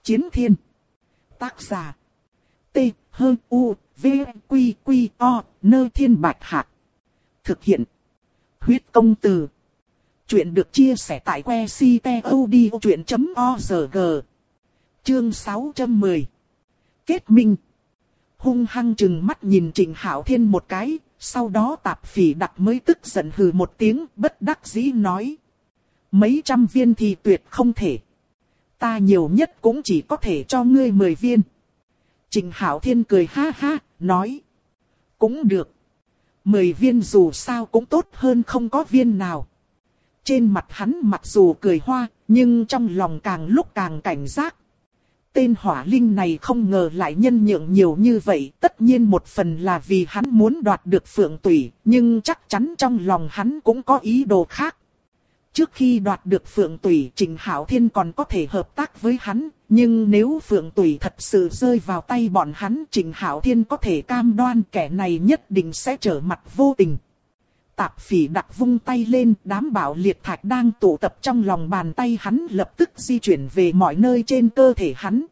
Chiến thiên. Tác giả. T-H-U-V-Q-Q-O, Thiên Bạch Hạc. Thực hiện. Huyết công từ. Chuyện được chia sẻ tại website.odchuyện.org. Chương 610. Kết minh. Hung hăng chừng mắt nhìn Trịnh Hạo Thiên một cái, sau đó Tạp Phỉ Đặc mới tức giận hừ một tiếng, bất đắc dĩ nói. Mấy trăm viên thì tuyệt không thể. Ta nhiều nhất cũng chỉ có thể cho ngươi 10 viên. Trịnh Hạo Thiên cười ha ha, nói. Cũng được. 10 viên dù sao cũng tốt hơn không có viên nào. Trên mặt hắn mặc dù cười hoa, nhưng trong lòng càng lúc càng cảnh giác. Tên hỏa linh này không ngờ lại nhân nhượng nhiều như vậy. Tất nhiên một phần là vì hắn muốn đoạt được Phượng Tủy, nhưng chắc chắn trong lòng hắn cũng có ý đồ khác. Trước khi đoạt được Phượng Tủy, Trịnh Hạo Thiên còn có thể hợp tác với hắn, nhưng nếu Phượng Tủy thật sự rơi vào tay bọn hắn, Trịnh Hạo Thiên có thể cam đoan kẻ này nhất định sẽ trở mặt vô tình. Tạp Phỉ Đặc vung tay lên, đám bảo liệt thạch đang tụ tập trong lòng bàn tay hắn lập tức di chuyển về mọi nơi trên cơ thể hắn.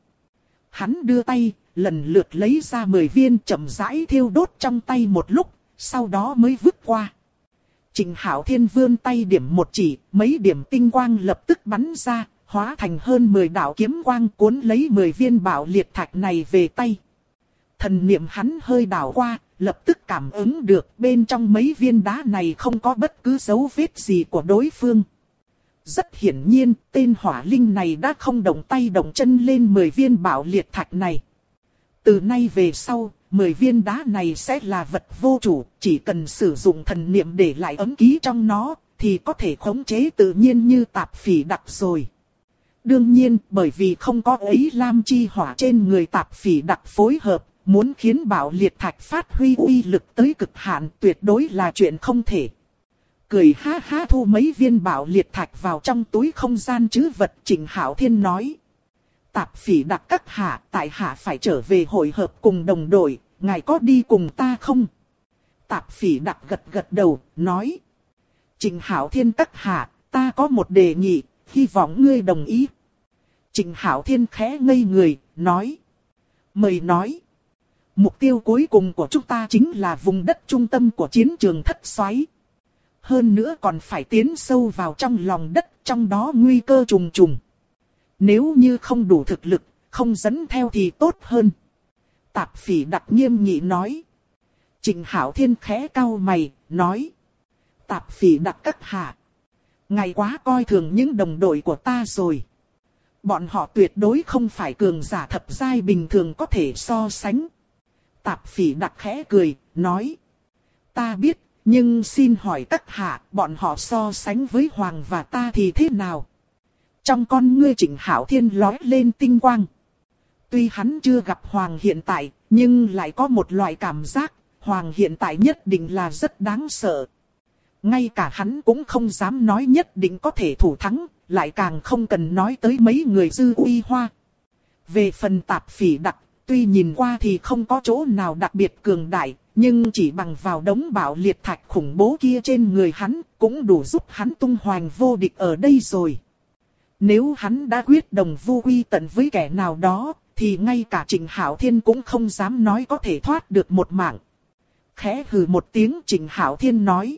Hắn đưa tay, lần lượt lấy ra 10 viên chậm rãi thiêu đốt trong tay một lúc, sau đó mới vứt qua. Trịnh Hạo Thiên vươn tay điểm một chỉ, mấy điểm tinh quang lập tức bắn ra, hóa thành hơn 10 đạo kiếm quang cuốn lấy 10 viên bảo liệt thạch này về tay. Thần niệm hắn hơi đảo qua, lập tức cảm ứng được bên trong mấy viên đá này không có bất cứ dấu vết gì của đối phương. Rất hiển nhiên, tên hỏa linh này đã không động tay động chân lên 10 viên bảo liệt thạch này. Từ nay về sau, 10 viên đá này sẽ là vật vô chủ, chỉ cần sử dụng thần niệm để lại ấn ký trong nó, thì có thể khống chế tự nhiên như Tạp Phỉ Đặc rồi. Đương nhiên, bởi vì không có ấy lam chi hỏa trên người Tạp Phỉ Đặc phối hợp, muốn khiến bảo liệt thạch phát huy uy lực tới cực hạn tuyệt đối là chuyện không thể. Cười ha ha thu mấy viên bảo liệt thạch vào trong túi không gian trữ vật, Trịnh Hạo Thiên nói. Tạp Phỉ Đặc các hạ, tại hạ phải trở về hội hợp cùng đồng đội, ngài có đi cùng ta không? Tạp Phỉ Đặc gật gật đầu, nói. Trịnh Hạo Thiên các hạ, ta có một đề nghị, hy vọng ngươi đồng ý. Trịnh Hạo Thiên khẽ ngây người, nói. Mời nói. Mục tiêu cuối cùng của chúng ta chính là vùng đất trung tâm của chiến trường Thất Xoáy. Hơn nữa còn phải tiến sâu vào trong lòng đất, trong đó nguy cơ trùng trùng. Nếu như không đủ thực lực, không dẫn theo thì tốt hơn. Tạp Phỉ Đặc nghiêm nghị nói. Trịnh Hạo Thiên khẽ cau mày, nói. Tạp Phỉ Đặc các hạ. Ngài quá coi thường những đồng đội của ta rồi. Bọn họ tuyệt đối không phải cường giả thập giai bình thường có thể so sánh. Tạp Phỉ Đặc khẽ cười, nói. Ta biết, nhưng xin hỏi các hạ, bọn họ so sánh với Hoàng và ta thì thế nào? Trong con ngươi Trịnh Hạo Thiên lóe lên tinh quang. Tuy hắn chưa gặp Hoàng hiện tại, nhưng lại có một loại cảm giác, Hoàng hiện tại nhất định là rất đáng sợ. Ngay cả hắn cũng không dám nói nhất định có thể thủ thắng, lại càng không cần nói tới mấy người dư uy hoa. Về phần Tạp Phỉ Đặc, tuy nhìn qua thì không có chỗ nào đặc biệt cường đại, nhưng chỉ bằng vào đống bảo liệt thạch khủng bố kia trên người hắn, cũng đủ giúp hắn tung hoành vô địch ở đây rồi. Nếu hắn đã quyết đồng vu quy tận với kẻ nào đó, thì ngay cả Trịnh Hạo Thiên cũng không dám nói có thể thoát được một mạng. Khẽ hừ một tiếng, Trịnh Hạo Thiên nói.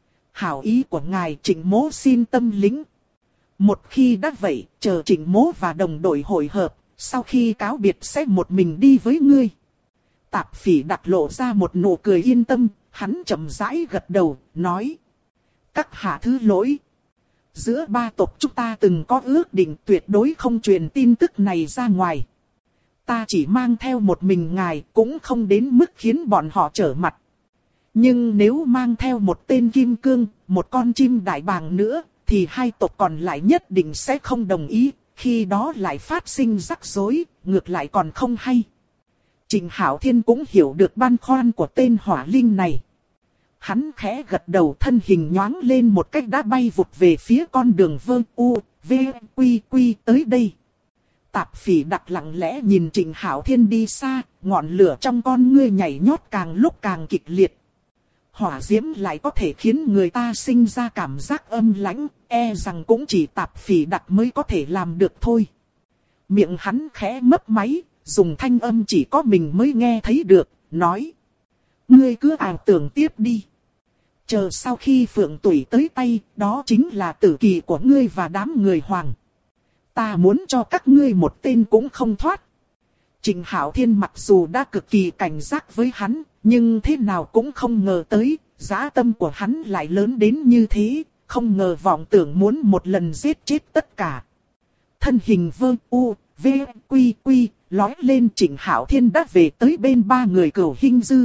Hảo ý của ngài, Trịnh mỗ xin tâm lĩnh. Một khi đã vậy, chờ Trịnh mỗ và đồng đội hội hợp, sau khi cáo biệt sẽ một mình đi với ngươi. Tạp Phỉ Đặc lộ ra một nụ cười yên tâm, hắn chậm rãi gật đầu, nói. Các hạ thứ lỗi. Giữa ba tộc chúng ta từng có ước định tuyệt đối không truyền tin tức này ra ngoài. Ta chỉ mang theo một mình ngài, cũng không đến mức khiến bọn họ trở mặt. Nhưng nếu mang theo một tên kim cương, một con chim đại bàng nữa, thì hai tộc còn lại nhất định sẽ không đồng ý, khi đó lại phát sinh rắc rối, ngược lại còn không hay. Trịnh Hạo Thiên cũng hiểu được băn khoăn của tên hỏa linh này. Hắn khẽ gật đầu, thân hình nhoáng lên một cách đã bay vụt về phía con đường Vương U, V, Quy, Quy tới đây. Tạp Phỉ Đặc lặng lẽ nhìn Trịnh Hạo Thiên đi xa, ngọn lửa trong con ngươi nhảy nhót càng lúc càng kịch liệt. Hỏa diễm lại có thể khiến người ta sinh ra cảm giác âm lãnh, e rằng cũng chỉ Tạp Phỉ Đặc mới có thể làm được thôi. Miệng hắn khẽ mấp máy, dùng thanh âm chỉ có mình mới nghe thấy được, nói. Ngươi cứ ảo tưởng tiếp đi. Chờ sau khi phượng tủy tới tay, đó chính là tử kỳ của ngươi và đám người hoàng. Ta muốn cho các ngươi một tên cũng không thoát. Trình Hạo Thiên mặc dù đã cực kỳ cảnh giác với hắn, nhưng thế nào cũng không ngờ tới, dã tâm của hắn lại lớn đến như thế, không ngờ vọng tưởng muốn một lần giết chết tất cả. Thân hình vơ u, v, quy quy, lói lên Trình Hạo Thiên đã về tới bên ba người Cửu Hinh Dư.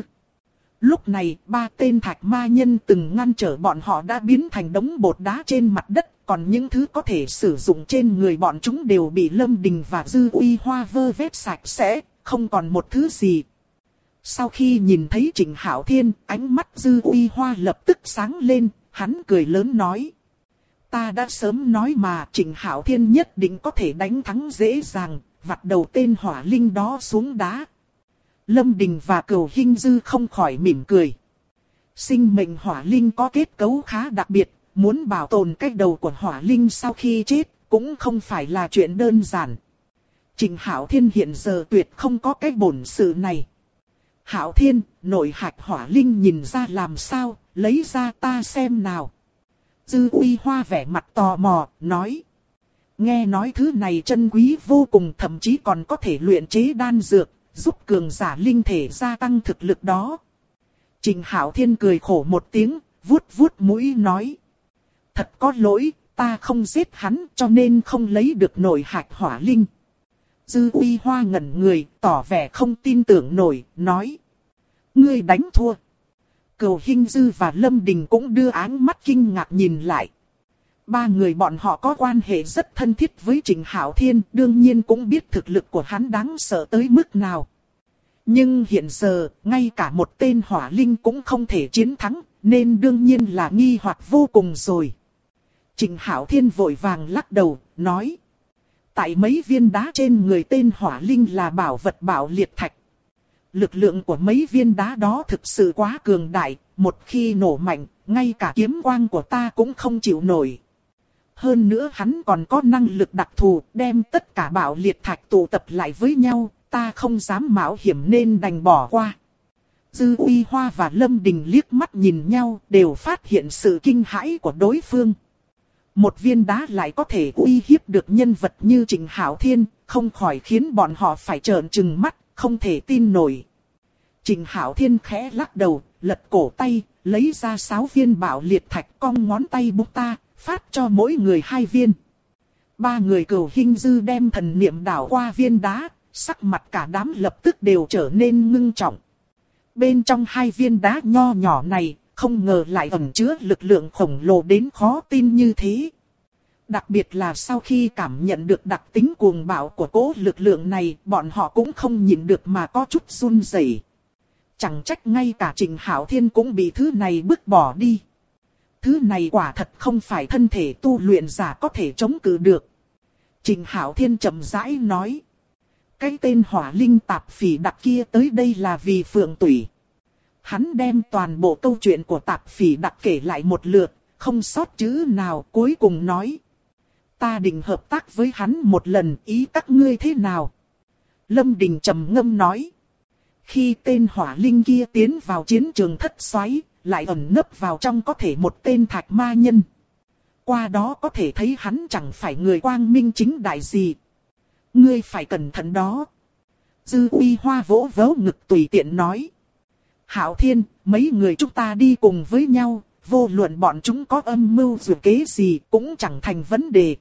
Lúc này, ba tên thạch ma nhân từng ngăn trở bọn họ đã biến thành đống bột đá trên mặt đất, còn những thứ có thể sử dụng trên người bọn chúng đều bị Lâm Đình và Dư Uy Hoa vơ vét sạch sẽ, không còn một thứ gì. Sau khi nhìn thấy Trình Hạo Thiên, ánh mắt Dư Uy Hoa lập tức sáng lên, hắn cười lớn nói. Ta đã sớm nói mà Trình Hạo Thiên nhất định có thể đánh thắng dễ dàng, vặt đầu tên hỏa linh đó xuống đá. Lâm Đình và Cửu Hinh Dư không khỏi mỉm cười. Sinh mệnh hỏa linh có kết cấu khá đặc biệt, muốn bảo tồn cái đầu của hỏa linh sau khi chết cũng không phải là chuyện đơn giản. Trình Hạo Thiên hiện giờ tuyệt không có cái bổn sự này. Hạo Thiên, nội hạch hỏa linh nhìn ra làm sao, lấy ra ta xem nào. Dư Uy Hoa vẻ mặt tò mò, nói. Nghe nói thứ này chân quý vô cùng, thậm chí còn có thể luyện chế đan dược, giúp cường giả linh thể gia tăng thực lực đó. Trình Hạo Thiên cười khổ một tiếng, vuốt vuốt mũi nói. Thật có lỗi, ta không giết hắn cho nên không lấy được nội hạch hỏa linh. Dư Uy Hoa ngẩn người, tỏ vẻ không tin tưởng nổi, nói. Ngươi đánh thua. Cửu Hinh Dư và Lâm Đình cũng đưa ánh mắt kinh ngạc nhìn lại. Ba người bọn họ có quan hệ rất thân thiết với Trình Hạo Thiên, đương nhiên cũng biết thực lực của hắn đáng sợ tới mức nào. Nhưng hiện giờ, ngay cả một tên hỏa linh cũng không thể chiến thắng, nên đương nhiên là nghi hoặc vô cùng rồi. Trình Hạo Thiên vội vàng lắc đầu, nói. Tại mấy viên đá trên người tên hỏa linh là bảo vật bảo liệt thạch. Lực lượng của mấy viên đá đó thực sự quá cường đại, một khi nổ mạnh, ngay cả kiếm quang của ta cũng không chịu nổi. Hơn nữa hắn còn có năng lực đặc thù, đem tất cả bảo liệt thạch tụ tập lại với nhau, ta không dám mạo hiểm nên đành bỏ qua. Dư Uy Hoa và Lâm Đình liếc mắt nhìn nhau, đều phát hiện sự kinh hãi của đối phương. Một viên đá lại có thể uy hiếp được nhân vật như Trình Hạo Thiên, không khỏi khiến bọn họ phải trợn trừng mắt, không thể tin nổi. Trình Hạo Thiên khẽ lắc đầu, lật cổ tay, lấy ra 6 viên bảo liệt thạch, cong ngón tay búng ta, phát cho mỗi người 2 viên. Ba người Cửu Hinh Dư đem thần niệm đảo qua viên đá, sắc mặt cả đám lập tức đều trở nên ngưng trọng. Bên trong 2 viên đá nho nhỏ này, không ngờ lại ẩn chứa lực lượng khổng lồ đến khó tin như thế. Đặc biệt là sau khi cảm nhận được đặc tính cuồng bạo của cỗ lực lượng này, bọn họ cũng không nhịn được mà có chút run rẩy. Chẳng trách ngay cả Trình Hạo Thiên cũng bị thứ này bức bỏ đi. Thứ này quả thật không phải thân thể tu luyện giả có thể chống cự được. Trình Hạo Thiên chậm rãi nói. Cái tên hỏa linh tạp phỉ đặc kia tới đây là vì Phượng Tủy. Hắn đem toàn bộ câu chuyện của tạp phỉ đặc kể lại một lượt, không sót chữ nào, cuối cùng nói. Ta định hợp tác với hắn một lần, ý các ngươi thế nào? Lâm Đình trầm ngâm nói. Khi tên hỏa linh kia tiến vào chiến trường thất xoáy, lại ẩn nấp vào trong có thể một tên thạch ma nhân. Qua đó có thể thấy hắn chẳng phải người quang minh chính đại gì. Ngươi phải cẩn thận đó. Dư Uy Hoa vỗ vỗ ngực tùy tiện nói. Hạo Thiên, mấy người chúng ta đi cùng với nhau, vô luận bọn chúng có âm mưu dù kế gì cũng chẳng thành vấn đề.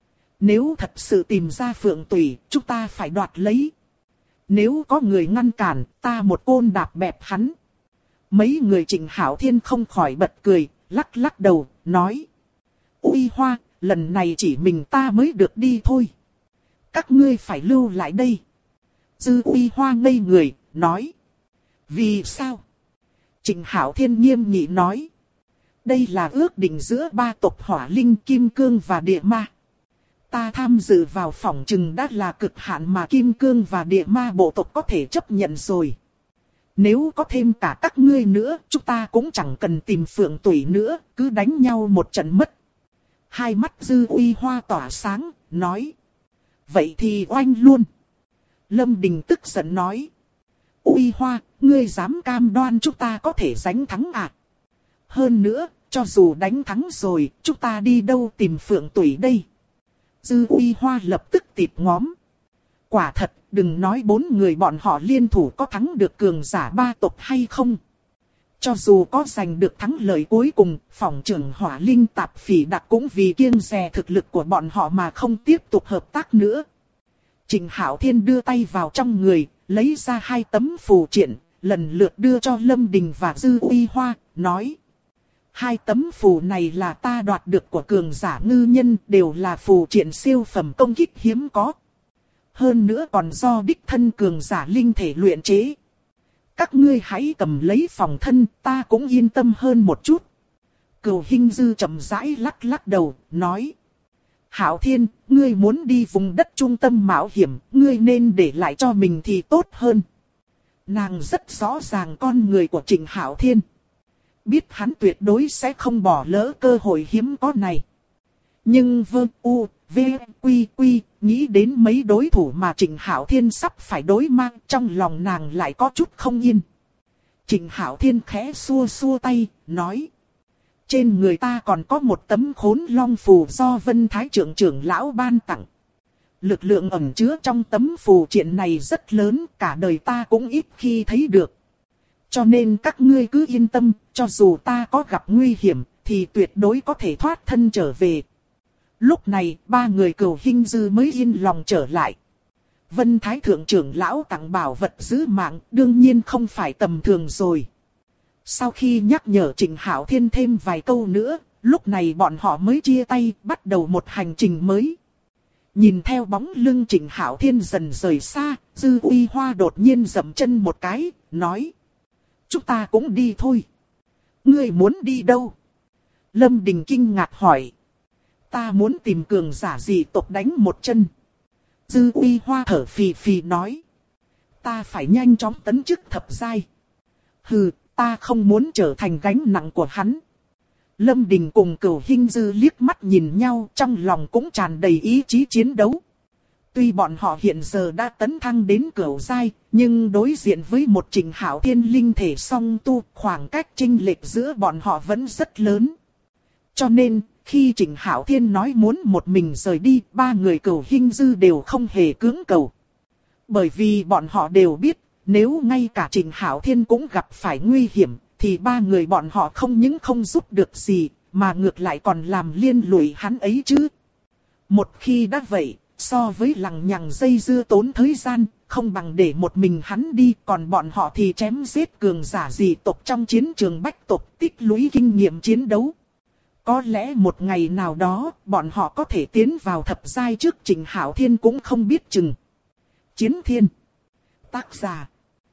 Nếu thật sự tìm ra Phượng Tủy, chúng ta phải đoạt lấy. Nếu có người ngăn cản, ta một côn đạp bẹp hắn. Mấy người Trình Hạo Thiên không khỏi bật cười, lắc lắc đầu, nói. Uy Hoa, lần này chỉ mình ta mới được đi thôi. Các ngươi phải lưu lại đây. Dư Uy Hoa ngây người, nói. Vì sao? Trình Hạo Thiên nghiêm nghị nói. Đây là ước định giữa ba tộc Hỏa Linh, Kim Cương và Địa Ma. Ta tham dự vào phỏng chừng đã là cực hạn mà Kim Cương và Địa Ma bộ tộc có thể chấp nhận rồi. Nếu có thêm cả các ngươi nữa, chúng ta cũng chẳng cần tìm Phượng Tủy nữa, cứ đánh nhau một trận mất. Hai mắt Dư Uy Hoa tỏa sáng, nói. vậy thì oanh luôn. Lâm Đình tức giận nói. Uy Hoa, ngươi dám cam đoan chúng ta có thể giành thắng à? Hơn nữa, cho dù đánh thắng rồi, chúng ta đi đâu tìm Phượng Tủy đây? Dư Uy Hoa lập tức tịt ngóm. Quả thật, đừng nói 4 người bọn họ liên thủ có thắng được cường giả 3 tộc hay không. Cho dù có giành được thắng lợi cuối cùng, phòng trưởng Hỏa Linh Tạp Phỉ Đặc cũng vì kiêng dè thực lực của bọn họ mà không tiếp tục hợp tác nữa. Trịnh Hạo Thiên đưa tay vào trong người, lấy ra 2 tấm phù triện, lần lượt đưa cho Lâm Đình và Dư Uy Hoa, nói. 2 tấm phù này là ta đoạt được của cường giả ngư nhân, đều là phù triện siêu phẩm công kích hiếm có. Hơn nữa còn do đích thân cường giả linh thể luyện chế. Các ngươi hãy cầm lấy phòng thân, ta cũng yên tâm hơn một chút. Cửu Hinh Dư chậm rãi lắc lắc đầu, nói. Hạo Thiên, ngươi muốn đi vùng đất trung tâm mạo hiểm, ngươi nên để lại cho mình thì tốt hơn. Nàng rất rõ ràng con người của Trịnh Hạo Thiên. Biết hắn tuyệt đối sẽ không bỏ lỡ cơ hội hiếm có này. Nhưng nghĩ đến mấy đối thủ mà Trịnh Hạo Thiên sắp phải đối mặt, trong lòng nàng lại có chút không yên. Trịnh Hạo Thiên khẽ xua xua tay, nói. Trên người ta còn có một tấm khốn long phù do Vân Thái trưởng lão ban tặng. Lực lượng ẩn chứa trong tấm phù triện này rất lớn, cả đời ta cũng ít khi thấy được. Cho nên các ngươi cứ yên tâm, cho dù ta có gặp nguy hiểm, thì tuyệt đối có thể thoát thân trở về. Lúc này, 3 người Cửu Hinh Dư mới yên lòng trở lại. Vân Thái Thượng trưởng lão tặng bảo vật giữ mạng, đương nhiên không phải tầm thường rồi. Sau khi nhắc nhở Trịnh Hạo Thiên thêm vài câu nữa, lúc này bọn họ mới chia tay, bắt đầu một hành trình mới. Nhìn theo bóng lưng Trịnh Hạo Thiên dần rời xa, Dư Uy Hoa đột nhiên dậm chân một cái, nói. Chúng ta cũng đi thôi. Ngươi muốn đi đâu? Lâm Đình kinh ngạc hỏi. Ta muốn tìm cường giả dị tộc đánh một chân. Dư Uy Hoa thở phì phì nói. Ta phải nhanh chóng tấn chức thập giai. Hừ, ta không muốn trở thành gánh nặng của hắn. Lâm Đình cùng Cửu Hinh Dư liếc mắt nhìn nhau, trong lòng cũng tràn đầy ý chí chiến đấu. Tuy bọn họ hiện giờ đã tấn thăng đến cửu giai, nhưng đối diện với một Trịnh Hạo Thiên linh thể song tu, khoảng cách chênh lệch giữa bọn họ vẫn rất lớn. Cho nên, khi Trịnh Hạo Thiên nói muốn một mình rời đi, 3 người Cửu Hinh Dư đều không hề cưỡng cầu. Bởi vì bọn họ đều biết, nếu ngay cả Trịnh Hạo Thiên cũng gặp phải nguy hiểm, thì 3 người bọn họ không những không giúp được gì, mà ngược lại còn làm liên lụy hắn ấy chứ. Một khi đã vậy, so với lằng nhằng dây dưa tốn thời gian, không bằng để một mình hắn đi, còn bọn họ thì chém giết cường giả dị tộc trong chiến trường bách tộc, tích lũy kinh nghiệm chiến đấu. Có lẽ một ngày nào đó, bọn họ có thể tiến vào thập giai trước Trịnh Hạo Thiên cũng không biết chừng. Chiến Thiên. Tác giả.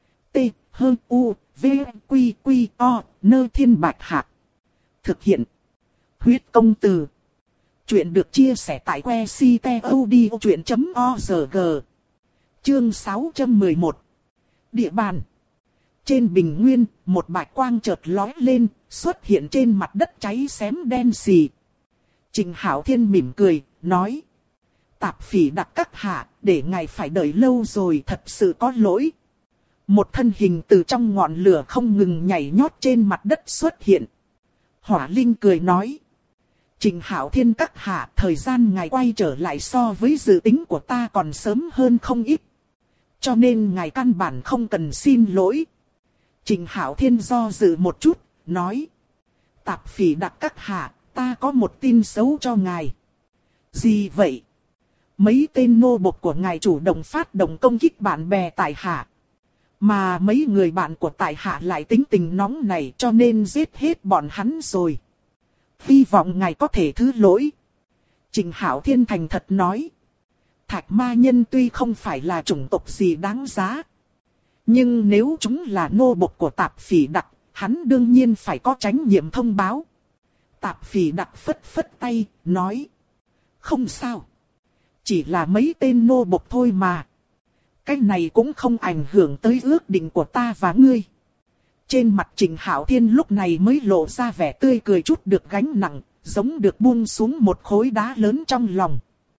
T-H-U-V-Q-Q-O, Nơ Thiên Bạch Hạc. Thực hiện. Huyết Công Từ. Chuyện được chia sẻ tại que ctod.org. Chương 611. Địa bàn. Trên bình nguyên, một bạch quang chợt lóe lên, xuất hiện trên mặt đất cháy xém đen xì. Trịnh Hạo Thiên mỉm cười, nói. Tạp Phỉ Đặc các hạ, để ngài phải đợi lâu rồi, thật sự có lỗi. Một thân hình từ trong ngọn lửa không ngừng nhảy nhót trên mặt đất xuất hiện. Hỏa Linh cười nói. Trịnh Hạo Thiên các hạ, thời gian ngài quay trở lại so với dự tính của ta còn sớm hơn không ít. Cho nên ngài căn bản không cần xin lỗi. Trịnh Hạo Thiên do dự một chút, nói. Tạp Phỉ Đặc các hạ, ta có một tin xấu cho ngài. Gì vậy? Mấy tên nô bộc của ngài chủ động phát động công kích bạn bè tại hạ. Mà mấy người bạn của tại hạ lại tính tình nóng này, cho nên giết hết bọn hắn rồi. Hy vọng ngài có thể thứ lỗi. Trịnh Hạo Thiên thành thật nói. Thạch ma nhân tuy không phải là chủng tộc gì đáng giá. Nhưng nếu chúng là nô bộc của Tạp Phỉ Đặc, hắn đương nhiên phải có trách nhiệm thông báo. Tạp Phỉ Đặc phất phất tay, nói. Không sao. Chỉ là mấy tên nô bộc thôi mà. Cái này cũng không ảnh hưởng tới ước định của ta và ngươi. Trên mặt Trịnh Hạo Thiên lúc này mới lộ ra vẻ tươi cười chút được gánh nặng, giống được buông xuống một khối đá lớn trong lòng.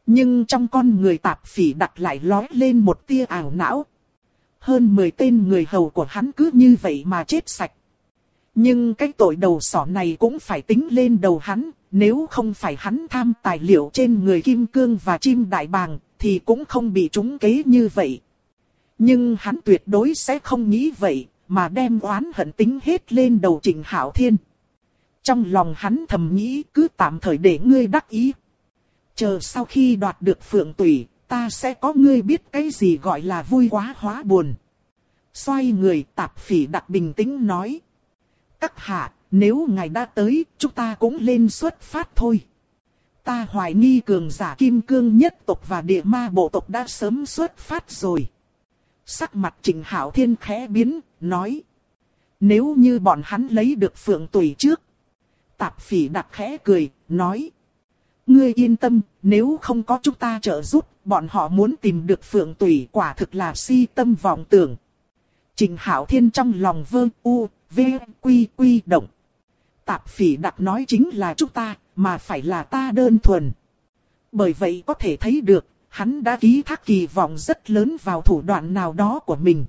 Nhưng trong con người Tạp Phỉ Đặc lại lóe lên một tia ảo não. Hơn 10 tên người hầu của hắn cứ như vậy mà chết sạch. Nhưng cái tội đầu sỏ này cũng phải tính lên đầu hắn, nếu không phải hắn tham tài liệu trên người Kim Cương và Chim Đại Bàng, thì cũng không bị trúng kế như vậy. Nhưng hắn tuyệt đối sẽ không nghĩ vậy, mà đem oán hận tính hết lên đầu Trịnh Hạo Thiên. Trong lòng hắn thầm nghĩ cứ tạm thời để ngươi đắc ý. Chờ sau khi đoạt được Phượng Tủy, ta sẽ có ngươi biết cái gì gọi là vui quá hóa buồn. Xoay người Tạp Phỉ Đặc bình tĩnh nói. Các hạ, nếu ngài đã tới, chúng ta cũng lên xuất phát thôi. Ta hoài nghi cường giả Kim Cương nhất tộc và Địa Ma bộ tộc đã sớm xuất phát rồi. Sắc mặt Trịnh Hạo Thiên khẽ biến, nói. Nếu như bọn hắn lấy được Phượng Tủy trước. Tạp Phỉ Đặc khẽ cười, nói. Ngươi yên tâm, nếu không có chúng ta trợ giúp, bọn họ muốn tìm được Phượng Tủy quả thực là si tâm vọng tưởng. Trịnh Hạo Thiên trong lòng quy động. Tạp Phỉ Đặc nói chính là chúng ta, mà phải là ta đơn thuần. Bởi vậy có thể thấy được, hắn đã ký thác kỳ vọng rất lớn vào thủ đoạn nào đó của mình.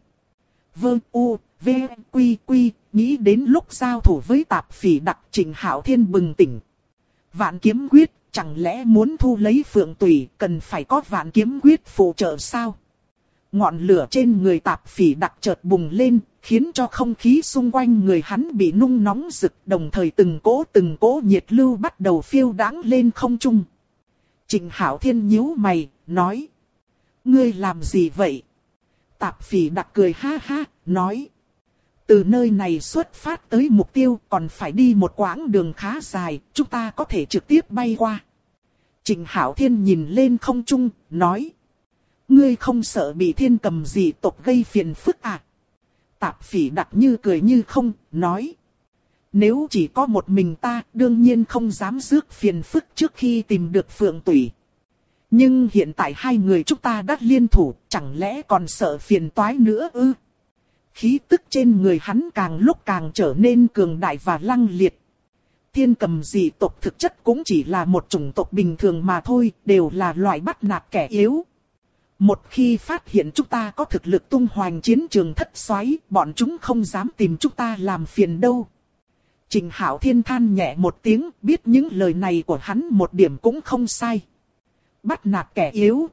Nghĩ đến lúc giao thủ với Tạp Phỉ Đặc, Trịnh Hạo Thiên bừng tỉnh. Vạn kiếm quyết, chẳng lẽ muốn thu lấy Phượng Tủy, cần phải có vạn kiếm quyết phụ trợ sao? Ngọn lửa trên người Tạp Phỉ Đặc chợt bùng lên, khiến cho không khí xung quanh người hắn bị nung nóng rực, đồng thời từng cỗ nhiệt lưu bắt đầu phiêu đãng lên không trung. Trịnh Hạo Thiên nhíu mày, nói. Ngươi làm gì vậy? Tạp Phỉ Đặc cười ha ha, nói. Từ nơi này xuất phát tới mục tiêu còn phải đi một quãng đường khá dài, chúng ta có thể trực tiếp bay qua. Trịnh Hạo Thiên nhìn lên không trung, nói. Ngươi không sợ bị Thiên Cầm Dị tộc gây phiền phức à? Tạp Phỉ Đặc như cười như không, nói. Nếu chỉ có một mình ta, đương nhiên không dám rước phiền phức trước khi tìm được Phượng Tủy. Nhưng hiện tại hai người chúng ta đã liên thủ, chẳng lẽ còn sợ phiền toái nữa ư? Khí tức trên người hắn càng lúc càng trở nên cường đại và lăng liệt. Thiên Cầm Dị tộc thực chất cũng chỉ là một chủng tộc bình thường mà thôi, đều là loại bắt nạt kẻ yếu. Một khi phát hiện chúng ta có thực lực tung hoành chiến trường thất xoáy, bọn chúng không dám tìm chúng ta làm phiền đâu. Trịnh Hạo Thiên than nhẹ một tiếng, biết những lời này của hắn một điểm cũng không sai. Bắt nạt kẻ yếu,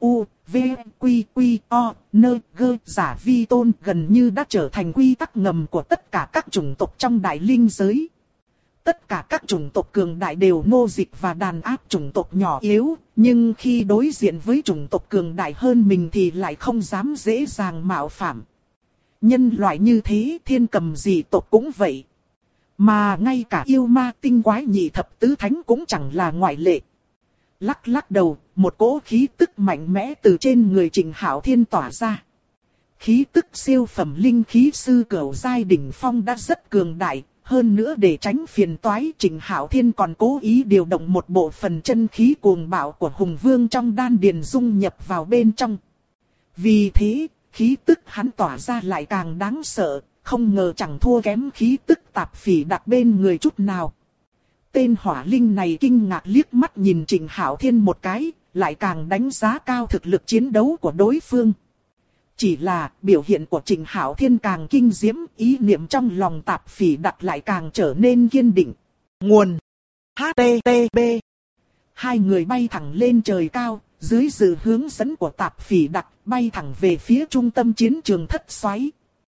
giả vi tôn gần như đã trở thành quy tắc ngầm của tất cả các chủng tộc trong đại linh giới. Tất cả các chủng tộc cường đại đều nô dịch và đàn áp chủng tộc nhỏ yếu, nhưng khi đối diện với chủng tộc cường đại hơn mình thì lại không dám dễ dàng mạo phạm. Nhân loại như thế, Thiên Cầm Dị tộc cũng vậy. Mà ngay cả yêu ma tinh quái nhị thập tứ thánh cũng chẳng là ngoại lệ. Lắc lắc đầu, một cỗ khí tức mạnh mẽ từ trên người Trịnh Hạo Thiên tỏa ra. Khí tức siêu phẩm linh khí sư cửu giai đỉnh phong đã rất cường đại. Hơn nữa để tránh phiền toái, Trịnh Hạo Thiên còn cố ý điều động một bộ phận chân khí cuồng bạo của Hùng Vương trong đan điền dung nhập vào bên trong. Vì thế, khí tức hắn tỏa ra lại càng đáng sợ, không ngờ chẳng thua kém khí tức Tạp Phỉ Đặc bên người chút nào. Tên hỏa linh này kinh ngạc liếc mắt nhìn Trịnh Hạo Thiên một cái, lại càng đánh giá cao thực lực chiến đấu của đối phương. Chỉ là biểu hiện của Trịnh Hạo Thiên càng kinh diễm, ý niệm trong lòng Tạp Phỉ Đặc lại càng trở nên kiên định. Nguồn HTTP. Hai người bay thẳng lên trời cao, dưới sự hướng dẫn của Tạp Phỉ Đặc, bay thẳng về phía trung tâm chiến trường thất xoáy.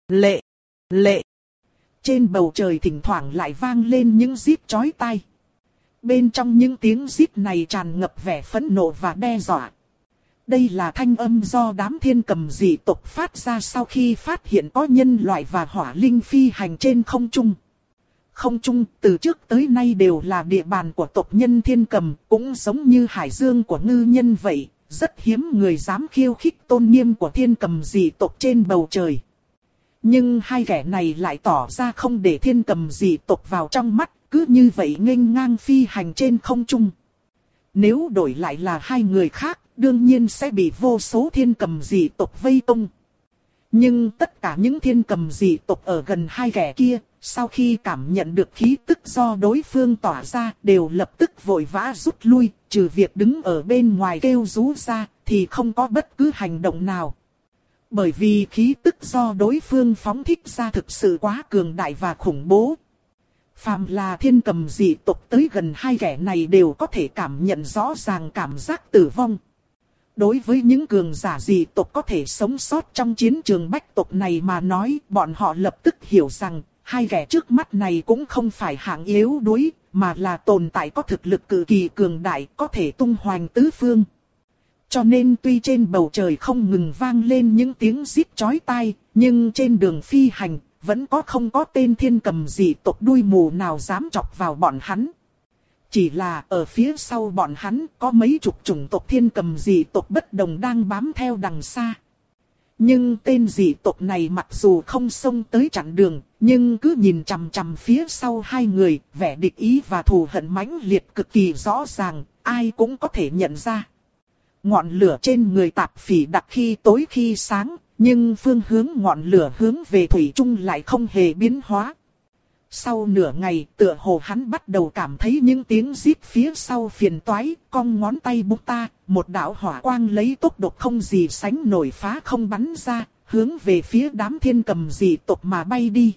Lệ. Trên bầu trời thỉnh thoảng lại vang lên những rít chói tai. Bên trong những tiếng rít này tràn ngập vẻ phẫn nộ và đe dọa. Đây là thanh âm do đám Thiên Cầm Dị tộc phát ra sau khi phát hiện có nhân loại và hỏa linh phi hành trên không trung. Không trung từ trước tới nay đều là địa bàn của tộc nhân Thiên Cầm, cũng giống như hải dương của ngư nhân vậy, rất hiếm người dám khiêu khích tôn nghiêm của Thiên Cầm Dị tộc trên bầu trời. Nhưng hai kẻ này lại tỏ ra không để Thiên Cầm Dị tộc vào trong mắt, cứ như vậy nghênh ngang phi hành trên không trung. Nếu đổi lại là hai người khác, đương nhiên sẽ bị vô số Thiên Cầm Dị tộc vây công. Nhưng tất cả những Thiên Cầm Dị tộc ở gần hai kẻ kia, sau khi cảm nhận được khí tức do đối phương tỏa ra, đều lập tức vội vã rút lui, trừ việc đứng ở bên ngoài kêu rú ra, thì không có bất cứ hành động nào. Bởi vì khí tức do đối phương phóng thích ra thực sự quá cường đại và khủng bố. Phàm là thiên cầm dị tộc tới gần hai kẻ này đều có thể cảm nhận rõ ràng cảm giác tử vong. Đối với những cường giả dị tộc có thể sống sót trong chiến trường bách tộc này mà nói, bọn họ lập tức hiểu rằng, hai kẻ trước mắt này cũng không phải hạng yếu đuối, mà là tồn tại có thực lực cực kỳ cường đại, có thể tung hoành tứ phương. Cho nên tuy trên bầu trời không ngừng vang lên những tiếng rít chói tai, nhưng trên đường phi hành, vẫn không có tên thiên cầm dị tộc đuôi mù nào dám chọc vào bọn hắn. Chỉ là ở phía sau bọn hắn có mấy chục chủng tộc thiên cầm dị tộc bất đồng đang bám theo đằng xa. Nhưng tên dị tộc này mặc dù không xông tới chặn đường, nhưng cứ nhìn chằm chằm phía sau hai người, vẻ địch ý và thù hận mãnh liệt cực kỳ rõ ràng, ai cũng có thể nhận ra. Ngọn lửa trên người Tạp Phỉ Đặc khi tối khi sáng, nhưng phương hướng ngọn lửa hướng về thủy chung lại không hề biến hóa. Sau nửa ngày, tựa hồ hắn bắt đầu cảm thấy những tiếng rít phía sau phiền toái, cong ngón tay búng ta, một đạo hỏa quang lấy tốc độ không gì sánh nổi phá không bắn ra, hướng về phía đám thiên cầm dị tộc mà bay đi.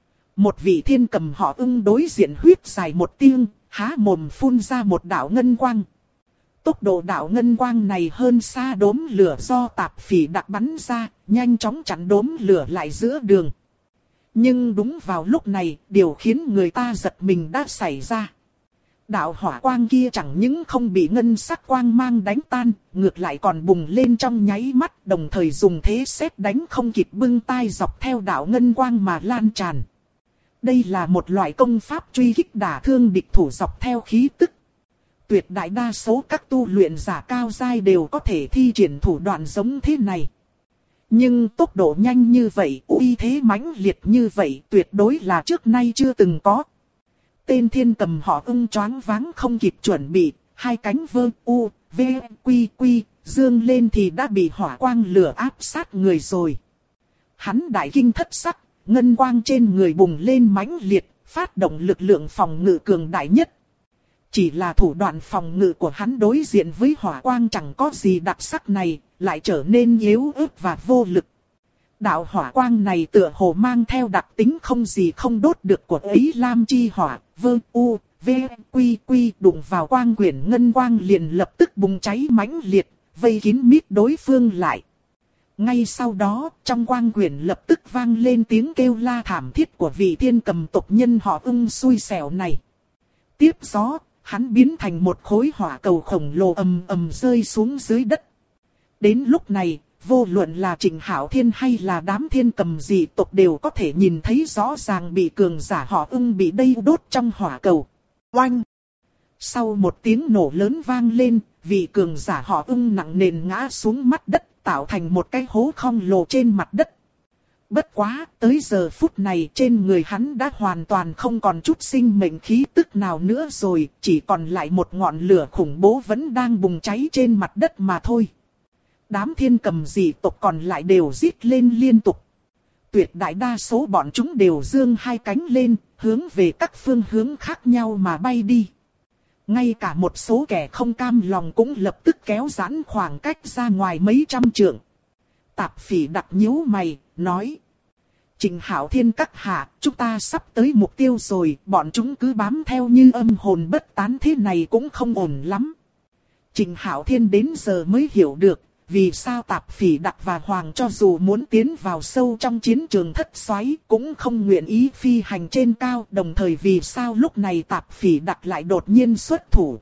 Một vị thiên cầm họ Ưng đối diện huyết dài một tiếng, há mồm phun ra một đạo ngân quang. Tốc độ đạo ngân quang này hơn xa đốm lửa do Tạp Phỉ Đặc bắn ra, nhanh chóng chặn đốm lửa lại giữa đường. Nhưng đúng vào lúc này, điều khiến người ta giật mình đã xảy ra. Đạo hỏa quang kia chẳng những không bị ngân sắc quang mang đánh tan, ngược lại còn bùng lên trong nháy mắt, đồng thời dùng thế sét đánh không kịp bưng tai dọc theo đạo ngân quang mà lan tràn. Đây là một loại công pháp truy kích đả thương địch thủ dọc theo khí tức. Tuyệt đại đa số các tu luyện giả cao giai đều có thể thi triển thủ đoạn giống thế này. Nhưng tốc độ nhanh như vậy, uy thế mãnh liệt như vậy tuyệt đối là trước nay chưa từng có. Tên thiên cầm họ Ưng choáng váng không kịp chuẩn bị, hai cánh vơ u, v, quy quy, dương lên thì đã bị hỏa quang lửa áp sát người rồi. Hắn đại kinh thất sắc, ngân quang trên người bùng lên mãnh liệt, phát động lực lượng phòng ngự cường đại nhất. Chỉ là thủ đoạn phòng ngự của hắn đối diện với hỏa quang chẳng có gì đặc sắc này, lại trở nên yếu ớt và vô lực. Đạo hỏa quang này tựa hồ mang theo đặc tính không gì không đốt được của ấy lam chi hỏa, vơ u, v, quy quy đụng vào quang quyển ngân quang liền lập tức bùng cháy mãnh liệt, vây kín mít đối phương lại. Ngay sau đó, trong quang quyển lập tức vang lên tiếng kêu la thảm thiết của vị thiên cầm tộc nhân họ Ưng xui xẻo này. Tiếp gió, hắn biến thành một khối hỏa cầu khổng lồ ầm ầm rơi xuống dưới đất. Đến lúc này, vô luận là Trịnh Hạo Thiên hay là đám thiên cầm dị tộc đều có thể nhìn thấy rõ ràng bị cường giả họ Ưng bị đây đốt trong hỏa cầu. Oanh! Sau một tiếng nổ lớn vang lên, vị cường giả họ Ưng nặng nề ngã xuống mặt đất, tạo thành một cái hố khổng lồ trên mặt đất. Bất quá, tới giờ phút này trên người hắn đã hoàn toàn không còn chút sinh mệnh khí tức nào nữa rồi, chỉ còn lại một ngọn lửa khủng bố vẫn đang bùng cháy trên mặt đất mà thôi. Đám thiên cầm dị tộc còn lại đều rít lên liên tục. Tuyệt đại đa số bọn chúng đều giương hai cánh lên, hướng về các phương hướng khác nhau mà bay đi. Ngay cả một số kẻ không cam lòng cũng lập tức kéo giãn khoảng cách ra ngoài mấy trăm trượng. Tạp Phỉ Đặc nhíu mày, nói. Trịnh Hạo Thiên các hạ, chúng ta sắp tới mục tiêu rồi, bọn chúng cứ bám theo như âm hồn bất tán thế này cũng không ổn lắm. Trịnh Hạo Thiên đến giờ mới hiểu được, vì sao Tạp Phỉ Đặc và Hoàng cho dù muốn tiến vào sâu trong chiến trường thất xoáy cũng không nguyện ý phi hành trên cao, đồng thời vì sao lúc này Tạp Phỉ Đặc lại đột nhiên xuất thủ.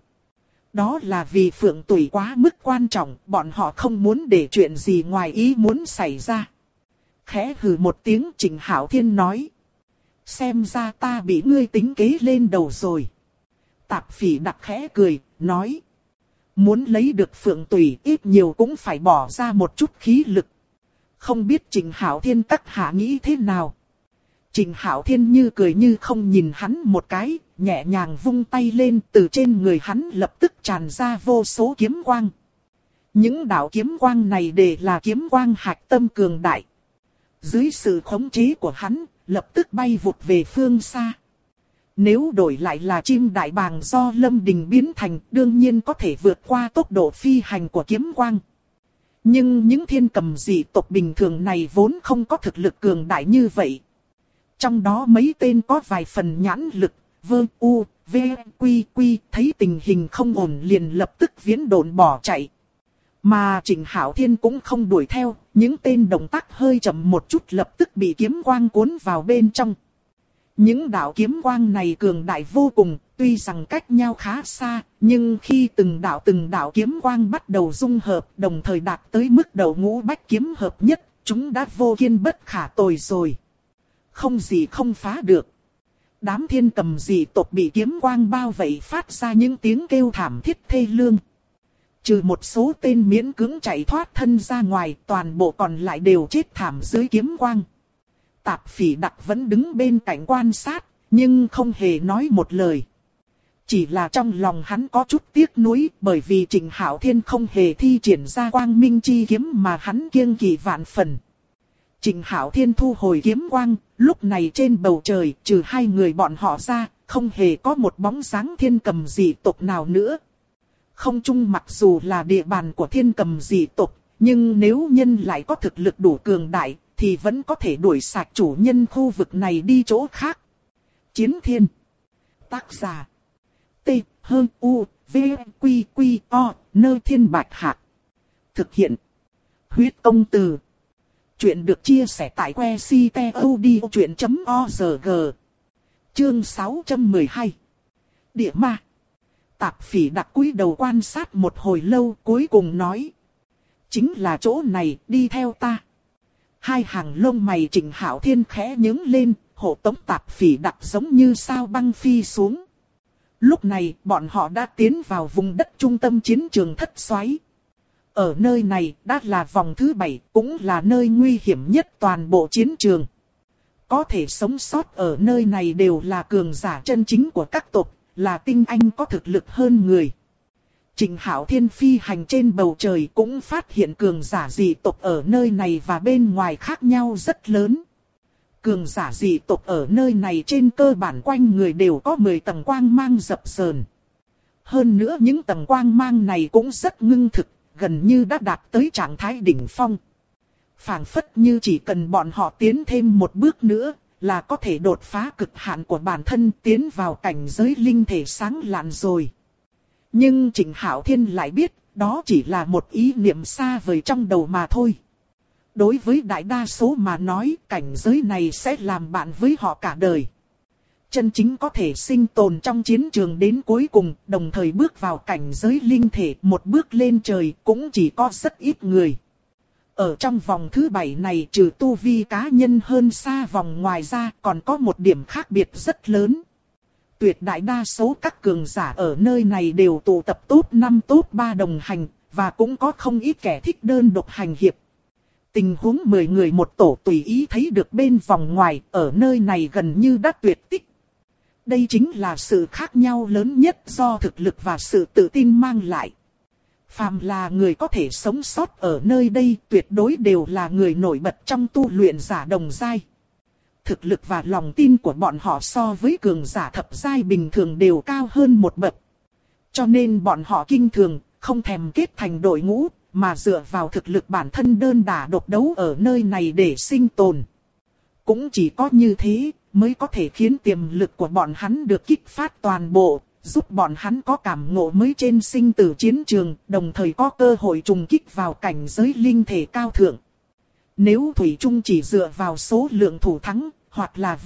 Đó là vì Phượng Tủy quá mức quan trọng, bọn họ không muốn để chuyện gì ngoài ý muốn xảy ra. Khẽ hừ một tiếng, Trịnh Hạo Thiên nói. Xem ra ta bị ngươi tính kế lên đầu rồi. Tạp Phỉ Đặc khẽ cười, nói. Muốn lấy được Phượng Tủy ít nhiều cũng phải bỏ ra một chút khí lực. Không biết Trịnh Hạo Thiên các hạ nghĩ thế nào? Trịnh Hạo Thiên như cười như không nhìn hắn một cái, nhẹ nhàng vung tay lên, từ trên người hắn lập tức tràn ra vô số kiếm quang. Những đạo kiếm quang này đều là kiếm quang hạch tâm cường đại. Dưới sự khống chế của hắn, lập tức bay vụt về phương xa. Nếu đổi lại là chim đại bàng do Lâm Đình biến thành, đương nhiên có thể vượt qua tốc độ phi hành của kiếm quang. Nhưng những thiên cầm dị tộc bình thường này vốn không có thực lực cường đại như vậy. Trong đó mấy tên có vài phần nhãn lực, thấy tình hình không ổn liền lập tức viễn độn bỏ chạy. Mà Trịnh Hạo Thiên cũng không đuổi theo, những tên động tác hơi chậm một chút lập tức bị kiếm quang cuốn vào bên trong. Những đạo kiếm quang này cường đại vô cùng, tuy rằng cách nhau khá xa, nhưng khi từng đạo kiếm quang bắt đầu dung hợp, đồng thời đạt tới mức đầu ngũ bách kiếm hợp nhất, chúng đã vô kiên bất khả tồi rồi. Không gì không phá được. Đám thiên cầm dị tộc bị kiếm quang bao vây phát ra những tiếng kêu thảm thiết thê lương. Trừ một số tên miễn cưỡng chạy thoát thân ra ngoài, toàn bộ còn lại đều chết thảm dưới kiếm quang. Tạp Phỉ Đặc vẫn đứng bên cạnh quan sát, nhưng không hề nói một lời. Chỉ là trong lòng hắn có chút tiếc nuối, bởi vì Trịnh Hạo Thiên không hề thi triển ra quang minh chi kiếm mà hắn kiêng kỵ vạn phần. Trịnh Hạo Thiên thu hồi kiếm quang, lúc này trên bầu trời, trừ hai người bọn họ ra, không hề có một bóng dáng thiên cầm dị tộc nào nữa. Không chung mặc dù là địa bàn của thiên cầm dị tộc, nhưng nếu nhân lại có thực lực đủ cường đại, thì vẫn có thể đuổi sạch chủ nhân khu vực này đi chỗ khác. Chiến Thiên. Tác giả. T-H-U-V-Q-Q-O, nơi thiên bạch hạc. Thực hiện. Huyết công từ. Chuyện được chia sẻ tại website.odchuyện.org. Chương 612. Địa ma. Tạp Phỉ Đặc cúi đầu quan sát một hồi lâu, cuối cùng nói. Chính là chỗ này, đi theo ta. Hai hàng lông mày Trịnh Hạo Thiên khẽ nhướng lên, hộ tống Tạp Phỉ Đặc giống như sao băng phi xuống. Lúc này, bọn họ đã tiến vào vùng đất trung tâm chiến trường Thất Xoáy. Ở nơi này, đã là vòng thứ 7, cũng là nơi nguy hiểm nhất toàn bộ chiến trường. Có thể sống sót ở nơi này đều là cường giả chân chính của các tộc, là tinh anh có thực lực hơn người. Trịnh Hạo Thiên phi hành trên bầu trời cũng phát hiện cường giả dị tộc ở nơi này và bên ngoài khác nhau rất lớn. Cường giả dị tộc ở nơi này trên cơ bản quanh người đều có 10 tầng quang mang dập dờn. Hơn nữa những tầng quang mang này cũng rất ngưng thực, gần như đã đạt tới trạng thái đỉnh phong. Phảng phất như chỉ cần bọn họ tiến thêm một bước nữa, là có thể đột phá cực hạn của bản thân tiến vào cảnh giới linh thể sáng lạn rồi. Nhưng Trịnh Hạo Thiên lại biết, đó chỉ là một ý niệm xa vời trong đầu mà thôi. Đối với đại đa số mà nói, cảnh giới này sẽ làm bạn với họ cả đời. Chân chính có thể sinh tồn trong chiến trường đến cuối cùng, đồng thời bước vào cảnh giới linh thể, một bước lên trời cũng chỉ có rất ít người. Ở trong vòng thứ 7 này, trừ tu vi cá nhân hơn xa vòng ngoài ra, còn có một điểm khác biệt rất lớn. Tuyệt đại đa số các cường giả ở nơi này đều tụ tập top 5 top 3 đồng hành, và cũng có không ít kẻ thích đơn độc hành hiệp. Tình huống 10 người một tổ tùy ý thấy được bên vòng ngoài, ở nơi này gần như đã tuyệt tích. Đây chính là sự khác nhau lớn nhất do thực lực và sự tự tin mang lại. Phàm là người có thể sống sót ở nơi đây tuyệt đối đều là người nổi bật trong tu luyện giả đồng giai. Thực lực và lòng tin của bọn họ so với cường giả thập giai bình thường đều cao hơn một bậc. Cho nên bọn họ kinh thường, không thèm kết thành đội ngũ, mà dựa vào thực lực bản thân đơn đả độc đấu ở nơi này để sinh tồn. Cũng chỉ có như thế, mới có thể khiến tiềm lực của bọn hắn được kích phát toàn bộ, giúp bọn hắn có cảm ngộ mới trên sinh tử chiến trường, đồng thời có cơ hội trùng kích vào cảnh giới linh thể cao thượng. Nếu thủy chung chỉ dựa vào số lượng thủ thắng, hoặc là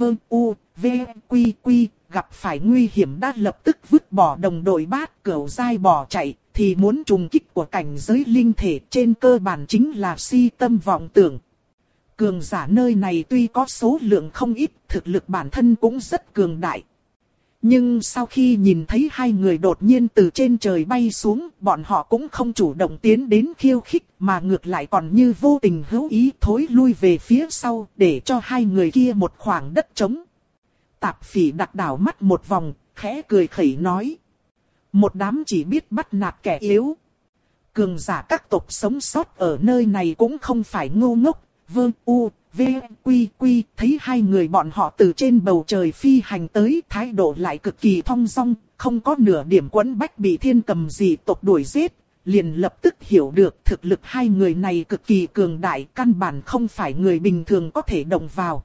gặp phải nguy hiểm đã lập tức vứt bỏ đồng đội bát cửu giai bỏ chạy, thì muốn trùng kích của cảnh giới linh thể trên cơ bản chính là si tâm vọng tưởng. Cường giả nơi này tuy có số lượng không ít, thực lực bản thân cũng rất cường đại. Nhưng sau khi nhìn thấy hai người đột nhiên từ trên trời bay xuống, bọn họ cũng không chủ động tiến đến khiêu khích, mà ngược lại còn như vô tình hữu ý thối lui về phía sau, để cho hai người kia một khoảng đất trống. Tạp Phỉ Đặc đảo mắt một vòng, khẽ cười khẩy nói. Một đám chỉ biết bắt nạt kẻ yếu. Cường giả các tộc sống sót ở nơi này cũng không phải ngu ngốc, Vương U, V, Quy Quy, thấy hai người bọn họ từ trên bầu trời phi hành tới, thái độ lại cực kỳ thong dong, không có nửa điểm quẫn bách bị thiên cầm dị tộc đuổi giết, liền lập tức hiểu được thực lực hai người này cực kỳ cường đại, căn bản không phải người bình thường có thể động vào.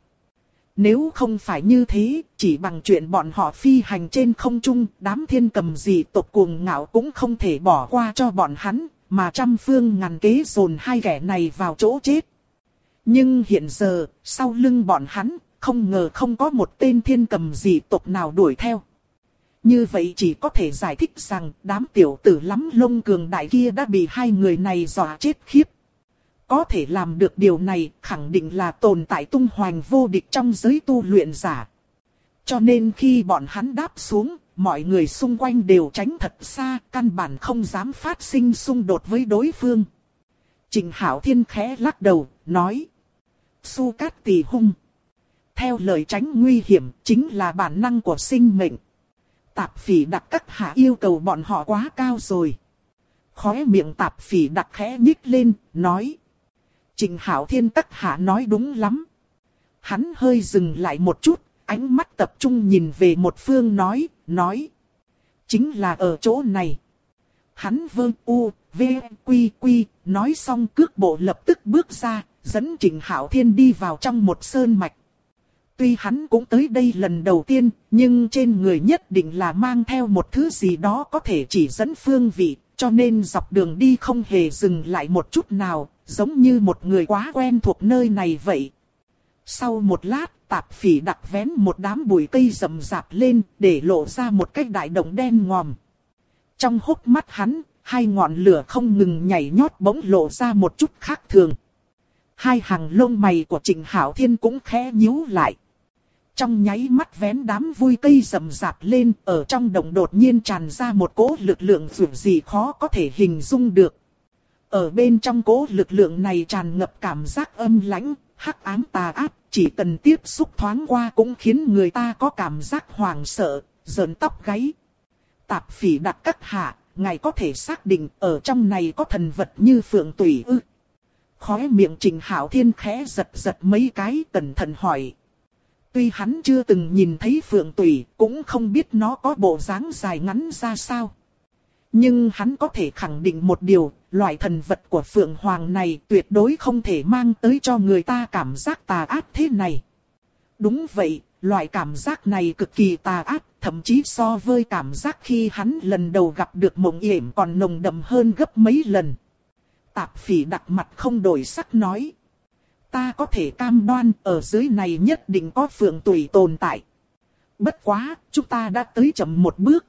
Nếu không phải như thế, chỉ bằng chuyện bọn họ phi hành trên không trung, đám thiên cầm dị tộc cuồng ngạo cũng không thể bỏ qua cho bọn hắn, mà trăm phương ngàn kế dồn hai kẻ này vào chỗ chết. Nhưng hiện giờ, sau lưng bọn hắn, không ngờ không có một tên thiên cầm dị tộc nào đuổi theo. Như vậy chỉ có thể giải thích rằng đám tiểu tử lắm lông cường đại kia đã bị hai người này dọa chết khiếp. Có thể làm được điều này khẳng định là tồn tại tung hoành vô địch trong giới tu luyện giả. Cho nên khi bọn hắn đáp xuống, mọi người xung quanh đều tránh thật xa, căn bản không dám phát sinh xung đột với đối phương. Trịnh Hạo Thiên khẽ lắc đầu, nói. Su Cát Tỳ hung. Theo lời tránh nguy hiểm chính là bản năng của sinh mệnh. Tạp Phỉ Đặc các hạ yêu cầu bọn họ quá cao rồi. Khóe miệng Tạp Phỉ Đặc khẽ nhích lên, nói. Trịnh Hạo Thiên các hạ nói đúng lắm. Hắn hơi dừng lại một chút, ánh mắt tập trung nhìn về một phương nói. Chính là ở chỗ này. Hắn Vương U, V, Quy Quy, nói xong cước bộ lập tức bước ra, dẫn Trịnh Hạo Thiên đi vào trong một sơn mạch. Tuy hắn cũng tới đây lần đầu tiên, nhưng trên người nhất định là mang theo một thứ gì đó có thể chỉ dẫn phương vị, cho nên dọc đường đi không hề dừng lại một chút nào, giống như một người quá quen thuộc nơi này vậy. Sau một lát, Tạp Phỉ Đặc vén một đám bụi cây rậm rạp lên, để lộ ra một cái đại động đen ngòm. Trong hốc mắt hắn, hai ngọn lửa không ngừng nhảy nhót bỗng lộ ra một chút khác thường. Hai hàng lông mày của Trịnh Hạo Thiên cũng khẽ nhíu lại. Trong nháy mắt vén đám vui cây rậm rạp lên, ở trong động đột nhiên tràn ra một cỗ lực lượng dữ gì khó có thể hình dung được. Ở bên trong cỗ lực lượng này tràn ngập cảm giác âm lãnh, hắc ám tà ác, chỉ cần tiếp xúc thoáng qua cũng khiến người ta có cảm giác hoảng sợ, rợn tóc gáy. Tạp Phỉ Đặc các hạ, ngài có thể xác định ở trong này có thần vật như phượng tùy ư? Khóe miệng Trịnh Hạo Thiên khẽ giật mấy cái, cẩn thận hỏi. Tuy hắn chưa từng nhìn thấy phượng tùy, cũng không biết nó có bộ dáng dài ngắn ra sao. Nhưng hắn có thể khẳng định một điều, loại thần vật của phượng hoàng này tuyệt đối không thể mang tới cho người ta cảm giác tà ác thế này. Đúng vậy, loại cảm giác này cực kỳ tà ác, thậm chí so với cảm giác khi hắn lần đầu gặp được Mộng Yểm còn nồng đậm hơn gấp mấy lần. Tạp Phỉ Đặc mặt không đổi sắc nói. Ta có thể cam đoan ở dưới này nhất định có phượng tùy tồn tại. Bất quá, chúng ta đã tới chậm một bước.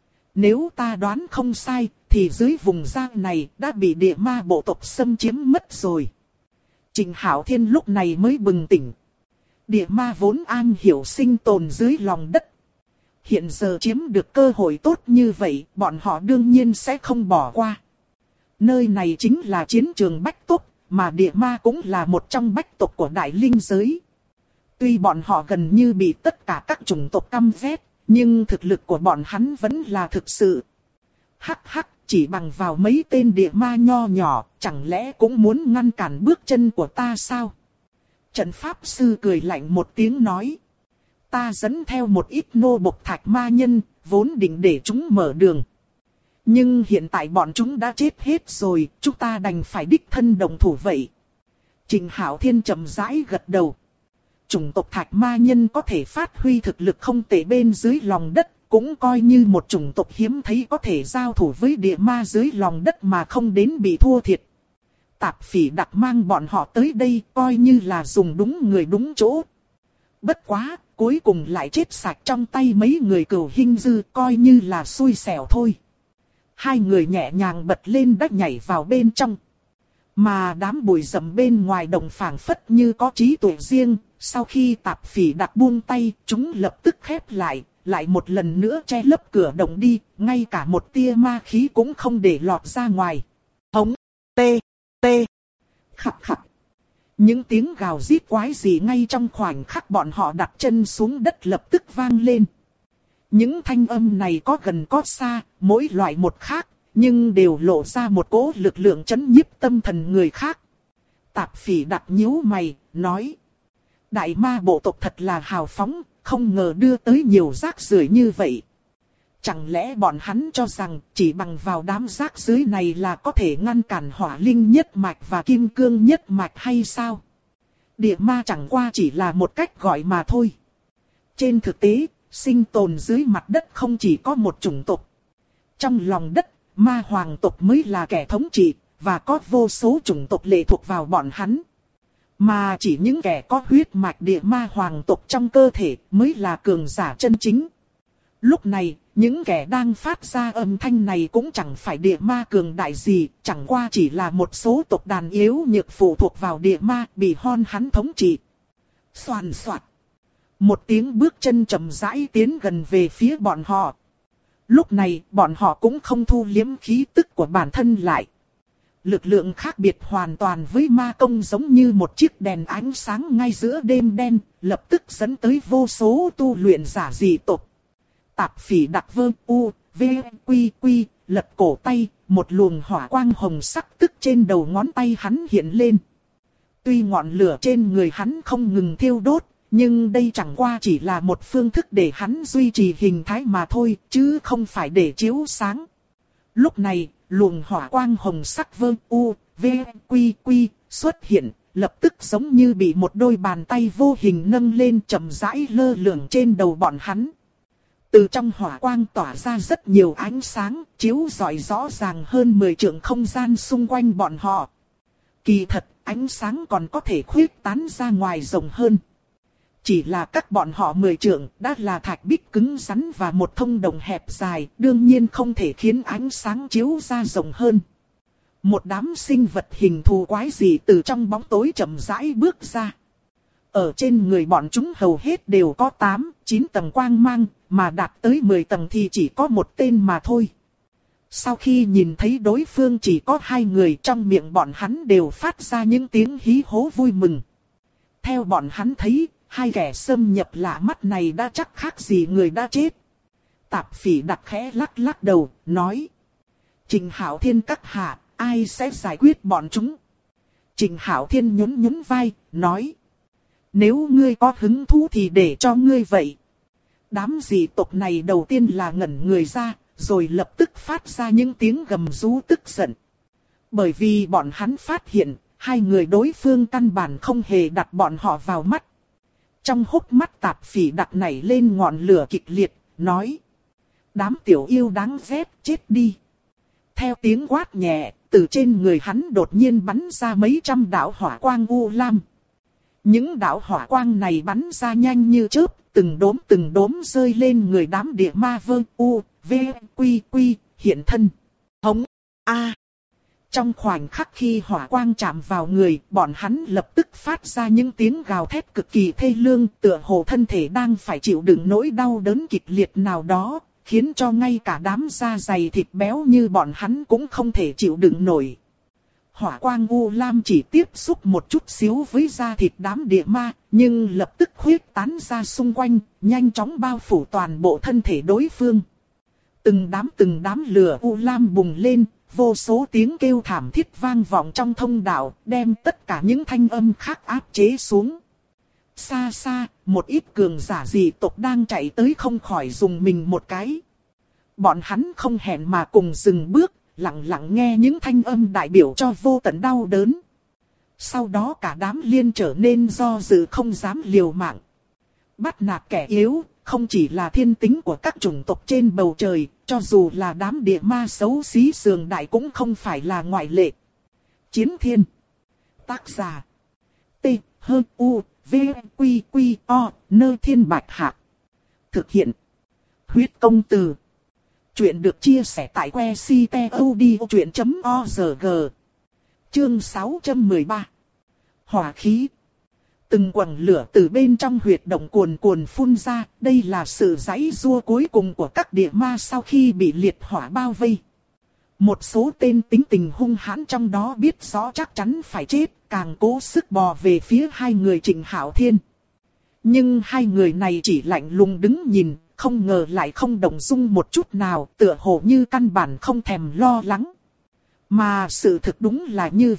Nếu ta đoán không sai, thì dưới vùng giang này đã bị địa ma bộ tộc xâm chiếm mất rồi. Trịnh Hạo Thiên lúc này mới bừng tỉnh. Địa ma vốn an hiểu sinh tồn dưới lòng đất. Hiện giờ chiếm được cơ hội tốt như vậy, bọn họ đương nhiên sẽ không bỏ qua. Nơi này chính là chiến trường bách tộc, mà địa ma cũng là một trong bách tộc của đại linh giới. Tuy bọn họ gần như bị tất cả các chủng tộc căm ghét, nhưng thực lực của bọn hắn vẫn là thực sự. Hắc hắc, chỉ bằng vào mấy tên địa ma nho nhỏ, chẳng lẽ cũng muốn ngăn cản bước chân của ta sao? Trận Pháp Sư cười lạnh một tiếng nói. Ta dẫn theo một ít nô bộc thạch ma nhân, vốn định để chúng mở đường. Nhưng hiện tại bọn chúng đã chết hết rồi, chúng ta đành phải đích thân đồng thủ vậy. Trịnh Hạo Thiên chậm rãi gật đầu. Chủng tộc thạch ma nhân có thể phát huy thực lực không tệ bên dưới lòng đất, cũng coi như một chủng tộc hiếm thấy có thể giao thủ với địa ma dưới lòng đất mà không đến bị thua thiệt. Tạp Phỉ Đặc mang bọn họ tới đây coi như là dùng đúng người đúng chỗ. Bất quá, cuối cùng lại chết sạch trong tay mấy người cừu hinh dư, coi như là xui xẻo thôi. Hai người nhẹ nhàng bật lên đã nhảy vào bên trong. Mà đám bụi rậm bên ngoài đồng phảng phất như có trí tuệ riêng, sau khi Tạp Phỉ Đặc buông tay, chúng lập tức khép lại một lần nữa che lấp cửa động đi, ngay cả một tia ma khí cũng không để lọt ra ngoài. Hống, tê, tê, khập khập. Những tiếng gào rít quái dị ngay trong khoảnh khắc bọn họ đặt chân xuống đất lập tức vang lên. Những thanh âm này có gần có xa, mỗi loại một khác, nhưng đều lộ ra một cỗ lực lượng chấn nhiếp tâm thần người khác. Tạp Phỉ Đặc nhíu mày, nói. Đại ma bộ tộc thật là hào phóng, không ngờ đưa tới nhiều rác rưởi như vậy. Chẳng lẽ bọn hắn cho rằng chỉ bằng vào đám rác rưởi này là có thể ngăn cản hỏa linh nhất mạch và kim cương nhất mạch hay sao? Địa ma chẳng qua chỉ là một cách gọi mà thôi. Trên thực tế, sinh tồn dưới mặt đất không chỉ có một chủng tộc. Trong lòng đất, ma hoàng tộc mới là kẻ thống trị, và có vô số chủng tộc lệ thuộc vào bọn hắn. Mà chỉ những kẻ có huyết mạch địa ma hoàng tộc trong cơ thể mới là cường giả chân chính. Lúc này, những kẻ đang phát ra âm thanh này cũng chẳng phải địa ma cường đại gì, chẳng qua chỉ là một số tộc đàn yếu nhược phụ thuộc vào địa ma bị hon hắn thống trị. Xoàn xoạt. Một tiếng bước chân chậm rãi tiến gần về phía bọn họ. Lúc này, bọn họ cũng không thu liếm khí tức của bản thân lại. Lực lượng khác biệt hoàn toàn với ma công giống như một chiếc đèn ánh sáng ngay giữa đêm đen, lập tức dẫn tới vô số tu luyện giả dị tộc. Tạp Phỉ Đặc vơ u, v, quy quy, lật cổ tay, một luồng hỏa quang hồng sắc tức trên đầu ngón tay hắn hiện lên. Tuy ngọn lửa trên người hắn không ngừng thiêu đốt, nhưng đây chẳng qua chỉ là một phương thức để hắn duy trì hình thái mà thôi, chứ không phải để chiếu sáng. Lúc này, luồng hỏa quang hồng sắc vơ u, v, quy quy, xuất hiện, lập tức giống như bị một đôi bàn tay vô hình nâng lên chậm rãi lơ lửng trên đầu bọn hắn. Từ trong hỏa quang tỏa ra rất nhiều ánh sáng, chiếu rọi rõ ràng hơn 10 trượng không gian xung quanh bọn họ. Kỳ thật, ánh sáng còn có thể khuyết tán ra ngoài rộng hơn. Chỉ là các bọn họ 10 trượng đã là thạch bích cứng rắn và một thông đồng hẹp dài, đương nhiên không thể khiến ánh sáng chiếu ra rộng hơn. Một đám sinh vật hình thù quái dị từ trong bóng tối chậm rãi bước ra. Ở trên người bọn chúng hầu hết đều có 8, 9 tầng quang mang, mà đạt tới 10 tầng thì chỉ có một tên mà thôi. Sau khi nhìn thấy đối phương chỉ có 2 người, trong miệng bọn hắn đều phát ra những tiếng hí hố vui mừng. Theo bọn hắn thấy, 2 kẻ xâm nhập lạ mắt này đã chắc khác gì người đã chết. Tạp Phỉ Đặc khẽ lắc lắc đầu, nói. Trình Hạo Thiên các hạ, ai sẽ giải quyết bọn chúng? Trình Hạo Thiên nhún nhún vai, nói. Nếu ngươi có hứng thú thì để cho ngươi vậy. Đám dị tộc này đầu tiên là ngẩn người ra, rồi lập tức phát ra những tiếng gầm rú tức giận. Bởi vì bọn hắn phát hiện, 2 người đối phương căn bản không hề đặt bọn họ vào mắt. Trong hốc mắt Tạp Phỉ Đặc nảy lên ngọn lửa kịch liệt, nói. Đám tiểu yêu đáng ghét, chết đi. Theo tiếng quát nhẹ, từ trên người hắn đột nhiên bắn ra mấy trăm đạo hỏa quang u lam. Những đạo hỏa quang này bắn ra nhanh như chớp, từng đốm rơi lên người đám địa ma vơ u, v, quy quy, hiện thân. Hống, a. Trong khoảnh khắc khi hỏa quang chạm vào người, bọn hắn lập tức phát ra những tiếng gào thét cực kỳ thê lương, tựa hồ thân thể đang phải chịu đựng nỗi đau đớn kịch liệt nào đó, khiến cho ngay cả đám da dày thịt béo như bọn hắn cũng không thể chịu đựng nổi. Hỏa quang u lam chỉ tiếp xúc một chút xíu với da thịt đám địa ma, nhưng lập tức khuyết tán ra xung quanh, nhanh chóng bao phủ toàn bộ thân thể đối phương. Từng đám lửa u lam bùng lên, vô số tiếng kêu thảm thiết vang vọng trong thông đạo, đem tất cả những thanh âm khác áp chế xuống. Xa xa, một ít cường giả dị tộc đang chạy tới không khỏi dùng mình một cái. Bọn hắn không hẹn mà cùng dừng bước, lặng lặng nghe những thanh âm đại biểu cho vô tận đau đớn. Sau đó cả đám liên trở nên do dự không dám liều mạng. Bắt nạt kẻ yếu, không chỉ là thiên tính của các chủng tộc trên bầu trời, cho dù là đám địa ma xấu xí sườn đại cũng không phải là ngoại lệ. Chiến Thiên. Tác giả. T, H, U, V, Quy, Quy, O, Nơ Thiên Bạch Hạc. Thực hiện. Huyết Công Từ. Chuyện được chia sẻ tại website.odchuyện.org. Chương 613. Hỏa khí. Từng quầng lửa từ bên trong huyệt động cuồn cuồn phun ra, đây là sự giãy giụa cuối cùng của các địa ma sau khi bị liệt hỏa bao vây. Một số tên tính tình hung hãn trong đó biết rõ chắc chắn phải chết, càng cố sức bò về phía 2 người Trình Hạo Thiên. Nhưng 2 người này chỉ lạnh lùng đứng nhìn, không ngờ lại không động dung một chút nào, tựa hồ như căn bản không thèm lo lắng. Mà sự thực đúng là như vậy,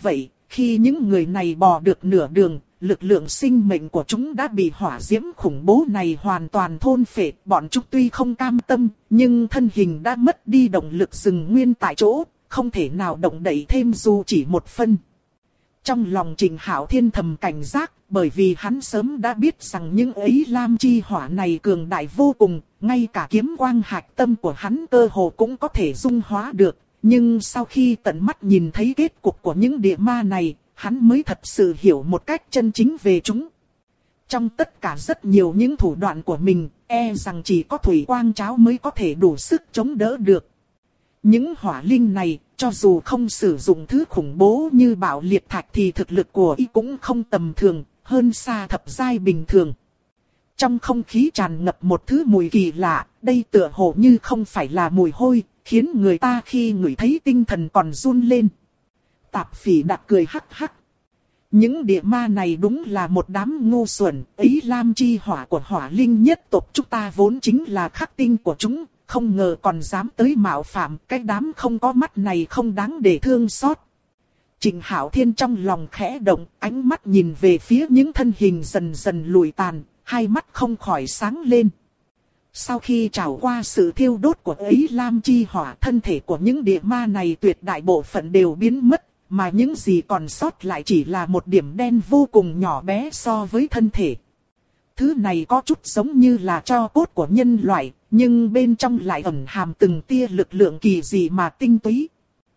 Khi những người này bò được nửa đường, lực lượng sinh mệnh của chúng đã bị hỏa diễm khủng bố này hoàn toàn thôn phệ. Bọn chúng tuy không cam tâm, nhưng thân hình đã mất đi động lực dừng nguyên tại chỗ, không thể nào động đậy thêm dù chỉ một phân. Trong lòng Trịnh Hạo Thiên thầm cảnh giác, bởi vì hắn sớm đã biết rằng những ấy lam chi hỏa này cường đại vô cùng, ngay cả kiếm quang hạch tâm của hắn cơ hồ cũng có thể dung hóa được. Nhưng sau khi tận mắt nhìn thấy kết cục của những địa ma này, hắn mới thật sự hiểu một cách chân chính về chúng. Trong tất cả rất nhiều những thủ đoạn của mình, e rằng chỉ có thủy quang cháo mới có thể đủ sức chống đỡ được. Những hỏa linh này, cho dù không sử dụng thứ khủng bố như bạo liệt thạch thì thực lực của y cũng không tầm thường, hơn xa thập giai bình thường. Trong không khí tràn ngập một thứ mùi kỳ lạ, đây tựa hồ như không phải là mùi hôi, khiến người ta khi ngửi thấy tinh thần còn run lên. Tạp Phỉ Đặc cười hắc hắc. Những địa ma này đúng là một đám ngu xuẩn, ấy lam chi hỏa của hỏa linh nhất tộc chúng ta vốn chính là khắc tinh của chúng, không ngờ còn dám tới mạo phạm, cái đám không có mắt này không đáng để thương xót. Trịnh Hạo Thiên trong lòng khẽ động, ánh mắt nhìn về phía những thân hình dần dần lùi tàn, hai mắt không khỏi sáng lên. Sau khi trải qua sự thiêu đốt của ấy lam chi hỏa, thân thể của những địa ma này tuyệt đại bộ phận đều biến mất, mà những gì còn sót lại chỉ là một điểm đen vô cùng nhỏ bé so với thân thể. Thứ này có chút giống như là tro cốt của nhân loại, nhưng bên trong lại ẩn hàm từng tia lực lượng kỳ dị mà tinh túy.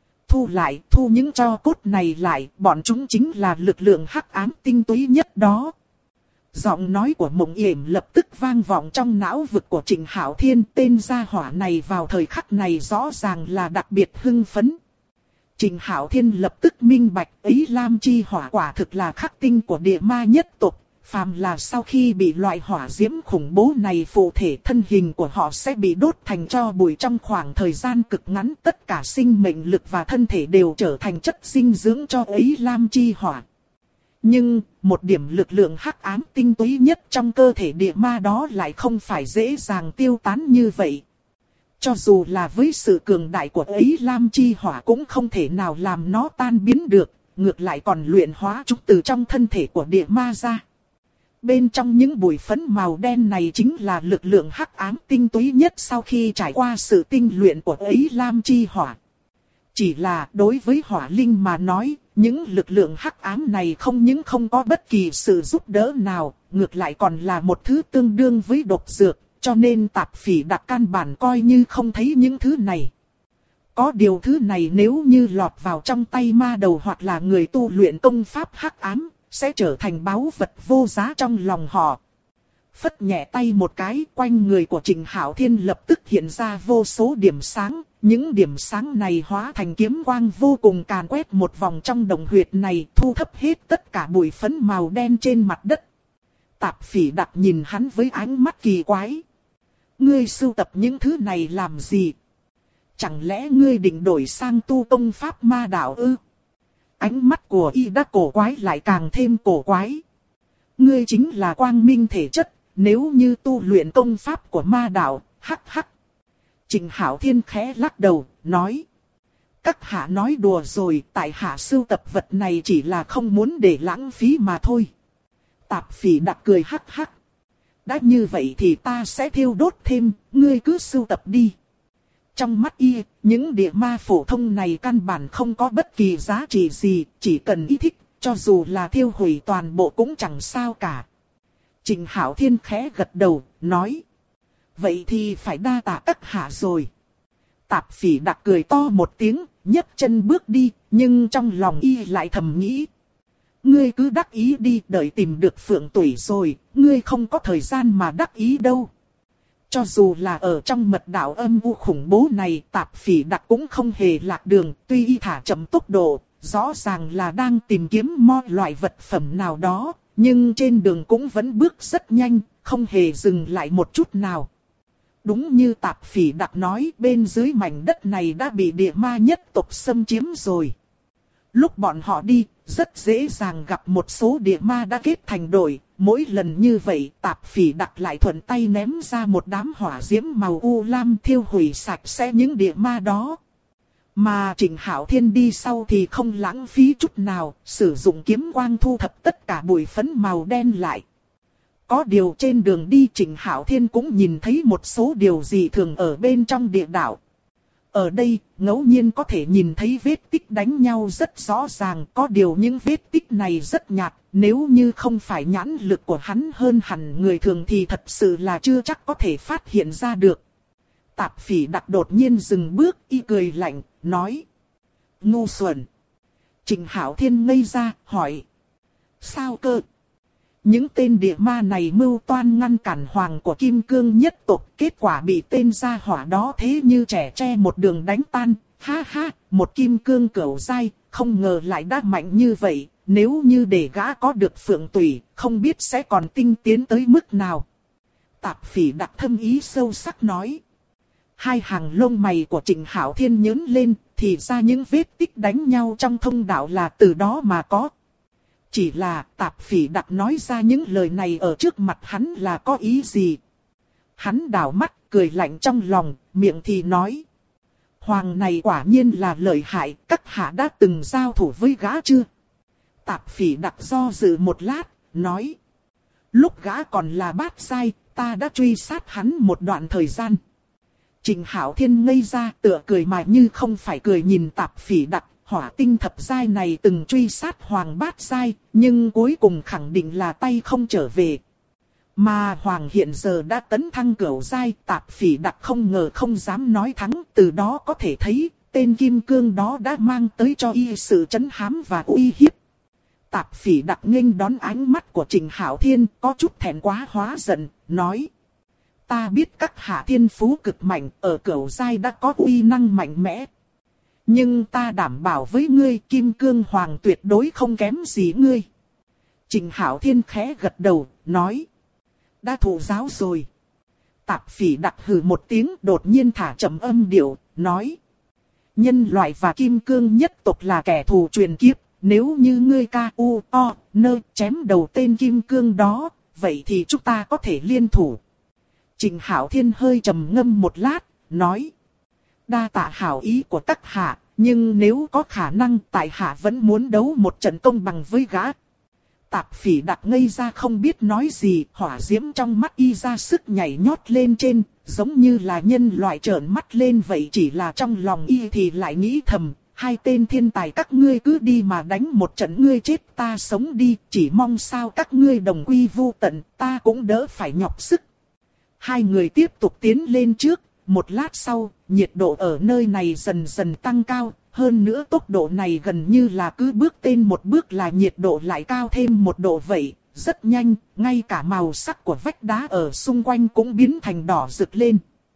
Thu những tro cốt này lại, bọn chúng chính là lực lượng hắc ám tinh túy nhất đó. Giọng nói của Mộng Yểm lập tức vang vọng trong não vực của Trịnh Hạo Thiên. Tên gia hỏa này vào thời khắc này rõ ràng là đặc biệt hưng phấn. Trịnh Hạo Thiên lập tức minh bạch ấy lam chi hỏa quả thực là khắc tinh của địa ma nhất tộc. Phàm là sau khi bị loại hỏa diễm khủng bố này phụ thể, thân hình của họ sẽ bị đốt thành tro bụi trong khoảng thời gian cực ngắn. Tất cả sinh mệnh lực và thân thể đều trở thành chất dinh dưỡng cho ấy lam chi hỏa. Nhưng, một điểm lực lượng hắc ám tinh túy nhất trong cơ thể địa ma đó lại không phải dễ dàng tiêu tán như vậy. Cho dù là với sự cường đại của ấy lam chi hỏa cũng không thể nào làm nó tan biến được, ngược lại còn luyện hóa chúng từ trong thân thể của địa ma ra. Bên trong những bụi phấn màu đen này chính là lực lượng hắc ám tinh túy nhất sau khi trải qua sự tinh luyện của ấy lam chi hỏa. Chỉ là đối với hỏa linh mà nói, những lực lượng hắc ám này không những không có bất kỳ sự giúp đỡ nào, ngược lại còn là một thứ tương đương với độc dược, cho nên Tạp Phỉ Đặc căn bản coi như không thấy những thứ này. Có điều thứ này nếu như lọt vào trong tay ma đầu hoặc là người tu luyện công pháp hắc ám, sẽ trở thành báu vật vô giá trong lòng họ. Phất nhẹ tay một cái, quanh người của Trịnh Hạo Thiên lập tức hiện ra vô số điểm sáng. Những điểm sáng này hóa thành kiếm quang vô cùng càn quét một vòng trong đồng huyệt này, thu thấp hết tất cả bụi phấn màu đen trên mặt đất. Tạp Phỉ Đặc nhìn hắn với ánh mắt kỳ quái. Ngươi sưu tập những thứ này làm gì? Chẳng lẽ ngươi định đổi sang tu công pháp ma đạo ư? Ánh mắt của y đã cổ quái lại càng thêm cổ quái. Ngươi chính là quang minh thể chất, nếu như tu luyện công pháp của ma đạo, hắc hắc. Trịnh Hạo Thiên khẽ lắc đầu, nói. Các hạ nói đùa rồi, tại hạ sưu tập vật này chỉ là không muốn để lãng phí mà thôi. Tạp Phỉ Đặc cười hắc hắc. Đã như vậy thì ta sẽ thiêu đốt thêm, ngươi cứ sưu tập đi. Trong mắt y, những địa ma phổ thông này căn bản không có bất kỳ giá trị gì, chỉ cần y thích, cho dù là thiêu hủy toàn bộ cũng chẳng sao cả. Trịnh Hạo Thiên khẽ gật đầu, nói. Vậy thì phải đa tạ các hạ rồi. Tạp Phỉ Đặc cười to một tiếng, nhấc chân bước đi, nhưng trong lòng y lại thầm nghĩ. Ngươi cứ đắc ý đi, đợi tìm được Phượng Tủy rồi, ngươi không có thời gian mà đắc ý đâu. Cho dù là ở trong mật đạo âm u khủng bố này, Tạp Phỉ Đặc cũng không hề lạc đường, tuy y thả chậm tốc độ, rõ ràng là đang tìm kiếm mọi loại vật phẩm nào đó, nhưng trên đường cũng vẫn bước rất nhanh, không hề dừng lại một chút nào. Đúng như Tạp Phỉ Đặc nói, bên dưới mảnh đất này đã bị địa ma nhất tộc xâm chiếm rồi. Lúc bọn họ đi, rất dễ dàng gặp một số địa ma đã kết thành đội. Mỗi lần như vậy, Tạp Phỉ Đặc lại thuận tay ném ra một đám hỏa diễm màu u lam thiêu hủy sạch sẽ những địa ma đó. Mà Trịnh Hạo Thiên đi sau thì không lãng phí chút nào, sử dụng kiếm quang thu thập tất cả bụi phấn màu đen lại. Có điều trên đường đi Trịnh Hạo Thiên cũng nhìn thấy một số điều dị thường ở bên trong địa đạo. Ở đây, ngẫu nhiên có thể nhìn thấy vết tích đánh nhau rất rõ ràng, có điều những vết tích này rất nhạt, nếu như không phải nhãn lực của hắn hơn hẳn người thường thì thật sự là chưa chắc có thể phát hiện ra được. Tạp Phỉ Đặc đột nhiên dừng bước, y cười lạnh, nói: ngu xuẩn. Trịnh Hạo Thiên ngây ra, hỏi: sao cơ? Những tên địa ma này mưu toan ngăn cản hoàng của Kim Cương nhất tộc, kết quả bị tên gia hỏa đó thế như trẻ tre một đường đánh tan. Ha ha, một Kim Cương cửu giai, không ngờ lại đã mạnh như vậy, nếu như để gã có được Phượng Tủy, không biết sẽ còn tinh tiến tới mức nào. Tạp Phỉ Đặc thâm ý sâu sắc nói. Hai hàng lông mày của Trịnh Hạo Thiên nhướng lên, thì ra những vết tích đánh nhau trong thông đạo là từ đó mà có. Chỉ là Tạp Phỉ Đặc nói ra những lời này ở trước mặt hắn là có ý gì? Hắn đảo mắt, cười lạnh trong lòng, miệng thì nói: hoàng này quả nhiên là lợi hại, các hạ đã từng giao thủ với gã chưa? Tạp Phỉ Đặc do dự một lát, nói: lúc gã còn là bát giai, ta đã truy sát hắn một đoạn thời gian. Trịnh Hạo Thiên ngây ra, tựa cười mà như không phải cười nhìn Tạp Phỉ Đặc. Hỏa tinh thập giai này từng truy sát hoàng bát giai, nhưng cuối cùng khẳng định là tay không trở về. Mà hoàng hiện giờ đã tấn thăng cửu giai, Tạp Phỉ Đặc không ngờ không dám nói thắng, từ đó có thể thấy, tên Kim Cương đó đã mang tới cho y sự trấn hám và uy hiếp. Tạp Phỉ Đặc nghênh đón ánh mắt của Trịnh Hạo Thiên, có chút thẹn quá hóa giận, nói: ta biết các hạ thiên phú cực mạnh, ở cửu giai đã có uy năng mạnh mẽ. Nhưng ta đảm bảo với ngươi, Kim Cương Hoàng tuyệt đối không kém gì ngươi. Trịnh Hạo Thiên khẽ gật đầu, nói: đã thụ giáo rồi. Tạp Phỉ Đặc hừ một tiếng, đột nhiên thả trầm âm điệu, nói: nhân loại và Kim Cương nhất tộc là kẻ thù truyền kiếp. Nếu như ngươi chém đầu tên Kim Cương đó, vậy thì chúng ta có thể liên thủ. Trịnh Hạo Thiên hơi trầm ngâm một lát, nói: đa tạ hảo ý của các hạ, nhưng nếu có khả năng tại hạ vẫn muốn đấu một trận công bằng với gã. Tạp Phỉ Đặc ngây ra không biết nói gì, hỏa diễm trong mắt y ra sức nhảy nhót lên trên, giống như là nhân loại trợn mắt lên vậy. Chỉ là trong lòng y thì lại nghĩ thầm, hai tên thiên tài các ngươi cứ đi mà đánh một trận, ngươi chết ta sống đi, chỉ mong sao các ngươi đồng quy vu tận, ta cũng đỡ phải nhọc sức. Hai người tiếp tục tiến lên trước. Một lát sau, nhiệt độ ở nơi này dần dần tăng cao, hơn nữa tốc độ này gần như là cứ bước tên một bước là nhiệt độ lại cao thêm một độ vậy, rất nhanh, ngay cả màu sắc của vách đá ở xung quanh cũng biến thành đỏ rực lên.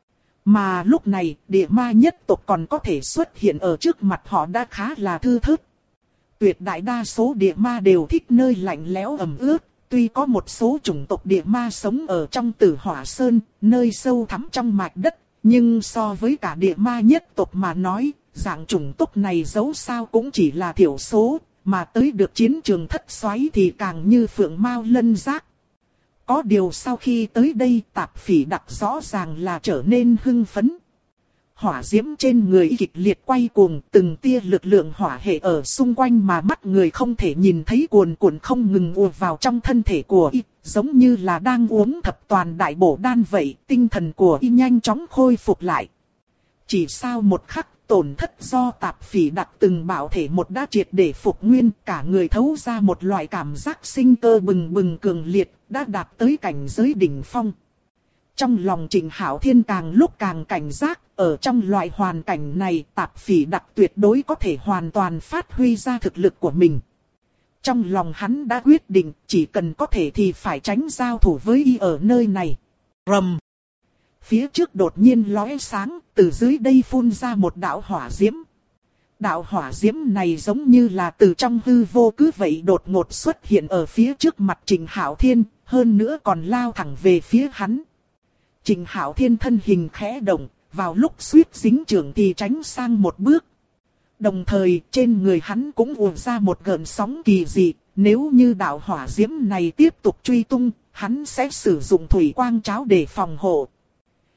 Mà lúc này, địa ma nhất tộc còn có thể xuất hiện ở trước mặt họ đã khá là thư thớt. Tuyệt đại đa số địa ma đều thích nơi lạnh lẽo ẩm ướt. Tuy có một số chủng tộc địa ma sống ở trong Tử Hỏa Sơn, nơi sâu thẳm trong mạch đất, nhưng so với cả địa ma nhất tộc mà nói, dạng chủng tộc này dẫu sao cũng chỉ là thiểu số, mà tới được chiến trường thất xoáy thì càng như phượng mao lân giác. Có điều sau khi tới đây, Tạp Phỉ Đặc rõ ràng là trở nên hưng phấn. Hỏa diễm trên người kịch liệt quay cuồng, từng tia lực lượng hỏa hệ ở xung quanh mà mắt người không thể nhìn thấy cuồn cuộn không ngừng ùa vào trong thân thể của y, giống như là đang uống thập toàn đại bổ đan vậy, tinh thần của y nhanh chóng khôi phục lại. Chỉ sau một khắc, tổn thất do Tạp Phỉ Đặc từng bảo thể một đã triệt để phục nguyên, cả người thấu ra một loại cảm giác sinh cơ bừng bừng cường liệt, đã đạt tới cảnh giới đỉnh phong. Trong lòng Trịnh Hạo Thiên càng lúc càng cảnh giác, ở trong loại hoàn cảnh này Tạp Phỉ Đặc tuyệt đối có thể hoàn toàn phát huy ra thực lực của mình. Trong lòng hắn đã quyết định, chỉ cần có thể thì phải tránh giao thủ với y ở nơi này. Rầm! Phía trước đột nhiên lóe sáng, từ dưới đây phun ra một đạo hỏa diễm. Đạo hỏa diễm này giống như là từ trong hư vô cứ vậy đột ngột xuất hiện ở phía trước mặt Trịnh Hạo Thiên, hơn nữa còn lao thẳng về phía hắn. Trịnh Hạo Thiên thân hình khẽ động, vào lúc suýt dính chưởng thì tránh sang một bước. Đồng thời trên người hắn cũng ùa ra một gợn sóng kỳ dị, nếu như đạo hỏa diễm này tiếp tục truy tung, hắn sẽ sử dụng thủy quang cháo để phòng hộ.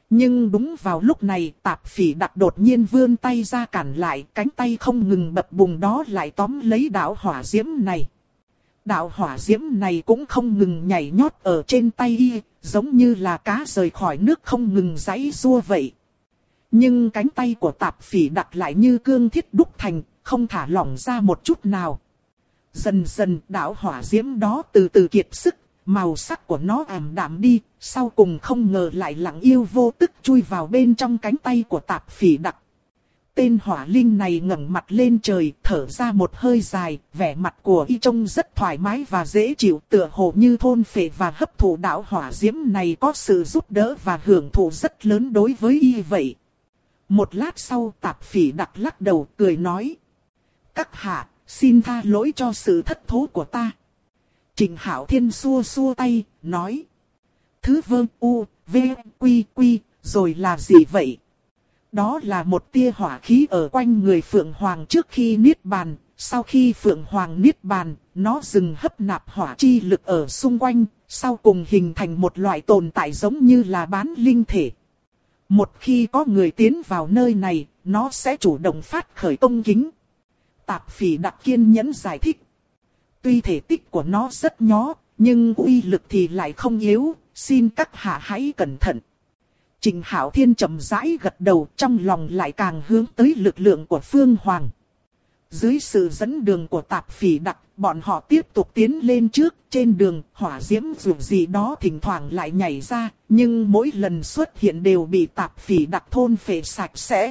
Nhưng đúng vào lúc này, Tạp Phỉ Đặc đột nhiên vươn tay ra cản lại, cánh tay không ngừng bập bùng đó lại tóm lấy đạo hỏa diễm này. Đạo hỏa diễm này cũng không ngừng nhảy nhót ở trên tay y, giống như là cá rời khỏi nước không ngừng giãy giụa vậy. Nhưng cánh tay của Tạp Phỉ Đặc lại như cương thiết đúc thành, không thả lỏng ra một chút nào. Dần dần đạo hỏa diễm đó từ từ kiệt sức, màu sắc của nó ảm đạm đi, sau cùng không ngờ lại lặng yêu vô tức chui vào bên trong cánh tay của Tạp Phỉ Đặc. Tên hỏa linh này ngẩng mặt lên trời, thở ra một hơi dài, vẻ mặt của y trông rất thoải mái và dễ chịu, tựa hồ như thôn phệ và hấp thụ đạo hỏa diễm này có sự giúp đỡ và hưởng thụ rất lớn đối với y vậy. Một lát sau Tạp Phỉ Đặc lắc đầu cười nói: các hạ, xin tha lỗi cho sự thất thố của ta. Trịnh Hạo Thiên xua xua tay, nói: thứ vương u, v, quy quy, rồi là gì vậy? Đó là một tia hỏa khí ở quanh người Phượng Hoàng trước khi niết bàn. Sau khi Phượng Hoàng niết bàn, nó dừng hấp nạp hỏa chi lực ở xung quanh, sau cùng hình thành một loại tồn tại giống như là bán linh thể. Một khi có người tiến vào nơi này, nó sẽ chủ động phát khởi công kính. Tạp Phỉ Đặc kiên nhẫn giải thích. Tuy thể tích của nó rất nhỏ, nhưng uy lực thì lại không yếu, xin các hạ hãy cẩn thận. Trịnh Hạo Thiên chậm rãi gật đầu, trong lòng lại càng hướng tới lực lượng của Phương Hoàng. Dưới sự dẫn đường của Tạp Phỉ Đặc, bọn họ tiếp tục tiến lên trước. Trên đường, hỏa diễm dù gì đó thỉnh thoảng lại nhảy ra, nhưng mỗi lần xuất hiện đều bị Tạp Phỉ Đặc thôn phệ sạch sẽ.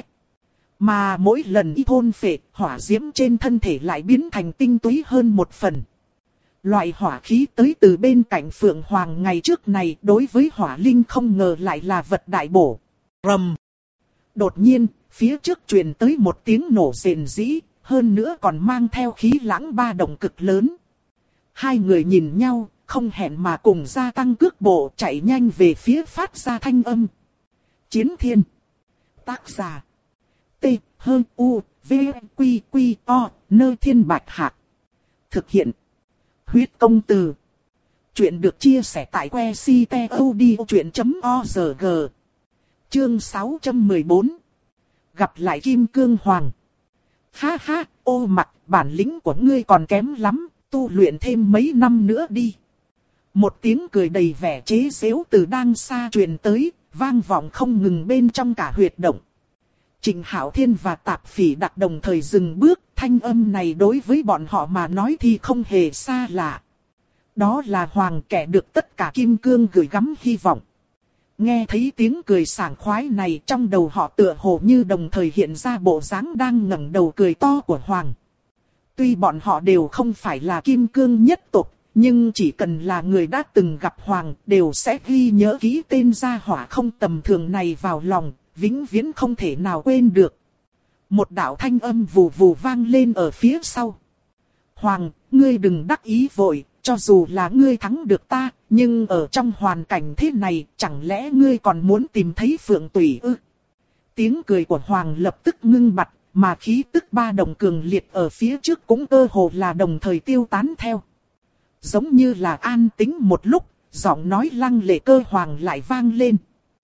Mà mỗi lần y thôn phệ, hỏa diễm trên thân thể lại biến thành tinh túy hơn một phần. Loại hỏa khí tới từ bên cạnh Phượng Hoàng ngày trước này đối với hỏa linh không ngờ lại là vật đại bổ. Rầm. Đột nhiên, phía trước truyền tới một tiếng nổ rền rĩ, hơn nữa còn mang theo khí lãng ba động cực lớn. Hai người nhìn nhau, không hẹn mà cùng gia tăng cước bộ chạy nhanh về phía phát ra thanh âm. Chiến Thiên. Tác giả. T, H, U, V, Quy, Quy, O, Nơi Thiên Bạch Hạc. Thực hiện. Huyết công từ. Chuyện được chia sẻ tại que ctod.org. Chương 614. Gặp lại Kim Cương Hoàng. Ha ha, ô mặt, bản lĩnh của ngươi còn kém lắm, tu luyện thêm mấy năm nữa đi. Một tiếng cười đầy vẻ chế giễu từ đang xa truyền tới, vang vọng không ngừng bên trong cả huyệt động. Trịnh Hạo Thiên và Tạp Phỉ Đặc đồng thời dừng bước, thanh âm này đối với bọn họ mà nói thì không hề xa lạ. Đó là Hoàng, kẻ được tất cả kim cương gửi gắm hy vọng. Nghe thấy tiếng cười sảng khoái này, trong đầu họ tựa hồ như đồng thời hiện ra bộ dáng đang ngẩng đầu cười to của Hoàng. Tuy bọn họ đều không phải là kim cương nhất tộc, nhưng chỉ cần là người đã từng gặp Hoàng đều sẽ ghi nhớ kỹ tên gia hỏa không tầm thường này vào lòng, vĩnh viễn không thể nào quên được. Một đạo thanh âm vù vù vang lên ở phía sau. Hoàng, ngươi đừng đắc ý vội, cho dù là ngươi thắng được ta, nhưng ở trong hoàn cảnh thế này, chẳng lẽ ngươi còn muốn tìm thấy Phượng Tùy ư? Tiếng cười của Hoàng lập tức ngưng bặt, mà khí tức ba đồng cường liệt ở phía trước cũng cơ hồ là đồng thời tiêu tán theo. Giống như là an tĩnh một lúc, giọng nói lăng lệ cơ Hoàng lại vang lên.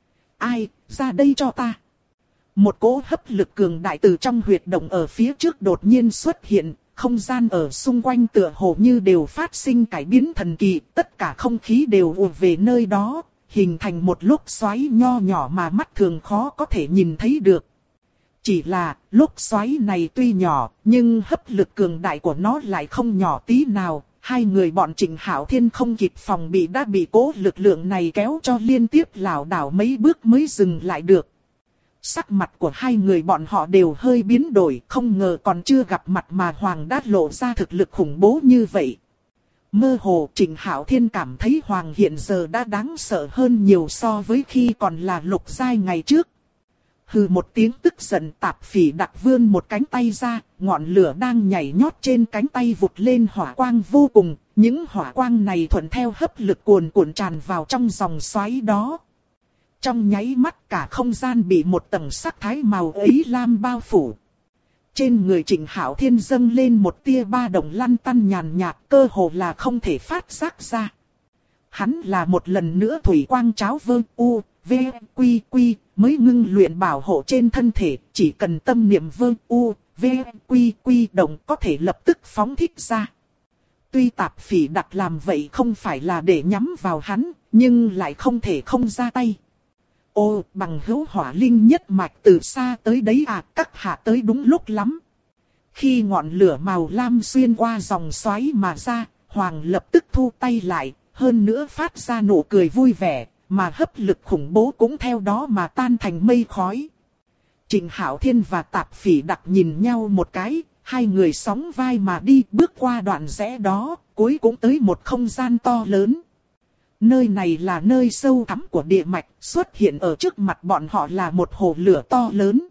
Ai, ra đây cho ta. Một cỗ hấp lực cường đại từ trong huyệt động ở phía trước đột nhiên xuất hiện, không gian ở xung quanh tựa hồ như đều phát sinh cải biến thần kỳ, tất cả không khí đều ùa về nơi đó, hình thành một lốc xoáy nho nhỏ mà mắt thường khó có thể nhìn thấy được. Chỉ là, lốc xoáy này tuy nhỏ, nhưng hấp lực cường đại của nó lại không nhỏ tí nào. Hai người bọn Trịnh Hạo Thiên không kịp phòng bị đã bị cỗ lực lượng này kéo cho liên tiếp lảo đảo mấy bước mới dừng lại được. Sắc mặt của hai người bọn họ đều hơi biến đổi, không ngờ còn chưa gặp mặt mà Hoàng đã lộ ra thực lực khủng bố như vậy. Mơ hồ Trịnh Hạo Thiên cảm thấy Hoàng hiện giờ đã đáng sợ hơn nhiều so với khi còn là lục giai ngày trước. Hừ một tiếng tức giận, Tạp Phỉ Đặc vươn một cánh tay ra, ngọn lửa đang nhảy nhót trên cánh tay vụt lên hỏa quang vô cùng, những hỏa quang này thuận theo hấp lực cuồn cuộn tràn vào trong dòng xoáy đó. Trong nháy mắt cả không gian bị một tầng sắc thái màu ấy lam bao phủ. Trên người Trịnh Hạo Thiên dâng lên một tia ba động lăn tăn nhàn nhạt, cơ hồ là không thể phát giác ra. Hắn là một lần nữa thủy quang cháo vương u, V, Quy, Quy, mới ngưng luyện bảo hộ trên thân thể, chỉ cần tâm niệm vơ U, V, Quy, Quy động có thể lập tức phóng thích ra. Tuy Tạp Phỉ Đặc làm vậy không phải là để nhắm vào hắn, nhưng lại không thể không ra tay. Ô, bằng hữu hỏa linh nhất mạch từ xa tới đấy à, các hạ tới đúng lúc lắm. Khi ngọn lửa màu lam xuyên qua dòng xoáy mà ra, Hoàng lập tức thu tay lại, hơn nữa phát ra nụ cười vui vẻ, mà hấp lực khủng bố cũng theo đó mà tan thành mây khói. Trịnh Hạo Thiên và Tạp Phỉ Đặc nhìn nhau một cái, hai người sóng vai mà đi, bước qua đoạn rẽ đó, cuối cũng tới một không gian to lớn. Nơi này là nơi sâu thẳm của địa mạch, xuất hiện ở trước mặt bọn họ là một hồ lửa to lớn.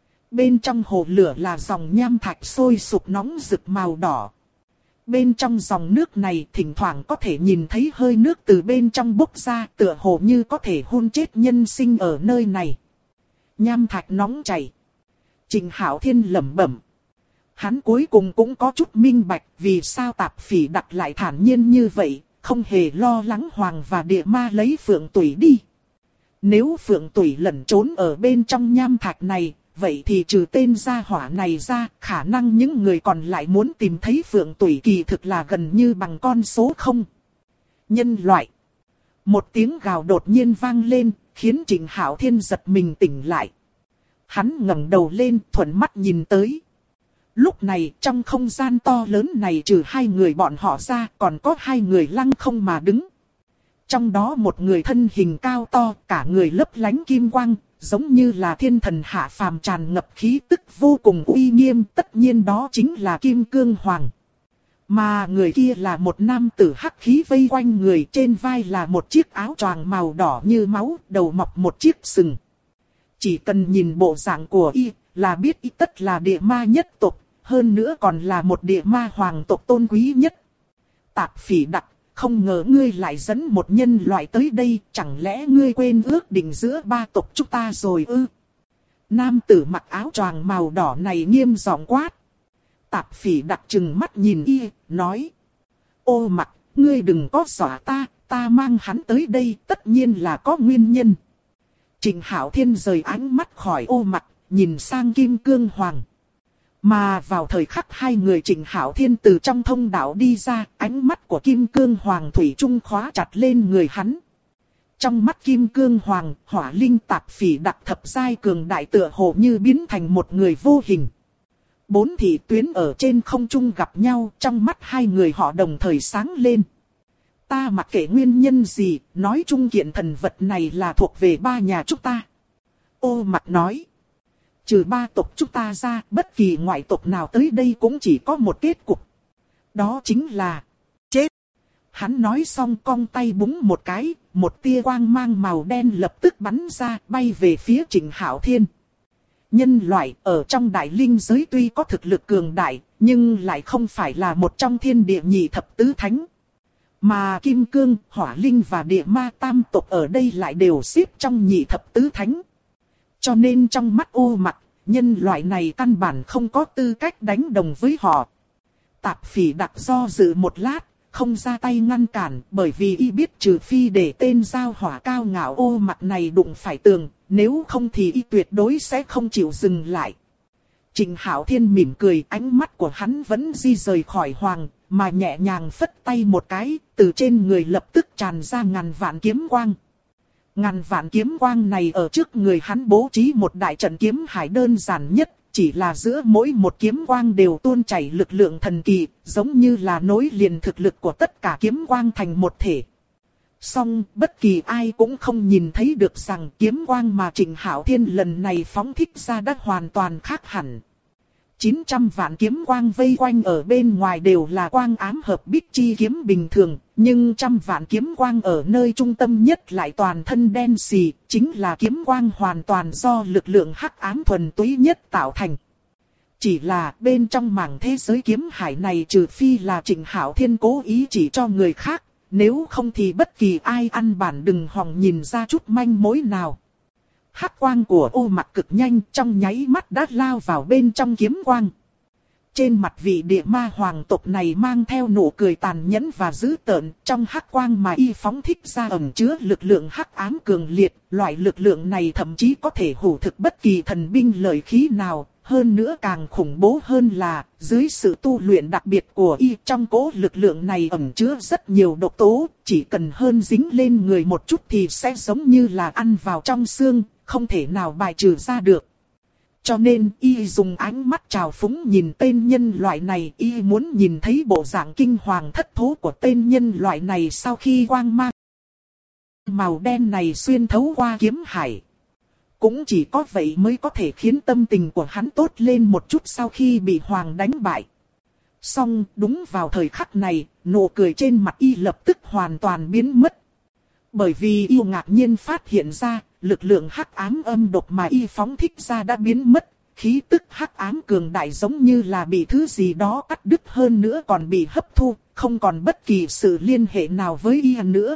Bên trong hồ lửa là dòng nham thạch sôi sục nóng rực màu đỏ. Bên trong dòng nước này thỉnh thoảng có thể nhìn thấy hơi nước từ bên trong bốc ra, tựa hồ như có thể hôn chết nhân sinh ở nơi này. Nham thạch nóng chảy. Trịnh Hạo Thiên lẩm bẩm. Hắn cuối cùng cũng có chút minh bạch vì sao Tạp Phỉ Đặc lại thản nhiên như vậy, không hề lo lắng Hoàng và Địa Ma lấy Phượng Tủy đi. Nếu Phượng Tủy lẩn trốn ở bên trong nham thạch này, vậy thì trừ tên gia hỏa này ra, khả năng những người còn lại muốn tìm thấy Phượng Tủy kỳ thực là gần như bằng con số không. Nhân loại. Một tiếng gào đột nhiên vang lên, khiến Trịnh Hạo Thiên giật mình tỉnh lại. Hắn ngẩng đầu lên, thuận mắt nhìn tới. Lúc này trong không gian to lớn này trừ hai người bọn họ ra, còn có hai người lăng không mà đứng. Trong đó một người thân hình cao to, cả người lấp lánh kim quang, giống như là thiên thần hạ phàm, tràn ngập khí tức vô cùng uy nghiêm, tất nhiên đó chính là Kim Cương Hoàng. Mà người kia là một nam tử hắc khí vây quanh người, trên vai là một chiếc áo choàng màu đỏ như máu, đầu mọc một chiếc sừng. Chỉ cần nhìn bộ dạng của y, là biết y tất là địa ma nhất tộc, hơn nữa còn là một địa ma hoàng tộc tôn quý nhất. Tạp Phỉ Đặc, không ngờ ngươi lại dẫn một nhân loại tới đây, chẳng lẽ ngươi quên ước định giữa ba tộc chúng ta rồi ư? Nam tử mặc áo choàng màu đỏ này nghiêm giọng quát. Tạp Phỉ Đặc trừng mắt nhìn y, nói. Ô Mặc, ngươi đừng có dọa ta, ta mang hắn tới đây tất nhiên là có nguyên nhân. Trịnh Hạo Thiên rời ánh mắt khỏi Ô Mặc, nhìn sang Kim Cương Hoàng. Mà vào thời khắc hai người Trịnh Hạo Thiên từ trong thông đạo đi ra, ánh mắt của Kim Cương Hoàng thủy chung khóa chặt lên người hắn. Trong mắt Kim Cương Hoàng, hỏa linh Tạp Phỉ Đặc thập giai cường đại tựa hồ như biến thành một người vô hình. Bốn thị tuyến ở trên không trung gặp nhau, trong mắt hai người họ đồng thời sáng lên. Ta mặc kệ nguyên nhân gì, nói chung kiện thần vật này là thuộc về ba nhà chúng ta. Ô Mặc nói. Trừ ba tộc chúng ta ra, bất kỳ ngoại tộc nào tới đây cũng chỉ có một kết cục. Đó chính là chết. Hắn nói xong cong tay búng một cái, một tia quang mang màu đen lập tức bắn ra, bay về phía Trịnh Hạo Thiên. Nhân loại ở trong đại linh giới tuy có thực lực cường đại, nhưng lại không phải là một trong thiên địa nhị thập tứ thánh. Mà Kim Cương, Hỏa Linh và Địa Ma tam tộc ở đây lại đều xếp trong nhị thập tứ thánh. Cho nên trong mắt Ô Mặc, nhân loại này căn bản không có tư cách đánh đồng với họ. Tạp Phỉ Đặc do dự một lát, không ra tay ngăn cản, bởi vì y biết trừ phi để tên giao hỏa cao ngạo Ô Mặc này đụng phải tường, nếu không thì y tuyệt đối sẽ không chịu dừng lại. Trịnh Hạo Thiên mỉm cười, ánh mắt của hắn vẫn di rời khỏi Hoàng, mà nhẹ nhàng phất tay một cái, từ trên người lập tức tràn ra ngàn vạn kiếm quang. Ngàn vạn kiếm quang này ở trước người hắn bố trí một đại trận kiếm hải đơn giản nhất, chỉ là giữa mỗi một kiếm quang đều tuôn chảy lực lượng thần kỳ, giống như là nối liền thực lực của tất cả kiếm quang thành một thể. Song, bất kỳ ai cũng không nhìn thấy được rằng kiếm quang mà Trịnh Hạo Thiên lần này phóng thích ra đã hoàn toàn khác hẳn. 900 vạn kiếm quang vây quanh ở bên ngoài đều là quang ám hợp bích chi kiếm bình thường, nhưng 100 vạn kiếm quang ở nơi trung tâm nhất lại toàn thân đen xì, chính là kiếm quang hoàn toàn do lực lượng hắc ám thuần túy nhất tạo thành. Chỉ là bên trong mảng thế giới kiếm hải này trừ phi là Trịnh Hạo Thiên cố ý chỉ cho người khác, nếu không thì bất kỳ ai ăn bản đừng hòng nhìn ra chút manh mối nào. Hắc quang của Ô Mặc cực nhanh, trong nháy mắt đã lao vào bên trong kiếm quang. Trên mặt vị địa ma hoàng tộc này mang theo nụ cười tàn nhẫn và dữ tợn, trong hắc quang mà y phóng thích ra ẩn chứa lực lượng hắc ám cường liệt, loại lực lượng này thậm chí có thể hủ thực bất kỳ thần binh lợi khí nào, hơn nữa càng khủng bố hơn là, dưới sự tu luyện đặc biệt của y trong cỗ lực lượng này ẩn chứa rất nhiều độc tố, chỉ cần hơn dính lên người một chút thì sẽ giống như là ăn vào trong xương, không thể nào bài trừ ra được. Cho nên y dùng ánh mắt trào phúng nhìn tên nhân loại này, y muốn nhìn thấy bộ dạng kinh hoàng thất thố của tên nhân loại này sau khi quang mang màu đen này xuyên thấu qua kiếm hải. Cũng chỉ có vậy mới có thể khiến tâm tình của hắn tốt lên một chút sau khi bị Hoàng đánh bại. Song đúng vào thời khắc này, nụ cười trên mặt y lập tức hoàn toàn biến mất. Bởi vì y ngạc nhiên phát hiện ra, lực lượng hắc ám âm độc mà y phóng thích ra đã biến mất. Khí tức hắc ám cường đại giống như là bị thứ gì đó cắt đứt, hơn nữa còn bị hấp thu, không còn bất kỳ sự liên hệ nào với y nữa.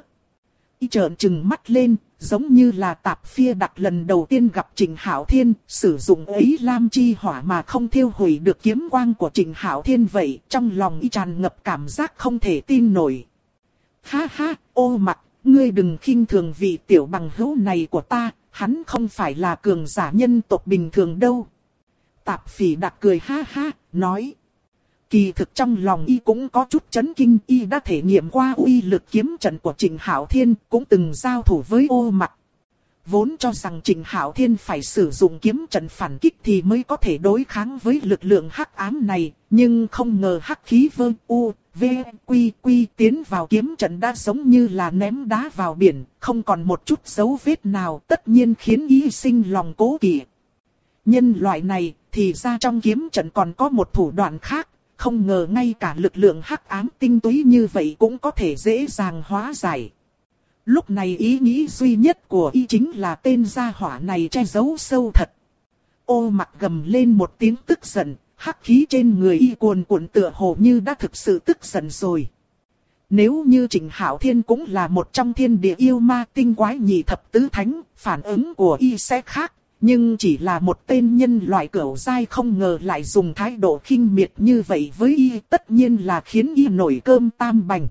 Y trợn trừng mắt lên, giống như là Tạp Phia Đặc lần đầu tiên gặp Trịnh Hạo Thiên, sử dụng ấy lam chi hỏa mà không thiêu hủy được kiếm quang của Trịnh Hạo Thiên vậy, trong lòng y tràn ngập cảm giác không thể tin nổi. Ha ha, Ô Mặc, ngươi đừng khinh thường vị tiểu bằng hữu này của ta, hắn không phải là cường giả nhân tộc bình thường đâu. Tạp Phỉ Đặc cười ha ha, nói. Kỳ thực trong lòng y cũng có chút chấn kinh, y đã thể nghiệm qua uy lực kiếm trận của Trịnh Hạo Thiên, cũng từng giao thủ với Ô Mặc. Vốn cho rằng Trịnh Hạo Thiên phải sử dụng kiếm trận phản kích thì mới có thể đối kháng với lực lượng hắc ám này, nhưng không ngờ hắc khí vơ u, v, quy quy tiến vào kiếm trận đã giống như là ném đá vào biển, không còn một chút dấu vết nào, tất nhiên khiến y sinh lòng cố kỵ. Nhân loại này, thì ra trong kiếm trận còn có một thủ đoạn khác. Không ngờ ngay cả lực lượng hắc ám tinh túy như vậy cũng có thể dễ dàng hóa giải. Lúc này ý nghĩ duy nhất của y chính là tên gia hỏa này che giấu sâu thật. Ô Mặc gầm lên một tiếng tức giận, hắc khí trên người y cuồn cuộn tựa hồ như đã thực sự tức giận rồi. Nếu như Trịnh Hạo Thiên cũng là một trong thiên địa yêu ma tinh quái nhị thập tứ thánh, phản ứng của y sẽ khác. Nhưng chỉ là một tên nhân loại cửu giai không ngờ lại dùng thái độ khinh miệt như vậy với y, tất nhiên là khiến y nổi cơm tam bành.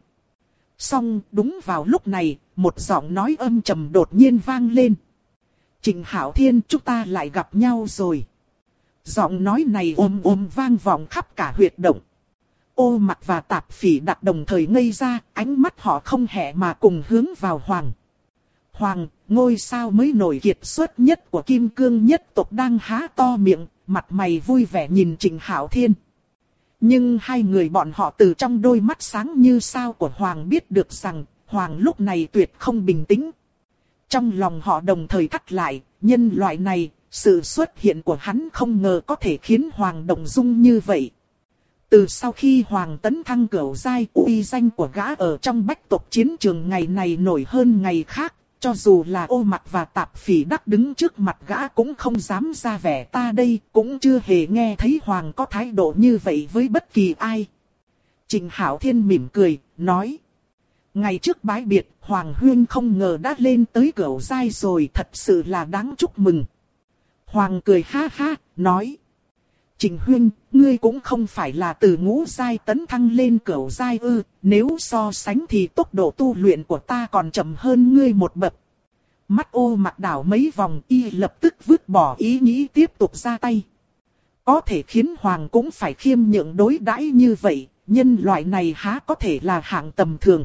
Song đúng vào lúc này, một giọng nói âm trầm đột nhiên vang lên. Trịnh Hạo Thiên, chúng ta lại gặp nhau rồi. Giọng nói này ôm vang vọng khắp cả huyệt động. Ô Mặc và Tạp Phỉ Đặc đồng thời ngây ra, ánh mắt họ không hề mà cùng hướng vào Hoàng. Hoàng, ngôi sao mới nổi kiệt xuất nhất của Kim Cương nhất tộc đang há to miệng, mặt mày vui vẻ nhìn Trịnh Hạo Thiên. Nhưng hai người bọn họ từ trong đôi mắt sáng như sao của Hoàng biết được rằng, Hoàng lúc này tuyệt không bình tĩnh. Trong lòng họ đồng thời thắt lại, nhân loại này, sự xuất hiện của hắn không ngờ có thể khiến Hoàng động dung như vậy. Từ sau khi Hoàng tấn thăng cửu giai, uy danh của gã ở trong bách tộc chiến trường ngày này nổi hơn ngày khác. Cho dù là Ô Mặc và Tạp Phỉ Đắc đứng trước mặt gã cũng không dám ra vẻ, ta đây cũng chưa hề nghe thấy Hoàng có thái độ như vậy với bất kỳ ai. Trịnh Hạo Thiên mỉm cười, nói. Ngày trước bái biệt, Hoàng Huyên không ngờ đã lên tới cửu giai rồi, thật sự là đáng chúc mừng. Hoàng cười ha ha, nói. Trịnh Huyên, ngươi cũng không phải là từ ngũ giai tấn thăng lên cửu giai ư, nếu so sánh thì tốc độ tu luyện của ta còn chậm hơn ngươi một bậc. Mắt Ô Mặc đảo mấy vòng, y lập tức vứt bỏ ý nghĩ tiếp tục ra tay. Có thể khiến Hoàng cũng phải khiêm nhượng đối đãi như vậy, nhân loại này há có thể là hạng tầm thường.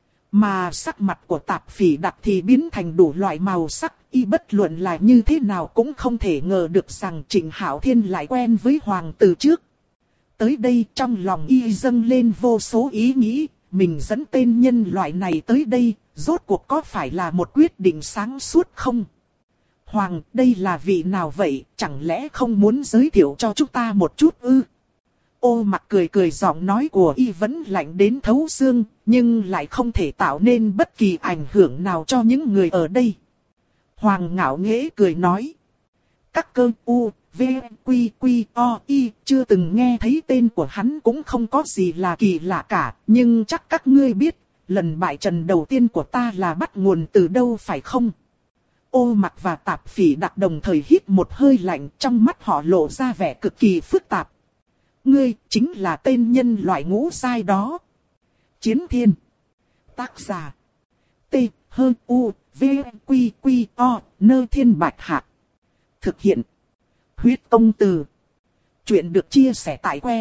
Mà sắc mặt của Tạp Phỉ Đặc thì biến thành đủ loại màu sắc, y bất luận là như thế nào cũng không thể ngờ được rằng Trịnh Hạo Thiên lại quen với Hoàng từ trước. Tới đây trong lòng y dâng lên vô số ý nghĩ, mình dẫn tên nhân loại này tới đây, rốt cuộc có phải là một quyết định sáng suốt không? Hoàng, đây là vị nào vậy, chẳng lẽ không muốn giới thiệu cho chúng ta một chút ư? Ô Mặc cười cười, giọng nói của y vẫn lạnh đến thấu xương, nhưng lại không thể tạo nên bất kỳ ảnh hưởng nào cho những người ở đây. Hoàng ngạo nghễ cười nói. Các cơ u, v, quy quy, o, y, chưa từng nghe thấy tên của hắn cũng không có gì là kỳ lạ cả, nhưng chắc các ngươi biết, lần bại trận đầu tiên của ta là bắt nguồn từ đâu phải không? Ô Mặc và Tạp Phỉ Đặc đồng thời hít một hơi lạnh, trong mắt họ lộ ra vẻ cực kỳ phức tạp. ngươi chính là tên nhân loại ngũ giai đó. Chiến thiên. Tác giả. T, H, U, V, Quy, Quy, O, Nơ Thiên Bạch Hạc. Thực hiện. Huyết Công Từ. Chuyện được chia sẻ tại que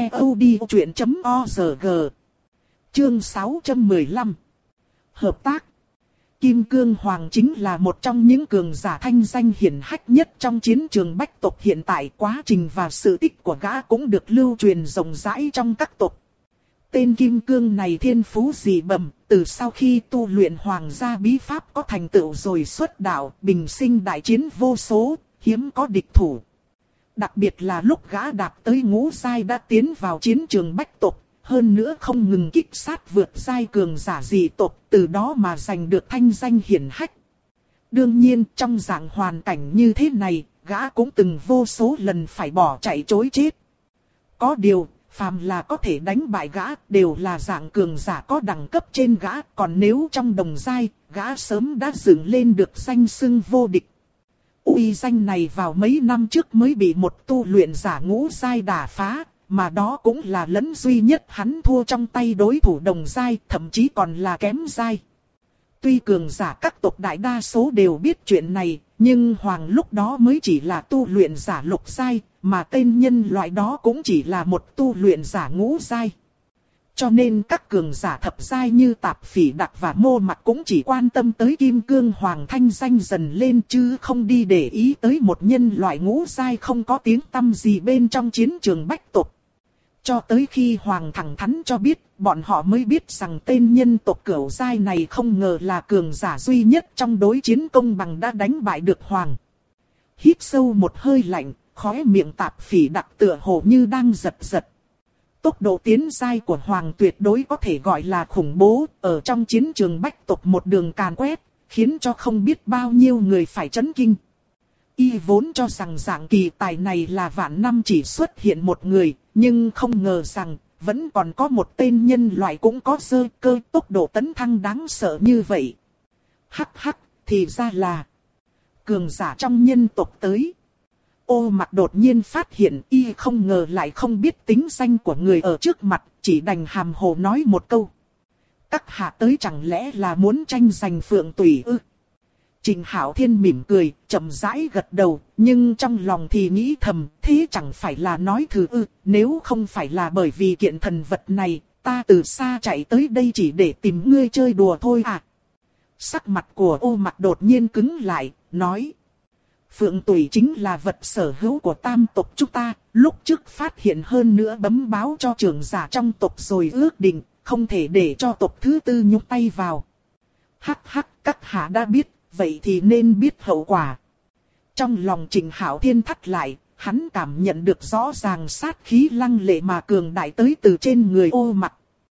ctod.org. Chương 615. Hợp tác. Kim Cương Hoàng chính là một trong những cường giả thanh danh hiển hách nhất trong chiến trường bách tộc hiện tại. Quá trình và sự tích của gã cũng được lưu truyền rộng rãi trong các tộc. Tên Kim Cương này thiên phú dị bẩm, từ sau khi tu luyện hoàng gia bí pháp có thành tựu rồi xuất đạo, bình sinh đại chiến vô số, hiếm có địch thủ. Đặc biệt là lúc gã đạt tới ngũ giai đã tiến vào chiến trường bách tộc, hơn nữa không ngừng kích sát vượt giai cường giả dị tộc, từ đó mà giành được thanh danh hiển hách. Đương nhiên, trong dạng hoàn cảnh như thế này, gã cũng từng vô số lần phải bỏ chạy trối chết. Có điều, phàm là có thể đánh bại gã, đều là dạng cường giả có đẳng cấp trên gã, còn nếu trong đồng giai, gã sớm đã dựng lên được danh xưng vô địch. Uy danh này vào mấy năm trước mới bị một tu luyện giả ngũ giai đả phá, mà đó cũng là lần duy nhất hắn thua trong tay đối thủ đồng giai, thậm chí còn là kém giai. Tuy cường giả các tộc đại đa số đều biết chuyện này, nhưng Hoàng lúc đó mới chỉ là tu luyện giả lục giai, mà tên nhân loại đó cũng chỉ là một tu luyện giả ngũ giai. Cho nên các cường giả thập giai như Tạp Phỉ Đặc và Mô Mặc cũng chỉ quan tâm tới Kim Cương Hoàng thanh danh dần lên, chứ không đi để ý tới một nhân loại ngũ giai không có tiếng tăm gì bên trong chiến trường bách tộc. Cho tới khi Hoàng thẳng thắn cho biết, bọn họ mới biết rằng tên nhân tộc cửu giai này không ngờ là cường giả duy nhất trong đối chiến công bằng đã đánh bại được Hoàng. Hít sâu một hơi lạnh, khóe miệng Tạp Phỉ Đặc tựa hồ như đang giật giật. Tốc độ tiến giai của Hoàng tuyệt đối có thể gọi là khủng bố, ở trong chiến trường bách tộc một đường càn quét, khiến cho không biết bao nhiêu người phải chấn kinh. Y vốn cho rằng dạng kỳ tài này là vạn năm chỉ xuất hiện một người, nhưng không ngờ rằng vẫn còn có một tên nhân loại cũng có sơ cơ tốc độ tấn thăng đáng sợ như vậy. Hắc hắc, thì ra là cường giả trong nhân tộc tới. Ô Mặc đột nhiên phát hiện y không ngờ lại không biết tính danh của người ở trước mặt, chỉ đành hàm hồ nói một câu. Các hạ tới chẳng lẽ là muốn tranh giành Phượng Tùy ư? Trình Hạo Thiên mỉm cười, chậm rãi gật đầu, nhưng trong lòng thì nghĩ thầm, thế chẳng phải là nói thử ư, nếu không phải là bởi vì kiện thần vật này, ta từ xa chạy tới đây chỉ để tìm ngươi chơi đùa thôi à. Sắc mặt của Ô Mặc đột nhiên cứng lại, nói. Phượng Tùy chính là vật sở hữu của tam tộc chúng ta, lúc trước phát hiện hơn nữa bấm báo cho trưởng giả trong tộc rồi ước định, không thể để cho tộc thứ tư nhúc tay vào. Hắc hắc, các hạ đã biết, vậy thì nên biết hậu quả. Trong lòng Trình Hạo Thiên thắt lại, hắn cảm nhận được rõ ràng sát khí lăng lệ mà cường đại tới từ trên người Ô Mặc.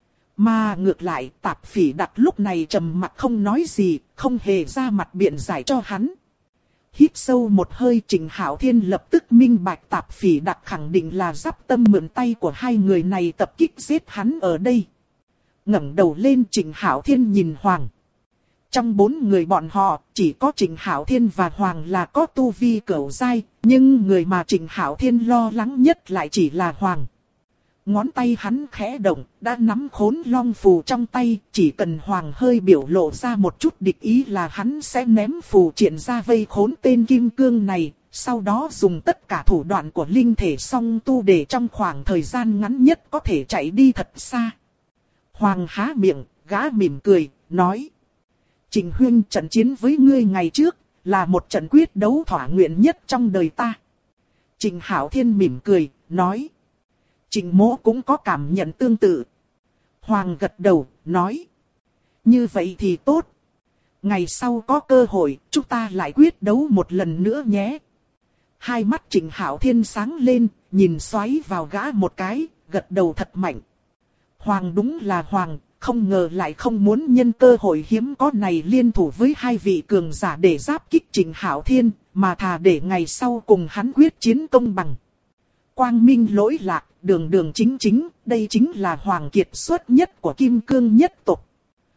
Mà ngược lại, Tạp Phỉ Đặc lúc này trầm mặc không nói gì, không hề ra mặt biện giải cho hắn. Hít sâu một hơi, Trình Hạo Thiên lập tức minh bạch Tạp Phỉ Đặc khẳng định là dắp tâm mượn tay của hai người này tập kích giết hắn ở đây. Ngẩng đầu lên, Trình Hạo Thiên nhìn Hoàng. Trong bốn người bọn họ, chỉ có Trình Hạo Thiên và Hoàng là có tu vi cửu giai, nhưng người mà Trình Hạo Thiên lo lắng nhất lại chỉ là Hoàng. Ngón tay hắn khẽ động, đã nắm khốn long phù trong tay, chỉ cần Hoàng hơi biểu lộ ra một chút địch ý là hắn sẽ ném phù triện ra vây khốn tên Kim Cương này, sau đó dùng tất cả thủ đoạn của linh thể song tu để trong khoảng thời gian ngắn nhất có thể chạy đi thật xa. Hoàng há miệng, gã mỉm cười, nói. Trình huynh, trận chiến với ngươi ngày trước, là một trận quyết đấu thỏa nguyện nhất trong đời ta. Trình Hạo Thiên mỉm cười, nói. Trình mỗ cũng có cảm nhận tương tự. Hoàng gật đầu, nói. Như vậy thì tốt. Ngày sau có cơ hội, chúng ta lại quyết đấu một lần nữa nhé. Hai mắt Trình Hạo Thiên sáng lên, nhìn xoáy vào gã một cái, gật đầu thật mạnh. Hoàng đúng là Hoàng, không ngờ lại không muốn nhân cơ hội hiếm có này liên thủ với hai vị cường giả để giáp kích Trình Hạo Thiên, mà thà để ngày sau cùng hắn quyết chiến công bằng. Quang minh lỗi lạc, đường đường chính chính, đây chính là Hoàng kiệt xuất nhất của Kim Cương nhất tộc.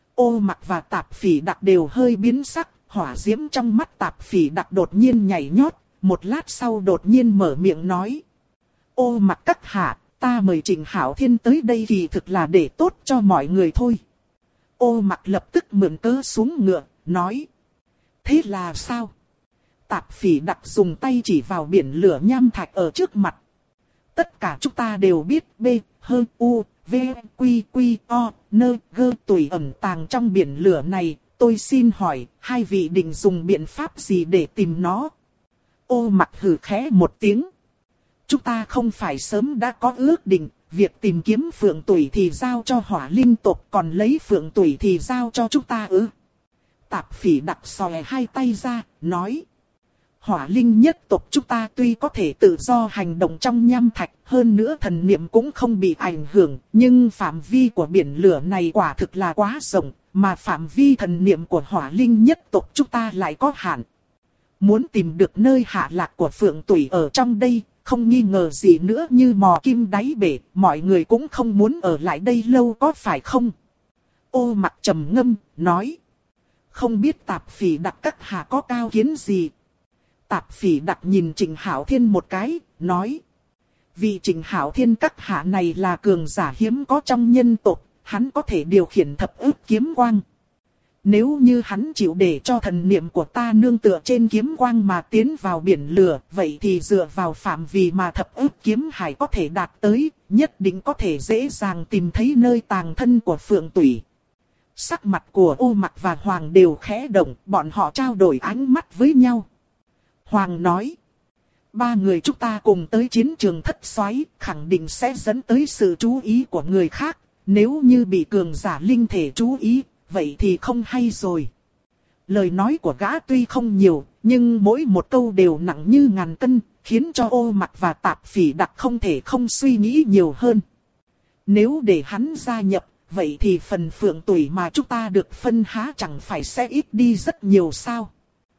Ô Mặc và Tạp Phỉ Đặc đều hơi biến sắc, hỏa diễm trong mắt Tạp Phỉ Đặc đột nhiên nhảy nhót, một lát sau đột nhiên mở miệng nói. Ô Mặc các hạ, Ta mời Trịnh Hạo Thiên tới đây kỳ thực là để tốt cho mọi người thôi. Ô Mặc lập tức mượn cớ xuống ngựa, nói. Thế là sao? Tạp Phỉ Đặc dùng tay chỉ vào biển lửa nham thạch ở trước mặt. Tất cả chúng ta đều biết B, H, U, V, Quy, Quy, O, N, G tùy ẩn tàng trong biển lửa này. Tôi xin hỏi, hai vị định dùng biện pháp gì để tìm nó? Ô Mặc hừ khẽ một tiếng. Chúng ta không phải sớm đã có ước định, việc tìm kiếm phượng tủy thì giao cho Hỏa Linh tộc, còn lấy phượng tủy thì giao cho chúng ta ư? Tạp Phỉ Đặc xòe hai tay ra, nói. Hỏa Linh nhất tộc chúng ta tuy có thể tự do hành động trong nham thạch, hơn nữa thần niệm cũng không bị ảnh hưởng, nhưng phạm vi của biển lửa này quả thực là quá rộng, mà phạm vi thần niệm của Hỏa Linh nhất tộc chúng ta lại có hạn. Muốn tìm được nơi hạ lạc của phượng tủy ở trong đây, không nghi ngờ gì nữa như mò kim đáy bể, mọi người cũng không muốn ở lại đây lâu có phải không? Ô Mặc trầm ngâm, nói. Không biết Tạp Phỉ Đặc các hạ có cao kiến gì? Tạp Phỉ Đặc nhìn Trịnh Hạo Thiên một cái, nói. Vị Trịnh Hạo Thiên các hạ này là cường giả hiếm có trong nhân tộc, hắn có thể điều khiển thập ức kiếm quang. Nếu như hắn chịu để cho thần niệm của ta nương tựa trên kiếm quang mà tiến vào biển lửa, vậy thì dựa vào phạm vi mà thập ức kiếm hải có thể đạt tới, nhất định có thể dễ dàng tìm thấy nơi tàng thân của phượng tủy. Sắc mặt của Ô Mặc và Hoàng đều khẽ động, bọn họ trao đổi ánh mắt với nhau. Hoàng nói, ba người chúng ta cùng tới chiến trường thất xoáy, khẳng định sẽ dẫn tới sự chú ý của người khác, nếu như bị cường giả linh thể chú ý, vậy thì không hay rồi. Lời nói của gã tuy không nhiều, nhưng mỗi một câu đều nặng như ngàn cân, khiến cho Ô Mặc và Tạp Phỉ Đặc không thể không suy nghĩ nhiều hơn. Nếu để hắn gia nhập, vậy thì phần phượng tủy mà chúng ta được phân há chẳng phải sẽ ít đi rất nhiều sao?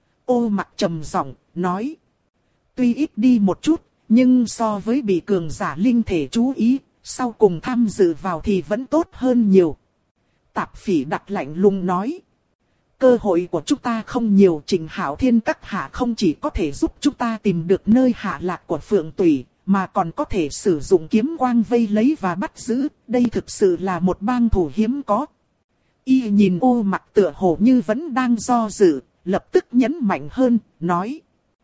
Ô Mặc trầm giọng, nói. Tuy ít đi một chút, nhưng so với bị cường giả linh thể chú ý, sau cùng tham dự vào thì vẫn tốt hơn nhiều. Tạp Phỉ Đặc lạnh lùng nói. Cơ hội của chúng ta không nhiều, Trịnh Hạo Thiên các hạ không chỉ có thể giúp chúng ta tìm được nơi hạ lạc của phượng tủy, mà còn có thể sử dụng kiếm quang vây lấy và bắt giữ, đây thực sự là một bang thủ hiếm có. Y nhìn Ô Mặc tựa hồ như vẫn đang do dự, lập tức nhấn mạnh hơn, nói.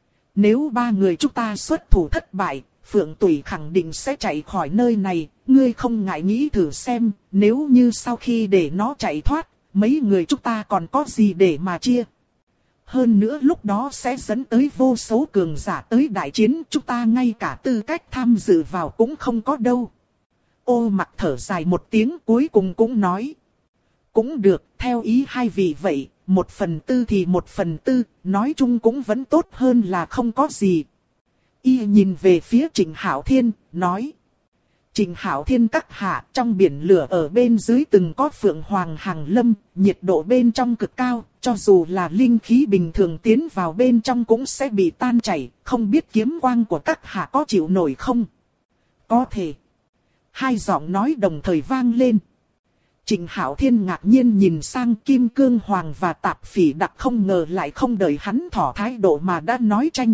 Nếu ba người chúng ta xuất thủ thất bại, phượng tủy khẳng định sẽ chạy khỏi nơi này, ngươi không ngại nghĩ thử xem, nếu như sau khi để nó chạy thoát, mấy người chúng ta còn có gì để mà chia. Hơn nữa lúc đó sẽ dẫn tới vô số cường giả tới đại chiến, chúng ta ngay cả tư cách tham dự vào cũng không có đâu. Ô Mặc thở dài một tiếng cuối cùng cũng nói. Cũng được, theo ý hai vị vậy, 1/4 thì 1/4, nói chung cũng vẫn tốt hơn là không có gì. Y nhìn về phía Trịnh Hạo Thiên, nói. Trịnh Hạo Thiên các hạ, trong biển lửa ở bên dưới từng có phượng hoàng hàng lâm, nhiệt độ bên trong cực cao, cho dù là linh khí bình thường tiến vào bên trong cũng sẽ bị tan chảy, không biết kiếm quang của các hạ có chịu nổi không? Có thể. Hai giọng nói đồng thời vang lên. Trịnh Hạo Thiên ngạc nhiên nhìn sang Kim Cương Hoàng và Tạp Phỉ Đặc, không ngờ lại không đợi hắn tỏ thái độ mà đã nói tranh.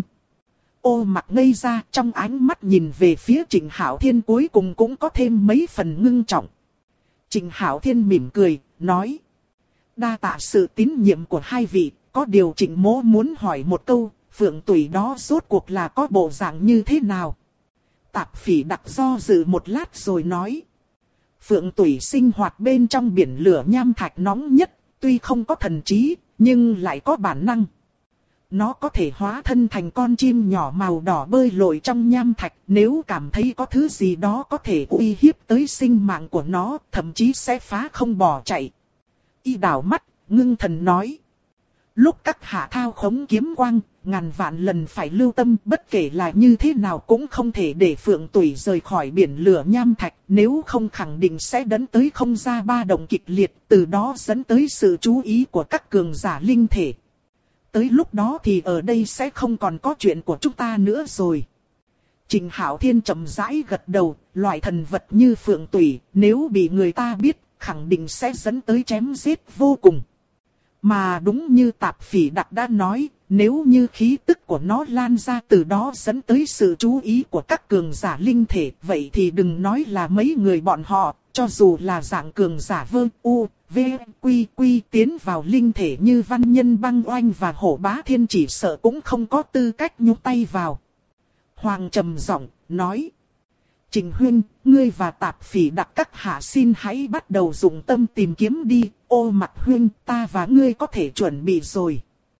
Ô Mặc ngây ra, trong ánh mắt nhìn về phía Trịnh Hạo Thiên cuối cùng cũng có thêm mấy phần ngưng trọng. Trịnh Hạo Thiên mỉm cười, nói. Đa tạ sự tín nhiệm của hai vị, có điều Trịnh mỗ muốn hỏi một câu, phượng tủy đó rốt cuộc là có bộ dạng như thế nào? Tạp Phỉ Đặc do dự một lát rồi nói. Phượng tủy sinh hoạt bên trong biển lửa nham thạch nóng nhất, tuy không có thần trí, nhưng lại có bản năng. Nó có thể hóa thân thành con chim nhỏ màu đỏ bơi lội trong nham thạch, nếu cảm thấy có thứ gì đó có thể uy hiếp tới sinh mạng của nó, thậm chí sẽ phá không bỏ chạy. Y đảo mắt, ngưng thần nói. Lúc các hạ thao khống kiếm quang, ngàn vạn lần phải lưu tâm, bất kể là như thế nào cũng không thể để phượng tủy rời khỏi biển lửa nham thạch, nếu không khẳng định sẽ dẫn tới không gian ba động kịch liệt, từ đó dẫn tới sự chú ý của các cường giả linh thể. Tới lúc đó thì ở đây sẽ không còn có chuyện của chúng ta nữa rồi. Trịnh Hạo Thiên chậm rãi gật đầu, loại thần vật như phượng tủy, nếu bị người ta biết, khẳng định sẽ dẫn tới chém giết vô cùng. Mà đúng như Tạp Phỉ Đặc đã nói, nếu như khí tức của nó lan ra từ đó dẫn tới sự chú ý của các cường giả linh thể, vậy thì đừng nói là mấy người bọn họ, cho dù là dạng cường giả Vơ U, V, Quy Quy tiến vào linh thể như Văn Nhân Băng Oanh và Hổ Bá Thiên chỉ sợ cũng không có tư cách nhúc tay vào. Hoàng trầm giọng nói: Trình Huynh, ngươi và Tạp Phỉ Đặc các hạ xin hãy bắt đầu dụng tâm tìm kiếm đi. Ô Mặc Huynh, ta và ngươi có thể chuẩn bị rồi.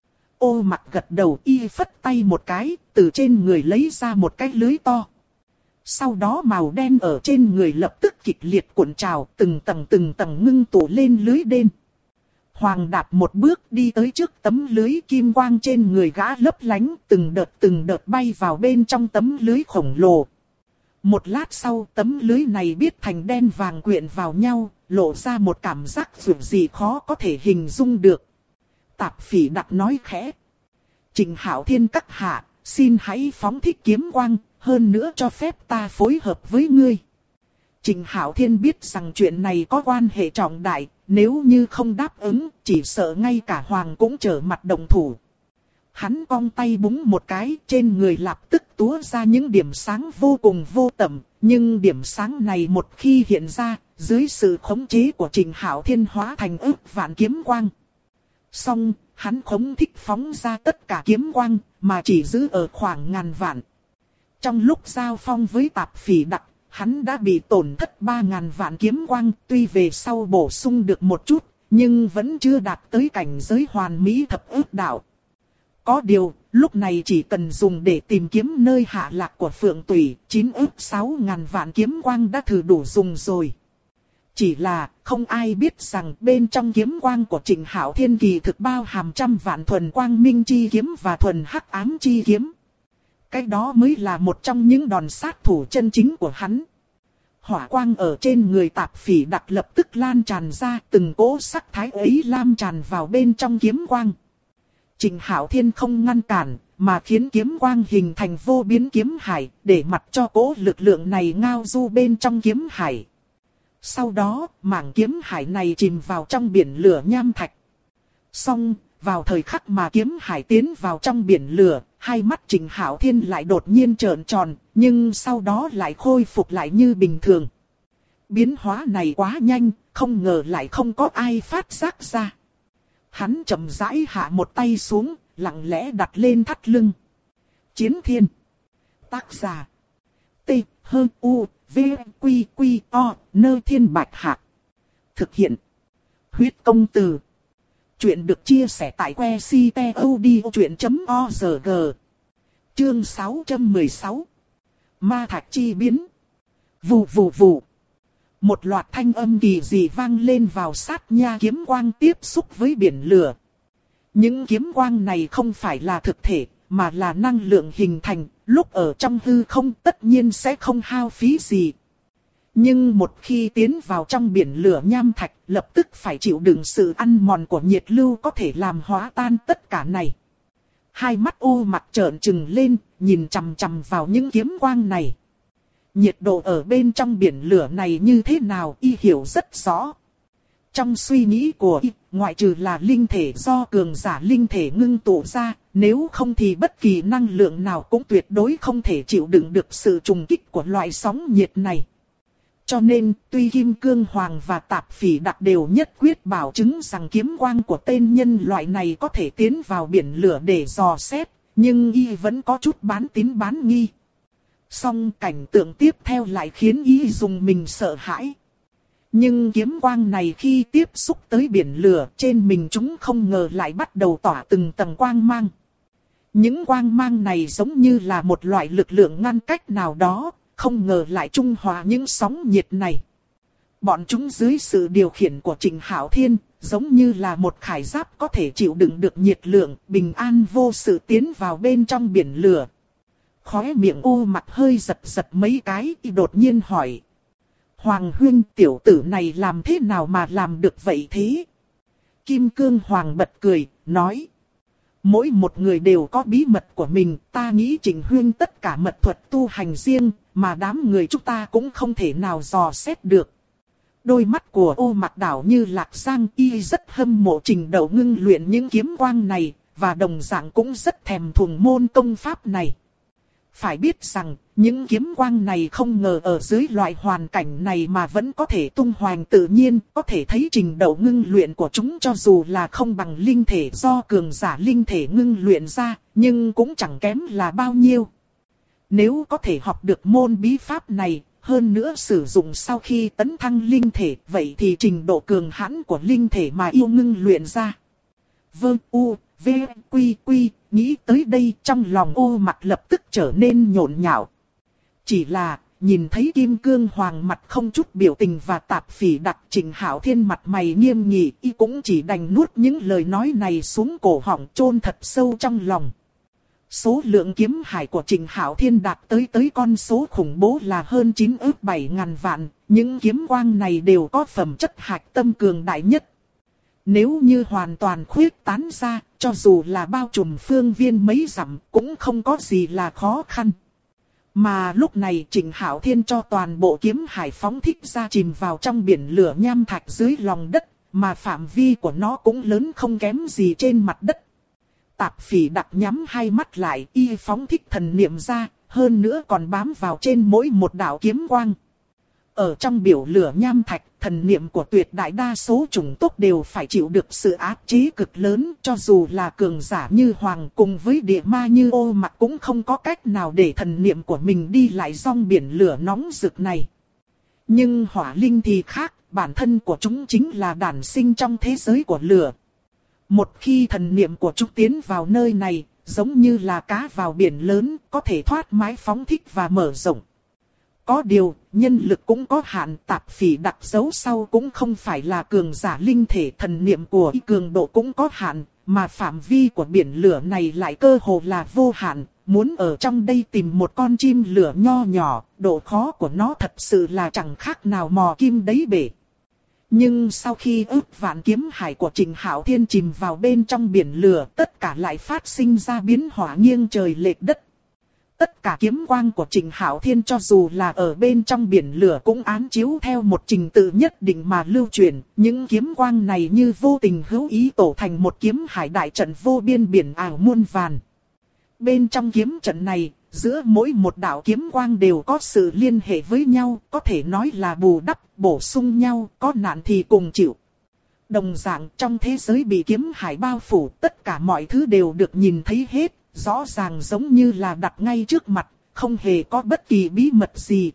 Ô Mặc gật đầu, y phất tay một cái, từ trên người lấy ra một cái lưới to. Sau đó màu đen ở trên người lập tức kịch liệt cuộn trào, từng tầng ngưng tụ lên lưới đen. Hoàng đạp một bước đi tới trước tấm lưới, kim quang trên người gã lấp lánh, từng đợt bay vào bên trong tấm lưới khổng lồ. Một lát sau, tấm lưới này biến thành đen vàng quyện vào nhau, lộ ra một cảm giác dường gì khó có thể hình dung được. Tạp Phỉ Đặc nói khẽ: Trình Hạo Thiên các hạ, xin hãy phóng thích kiếm quang, hơn nữa cho phép ta phối hợp với ngươi. Trình Hạo Thiên biết rằng chuyện này có quan hệ trọng đại, nếu như không đáp ứng, chỉ sợ ngay cả Hoàng cũng trở mặt động thủ. Hắn cong tay búng một cái, trên người lập tức túa ra những điểm sáng vô cùng vô tận, nhưng điểm sáng này một khi hiện ra, dưới sự khống chế của Trình Hạo Thiên hóa thành ức vạn kiếm quang. Song, hắn không thích phóng ra tất cả kiếm quang, mà chỉ giữ ở khoảng ngàn vạn. Trong lúc giao phong với Tạp Phỉ Đặc, hắn đã bị tổn thất 3.000 vạn kiếm quang, tuy về sau bổ sung được một chút, nhưng vẫn chưa đạt tới cảnh giới hoàn mỹ thập ức đạo. Có điều, lúc này chỉ cần dùng để tìm kiếm nơi hạ lạc của Phượng Tủy, 9 ức 6.000 vạn kiếm quang đã thử đủ dùng rồi. Chỉ là, không ai biết rằng bên trong kiếm quang của Trình Hạo Thiên kỳ thực bao hàm trăm vạn thuần quang minh chi kiếm và thuần hắc ám chi kiếm. Cái đó mới là một trong những đòn sát thủ chân chính của hắn. Hỏa quang ở trên người Tạp Phỉ Đặc lập tức lan tràn ra, từng cỗ sắc thái ấy lan tràn vào bên trong kiếm quang. Trình Hạo Thiên không ngăn cản, mà khiến kiếm quang hình thành vô biến kiếm hải, để mặc cho cỗ lực lượng này ngao du bên trong kiếm hải. Sau đó, mảng kiếm hải này chìm vào trong biển lửa nham thạch. Song, vào thời khắc mà kiếm hải tiến vào trong biển lửa, hai mắt Trình Hạo Thiên lại đột nhiên trợn tròn, nhưng sau đó lại khôi phục lại như bình thường. Biến hóa này quá nhanh, không ngờ lại không có ai phát giác ra. Hắn chậm rãi hạ một tay xuống, lặng lẽ đặt lên thắt lưng. Chiến Thiên. Tác giả: T, H, U, V, Quy, Quy, O, Nơ Thiên Bạch Hạc. Thực hiện: Huyết Công Từ. Chuyện được chia sẻ tại website.odchuyện.org. Chương 616. Ma Thạch Chi Biến. Vù vù vù. Một loạt thanh âm kỳ dị vang lên vào sát nha kiếm quang tiếp xúc với biển lửa. Những kiếm quang này không phải là thực thể, mà là năng lượng hình thành, lúc ở trong hư không tất nhiên sẽ không hao phí gì. Nhưng một khi tiến vào trong biển lửa nham thạch, lập tức phải chịu đựng sự ăn mòn của nhiệt lưu có thể làm hóa tan tất cả này. Hai mắt Ô Mặc trợn trừng lên, nhìn chằm chằm vào những kiếm quang này. Nhiệt độ ở bên trong biển lửa này như thế nào y hiểu rất rõ. Trong suy nghĩ của y, ngoại trừ là linh thể do cường giả linh thể ngưng tụ ra, nếu không thì bất kỳ năng lượng nào cũng tuyệt đối không thể chịu đựng được sự trùng kích của loại sóng nhiệt này. Cho nên, tuy Kim Cương Hoàng và Tạp Phỉ Đặc đều nhất quyết bảo chứng rằng kiếm quang của tên nhân loại này có thể tiến vào biển lửa để dò xét, nhưng y vẫn có chút bán tín bán nghi. Song cảnh tượng tiếp theo lại khiến y dùng mình sợ hãi. Nhưng kiếm quang này khi tiếp xúc tới biển lửa, trên mình chúng không ngờ lại bắt đầu tỏa từng tầng quang mang. Những quang mang này giống như là một loại lực lượng ngăn cách nào đó, không ngờ lại trung hòa những sóng nhiệt này. Bọn chúng dưới sự điều khiển của Trình Hạo Thiên, giống như là một khải giáp có thể chịu đựng được nhiệt lượng, bình an vô sự tiến vào bên trong biển lửa. Khóe miệng Ô Mặc hơi giật giật mấy cái, y đột nhiên hỏi: Hoàng huynh, tiểu tử này làm thế nào mà làm được vậy thế? Kim Cương Hoàng bật cười, nói: Mỗi một người đều có bí mật của mình, ta nghĩ Trình huynh tất cả mật thuật tu hành riêng, mà đám người chúng ta cũng không thể nào dò xét được. Đôi mắt của Ô Mặc Đảo như lạc giang, y rất hâm mộ Trình Đậu Ngưng luyện những kiếm quang này, và đồng dạng cũng rất thèm thuồng môn công pháp này. Phải biết rằng, những kiếm quang này không ngờ ở dưới loại hoàn cảnh này mà vẫn có thể tung hoành tự nhiên, có thể thấy Trình Đậu Ngưng luyện của chúng cho dù là không bằng linh thể do cường giả linh thể ngưng luyện ra, nhưng cũng chẳng kém là bao nhiêu. Nếu có thể học được môn bí pháp này, hơn nữa sử dụng sau khi tấn thăng linh thể, vậy thì trình độ cường hãn của linh thể mà yêu ngưng luyện ra. Nghĩ tới đây trong lòng Ô Mặc lập tức trở nên nhộn nhạo. Chỉ là, nhìn thấy Kim Cương Hoàng mặt không chút biểu tình và Tạp Phỉ Đặc, Trình Hạo Thiên mặt mày nghiêm nghị, y cũng chỉ đành nuốt những lời nói này xuống cổ họng chôn thật sâu trong lòng. Số lượng kiếm hải của Trình Hạo Thiên đạt tới con số khủng bố là hơn 9 ức 7 ngàn vạn, những kiếm quang này đều có phẩm chất hạch tâm cường đại nhất. Nếu như hoàn toàn khuyết tán ra, cho dù là bao trùm phương viên mấy dặm, cũng không có gì là khó khăn. Mà lúc này Trình Hạo Thiên cho toàn bộ kiếm hải phóng thích ra chìm vào trong biển lửa nham thạch dưới lòng đất, mà phạm vi của nó cũng lớn không kém gì trên mặt đất. Tạp Phỉ Đặc nhắm hai mắt lại, y phóng thích thần niệm ra, hơn nữa còn bám vào trên mỗi một đạo kiếm quang. Ở trong biển lửa nham thạch, thần niệm của tuyệt đại đa số chủng tộc đều phải chịu được sự áp chế cực lớn, cho dù là cường giả như Hoàng cùng với địa ma như Ô Mặc cũng không có cách nào để thần niệm của mình đi lại dòng biển lửa nóng rực này. Nhưng hỏa linh thì khác, bản thân của chúng chính là đản sinh trong thế giới của lửa. Một khi thần niệm của chúng tiến vào nơi này, giống như là cá vào biển lớn, có thể thoát mái phóng thích và mở rộng. Có điều, nhân lực cũng có hạn, Tạp Phỉ Đặc giấu sau cũng không phải là cường giả linh thể, thần niệm của y cường độ cũng có hạn, mà phạm vi của biển lửa này lại cơ hồ là vô hạn, muốn ở trong đây tìm một con chim lửa nho nhỏ, độ khó của nó thật sự là chẳng khác nào mò kim đáy bể. Nhưng sau khi ước vạn kiếm hải của Trình Hạo Thiên chìm vào bên trong biển lửa, tất cả lại phát sinh ra biến hóa nghiêng trời lệch đất. Tất cả kiếm quang của Trình Hạo Thiên cho dù là ở bên trong biển lửa cũng án chiếu theo một trình tự nhất định mà lưu truyền. Những kiếm quang này như vô tình hữu ý tổ thành một kiếm hải đại trận vô biên biển ảo muôn vàn. Bên trong kiếm trận này, giữa mỗi một đạo kiếm quang đều có sự liên hệ với nhau, có thể nói là bù đắp, bổ sung nhau, có nạn thì cùng chịu. Đồng dạng trong thế giới bị kiếm hải bao phủ, tất cả mọi thứ đều được nhìn thấy hết, rõ ràng giống như là đặt ngay trước mặt, không hề có bất kỳ bí mật gì.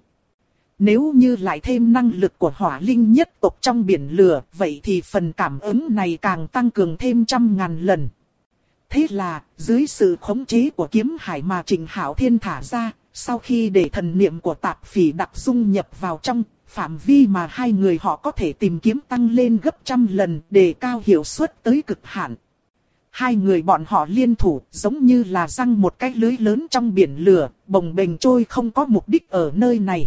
Nếu như lại thêm năng lực của hỏa linh nhất tộc trong biển lửa, vậy thì phần cảm ứng này càng tăng cường thêm 100.000 lần. Thế là, dưới sự khống chế của kiếm hải mà Trình Hạo Thiên thả ra, sau khi để thần niệm của Tạp Phỉ Đặc dung nhập vào trong, phạm vi mà hai người họ có thể tìm kiếm tăng lên gấp 100 lần, để cao hiệu suất tới cực hạn. Hai người bọn họ liên thủ giống như là giăng một cái lưới lớn trong biển lửa, bồng bềnh trôi không có mục đích ở nơi này.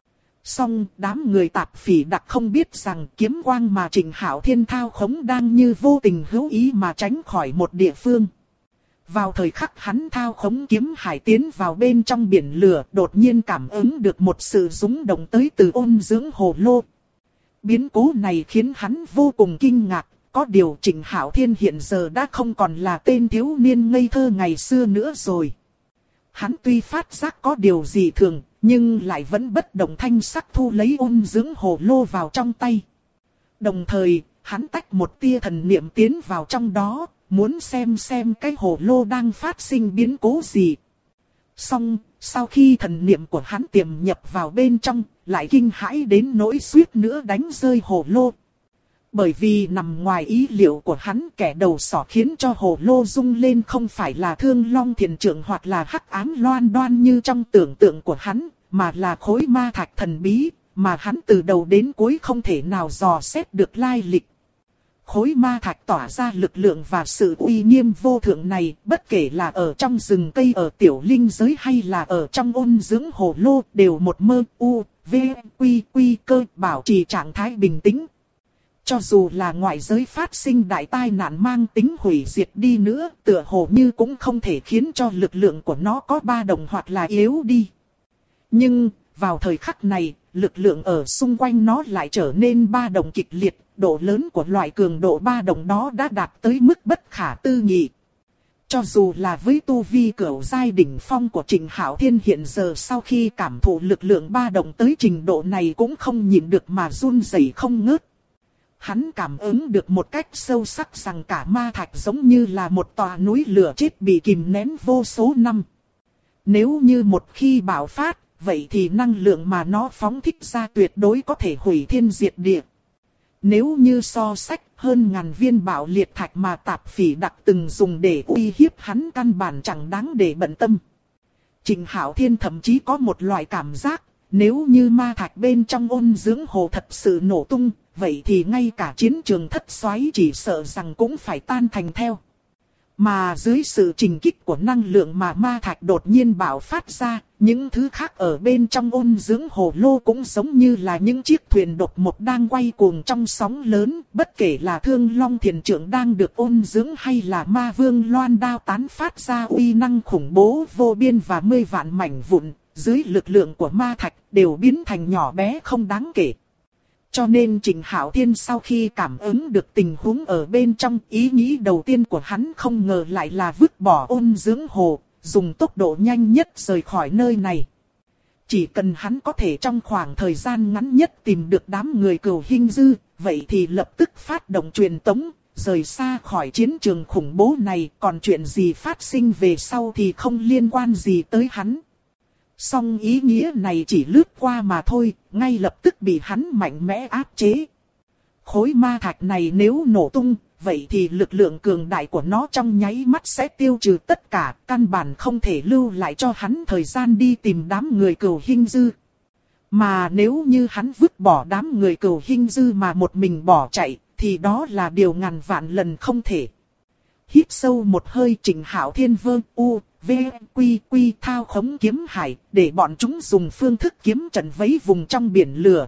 Song đám người Tạp Phỉ Đặc không biết rằng kiếm quang mà Trình Hạo Thiên thao khống đang như vô tình hữu ý mà tránh khỏi một địa phương. Vào thời khắc hắn thao khống kiếm hải tiến vào bên trong biển lửa, đột nhiên cảm ứng được một sự rung động tới từ ôn dưỡng hồ lô. Biến cố này khiến hắn vô cùng kinh ngạc. Có điều Trình Hạo Thiên hiện giờ đã không còn là tên thiếu niên ngây thơ ngày xưa nữa rồi. Hắn tuy phát giác có điều gì thường, nhưng lại vẫn bất động thanh sắc thu lấy ôn dưỡng hồ lô vào trong tay. Đồng thời, hắn tách một tia thần niệm tiến vào trong đó, muốn xem cái hồ lô đang phát sinh biến cố gì. Song, sau khi thần niệm của hắn tiềm nhập vào bên trong, lại kinh hãi đến nỗi suýt nữa đánh rơi hồ lô. Bởi vì nằm ngoài ý liệu của hắn, kẻ đầu sỏ khiến cho hồ lô rung lên không phải là Thương Long Thiền Trượng hoặc là Hắc Ám Loan Đoan như trong tưởng tượng của hắn, mà là khối ma thạch thần bí, mà hắn từ đầu đến cuối không thể nào dò xét được lai lịch. Khối ma thạch tỏa ra lực lượng và sự uy nghiêm vô thượng này, bất kể là ở trong rừng cây ở tiểu linh giới hay là ở trong ôn dưỡng hồ lô, đều một mơ quy cơ bảo trì trạng thái bình tĩnh. Cho dù là ngoại giới phát sinh đại tai nạn mang tính hủy diệt đi nữa, tựa hồ như cũng không thể khiến cho lực lượng của nó có ba động hoặc là yếu đi. Nhưng, vào thời khắc này, lực lượng ở xung quanh nó lại trở nên ba động kịch liệt, độ lớn của loại cường độ ba động đó đã đạt tới mức bất khả tư nghị. Cho dù là với tu vi cửu giai đỉnh phong của Trịnh Hạo Thiên hiện giờ sau khi cảm thụ lực lượng ba động tới trình độ này cũng không nhịn được mà run rẩy không ngớt. Hắn cảm ứng được một cách sâu sắc rằng cả ma thạch giống như là một tòa núi lửa chết bị kìm nén vô số năm. Nếu như một khi bạo phát, vậy thì năng lượng mà nó phóng thích ra tuyệt đối có thể hủy thiên diệt địa. Nếu như so sách hơn ngàn viên bạo liệt thạch mà Tạp Phỉ Đặc từng dùng để uy hiếp hắn căn bản chẳng đáng để bận tâm. Trịnh Hạo Thiên thậm chí có một loại cảm giác, nếu như ma thạch bên trong ôn dưỡng hồ thật sự nổ tung, vậy thì ngay cả chiến trường thất xoáy chỉ sợ rằng cũng phải tan thành theo. Mà dưới sự trình kích của năng lượng mà ma thạch đột nhiên bạo phát ra, những thứ khác ở bên trong ôn dưỡng hồ lô cũng giống như là những chiếc thuyền độc mộc đang quay cuồng trong sóng lớn, bất kể là Thương Long Thiền Trượng đang được ôn dưỡng hay là Ma Vương Loan Đao tán phát ra uy năng khủng bố vô biên và 10 vạn mảnh vụn, dưới lực lượng của ma thạch đều biến thành nhỏ bé không đáng kể. Cho nên Trịnh Hạo Thiên sau khi cảm ứng được tình huống ở bên trong, ý nghĩ đầu tiên của hắn không ngờ lại là vứt bỏ ôn dưỡng hồ, dùng tốc độ nhanh nhất rời khỏi nơi này. Chỉ cần hắn có thể trong khoảng thời gian ngắn nhất tìm được đám người Cửu Hinh Dư, vậy thì lập tức phát động truyền tống, rời xa khỏi chiến trường khủng bố này, còn chuyện gì phát sinh về sau thì không liên quan gì tới hắn. Song ý nghĩa này chỉ lướt qua mà thôi, ngay lập tức bị hắn mạnh mẽ áp chế. Khối ma thạch này nếu nổ tung, vậy thì lực lượng cường đại của nó trong nháy mắt sẽ tiêu trừ tất cả, căn bản không thể lưu lại cho hắn thời gian đi tìm đám người Cửu Hinh Dư. Mà nếu như hắn vứt bỏ đám người Cửu Hinh Dư mà một mình bỏ chạy, thì đó là điều ngàn vạn lần không thể. Hít sâu một hơi, Trịnh Hạo Thiên thao khống kiếm hải, để bọn chúng dùng phương thức kiếm trận vấy vùng trong biển lửa,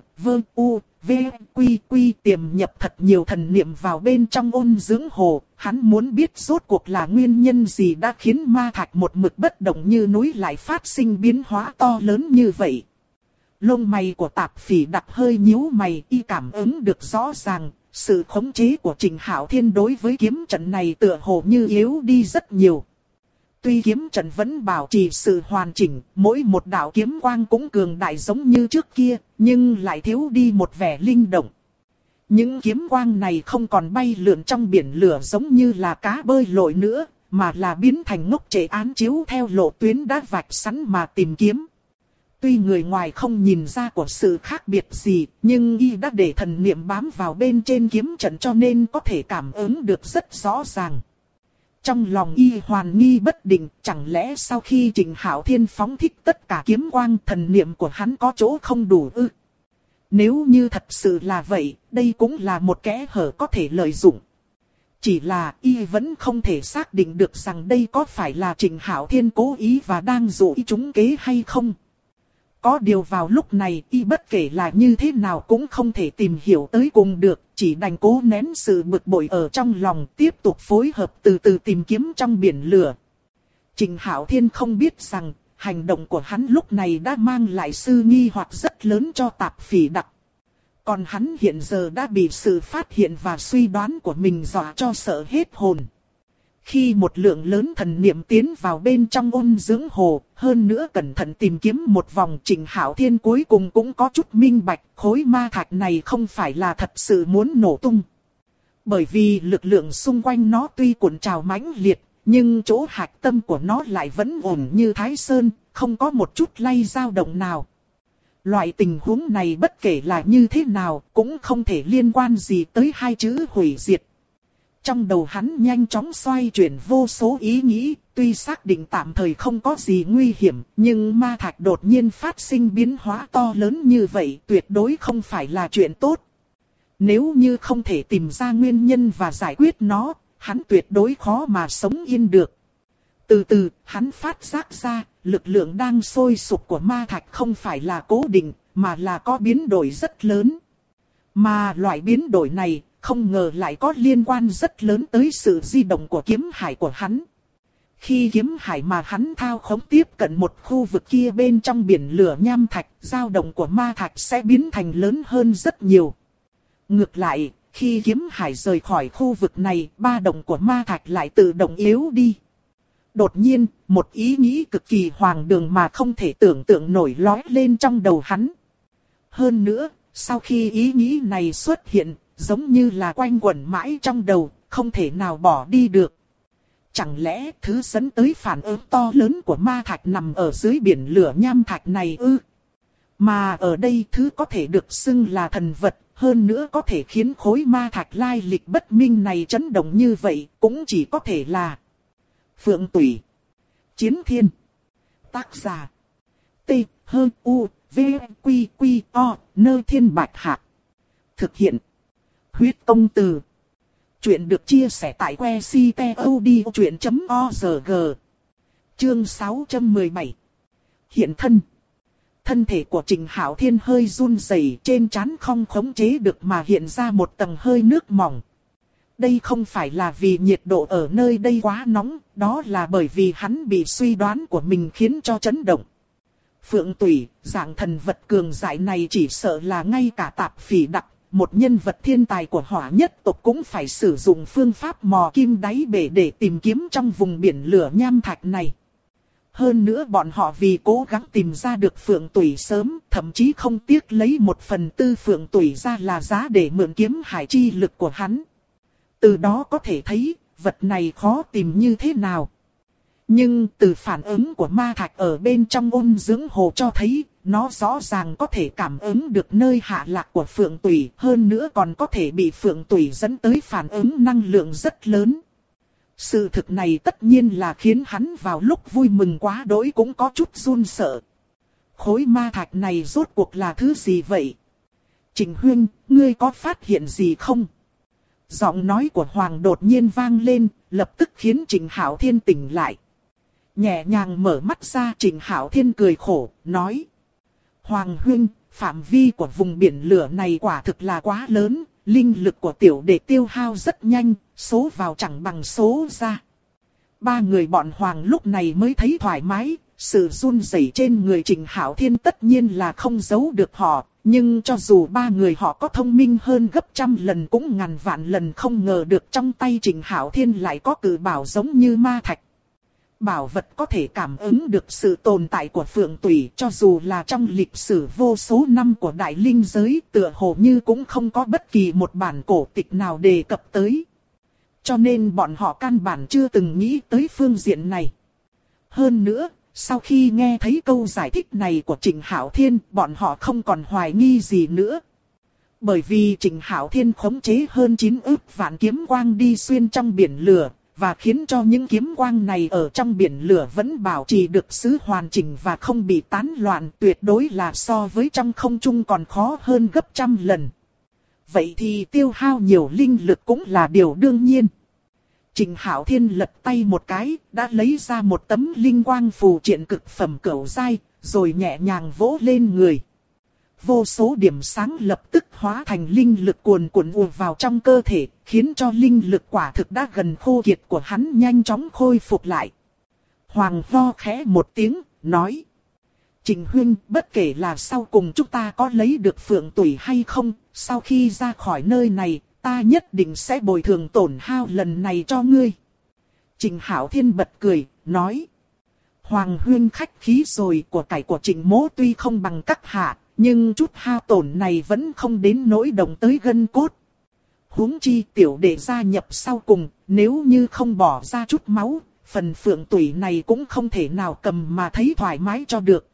tiềm nhập thật nhiều thần niệm vào bên trong ôn dưỡng hồ. Hắn muốn biết rốt cuộc là nguyên nhân gì đã khiến ma thạch một mực bất động như núi lại phát sinh biến hóa to lớn như vậy. Lông mày của Tạp Phỉ Đặc hơi nhíu mày, y cảm ứng được rõ ràng, sự khống chế của Trịnh Hạo Thiên đối với kiếm trận này tựa hồ như yếu đi rất nhiều. Tuy kiếm trận vẫn bảo trì sự hoàn chỉnh, mỗi một đạo kiếm quang cũng cường đại giống như trước kia, nhưng lại thiếu đi một vẻ linh động. Những kiếm quang này không còn bay lượn trong biển lửa giống như là cá bơi lội nữa, mà là biến thành ngốc trệ án chiếu theo lộ tuyến đã vạch sẵn mà tìm kiếm. Tuy người ngoài không nhìn ra của sự khác biệt gì, nhưng y đã để thần niệm bám vào bên trên kiếm trận cho nên có thể cảm ứng được rất rõ ràng. Trong lòng y hoàn nghi bất định, chẳng lẽ sau khi Trịnh Hạo Thiên phóng thích tất cả kiếm quang, thần niệm của hắn có chỗ không đủ ư? Nếu như thật sự là vậy, đây cũng là một kẽ hở có thể lợi dụng. Chỉ là y vẫn không thể xác định được rằng đây có phải là Trịnh Hạo Thiên cố ý và đang dụ y trúng kế hay không. Có điều vào lúc này y bất kể là như thế nào cũng không thể tìm hiểu tới cùng được, chỉ đành cố nén sự bực bội ở trong lòng, tiếp tục phối hợp từ từ tìm kiếm trong biển lửa. Trịnh Hạo Thiên không biết rằng, hành động của hắn lúc này đã mang lại sự nghi hoặc rất lớn cho Tạp Phỉ Đặc. Còn hắn hiện giờ đã bị sự phát hiện và suy đoán của mình dọa cho sợ hết hồn. Khi một lượng lớn thần niệm tiến vào bên trong ôn dưỡng hồ, hơn nữa cẩn thận tìm kiếm một vòng, Trịnh Hạo Thiên cuối cùng cũng có chút minh bạch, khối ma thạch này không phải là thật sự muốn nổ tung. Bởi vì lực lượng xung quanh nó tuy cuộn trào mãnh liệt, nhưng chỗ hạch tâm của nó lại vẫn ổn như Thái Sơn, không có một chút lay dao động nào. Loại tình huống này bất kể là như thế nào, cũng không thể liên quan gì tới hai chữ hủy diệt. Trong đầu hắn nhanh chóng xoay chuyển vô số ý nghĩ, tuy xác định tạm thời không có gì nguy hiểm, nhưng ma thạch đột nhiên phát sinh biến hóa to lớn như vậy tuyệt đối không phải là chuyện tốt. Nếu như không thể tìm ra nguyên nhân và giải quyết nó, hắn tuyệt đối khó mà sống yên được. Từ từ, hắn phát giác ra, lực lượng đang sôi sục của ma thạch không phải là cố định, mà là có biến đổi rất lớn. Mà loại biến đổi này, không ngờ lại có liên quan rất lớn tới sự di động của kiếm hải của hắn. Khi kiếm hải mà hắn thao khống tiếp cận một khu vực kia bên trong biển lửa nham thạch, dao động của ma thạch sẽ biến thành lớn hơn rất nhiều. Ngược lại, khi kiếm hải rời khỏi khu vực này, ba động của ma thạch lại tự động yếu đi. Đột nhiên, một ý nghĩ cực kỳ hoang đường mà không thể tưởng tượng nổi lóe lên trong đầu hắn. Hơn nữa, sau khi ý nghĩ này xuất hiện, giống như là quanh quẩn mãi trong đầu, không thể nào bỏ đi được. Chẳng lẽ thứ dẫn tới phản ứng to lớn của ma thạch nằm ở dưới biển lửa nham thạch này ư? Mà ở đây thứ có thể được xưng là thần vật, hơn nữa có thể khiến khối ma thạch lai lịch bất minh này chấn động như vậy, cũng chỉ có thể là Phượng Tủy. Chiến Thiên. Tác giả T H U V Q Q O Nơ Thiên Bạch Hạc. Thực hiện Huyết Công Từ. Chuyện được chia sẻ tại que ctod.org. Chương 617. Hiện thân. Thân thể của Trịnh Hạo Thiên hơi run rẩy, trên trán không khống chế được mà hiện ra một tầng hơi nước mỏng. Đây không phải là vì nhiệt độ ở nơi đây quá nóng, đó là bởi vì hắn bị suy đoán của mình khiến cho chấn động. Phượng Tủy, dạng thần vật cường đại này chỉ sợ là ngay cả Tạp Phỉ Đặc, một nhân vật thiên tài của Hỏa Nhất tộc cũng phải sử dụng phương pháp mò kim đáy bể để tìm kiếm trong vùng biển lửa nham thạch này. Hơn nữa bọn họ vì cố gắng tìm ra được Phượng Tủy sớm, thậm chí không tiếc lấy 1/4 Phượng Tủy ra là giá để mượn kiếm hải chi lực của hắn. Từ đó có thể thấy, vật này khó tìm như thế nào. Nhưng từ phản ứng của ma thạch ở bên trong ôn dưỡng hồ cho thấy, nó rõ ràng có thể cảm ứng được nơi hạ lạc của Phượng Tủy, hơn nữa còn có thể bị Phượng Tủy dẫn tới phản ứng năng lượng rất lớn. Sự thực này tất nhiên là khiến hắn vào lúc vui mừng quá đỗi cũng có chút run sợ. Khối ma thạch này rốt cuộc là thứ gì vậy? Trịnh Huynh, ngươi có phát hiện gì không? Giọng nói của Hoàng đột nhiên vang lên, lập tức khiến Trịnh Hạo Thiên tỉnh lại. Nhẹ nhàng mở mắt ra, Trịnh Hạo Thiên cười khổ, nói. Hoàng Huynh, phạm vi của vùng biển lửa này quả thực là quá lớn, linh lực của tiểu đệ tiêu hao rất nhanh, số vào chẳng bằng số ra. Ba người bọn Hoàng lúc này mới thấy thoải mái, sự run rẩy trên người Trịnh Hạo Thiên tất nhiên là không giấu được họ. Nhưng cho dù ba người họ có thông minh hơn gấp trăm lần cũng ngàn vạn lần không ngờ được trong tay Trịnh Hạo Thiên lại có cự bảo giống như ma thạch. Bảo vật có thể cảm ứng được sự tồn tại của Phượng Tủy, cho dù là trong lịch sử vô số năm của Đại Linh giới, tựa hồ như cũng không có bất kỳ một bản cổ tịch nào đề cập tới. Cho nên bọn họ căn bản chưa từng nghĩ tới phương diện này. Hơn nữa, sau khi nghe thấy câu giải thích này của Trịnh Hạo Thiên, bọn họ không còn hoài nghi gì nữa. Bởi vì Trịnh Hạo Thiên khống chế hơn 9 ức vạn kiếm quang đi xuyên trong biển lửa, và khiến cho những kiếm quang này ở trong biển lửa vẫn bảo trì được sự hoàn chỉnh và không bị tán loạn, tuyệt đối là so với trong không trung còn khó hơn gấp trăm lần. Vậy thì tiêu hao nhiều linh lực cũng là điều đương nhiên. Trịnh Hạo Thiên lật tay một cái, đã lấy ra một tấm linh quang phù triện cực phẩm cửu giai, rồi nhẹ nhàng vỗ lên người. Vô số điểm sáng lập tức hóa thành linh lực cuồn cuộn ùa vào trong cơ thể, khiến cho linh lực quả thực đã gần khô kiệt của hắn nhanh chóng khôi phục lại. Hoàng ho khẽ một tiếng, nói. Trịnh Huynh, bất kể là sau cùng chúng ta có lấy được Phượng Tủy hay không, sau khi ra khỏi nơi này, ta nhất định sẽ bồi thường tổn hao lần này cho ngươi. Trịnh Hạo Thiên bật cười, nói. Hoàng Huynh khách khí rồi, của cải của Trịnh Mỗ tuy không bằng các hạ, nhưng chút hao tổn này vẫn không đến nỗi động tới gân cốt. Huống chi tiểu đệ gia nhập sau cùng, nếu như không bỏ ra chút máu, phần Phượng Tủy này cũng không thể nào cầm mà thấy thoải mái cho được.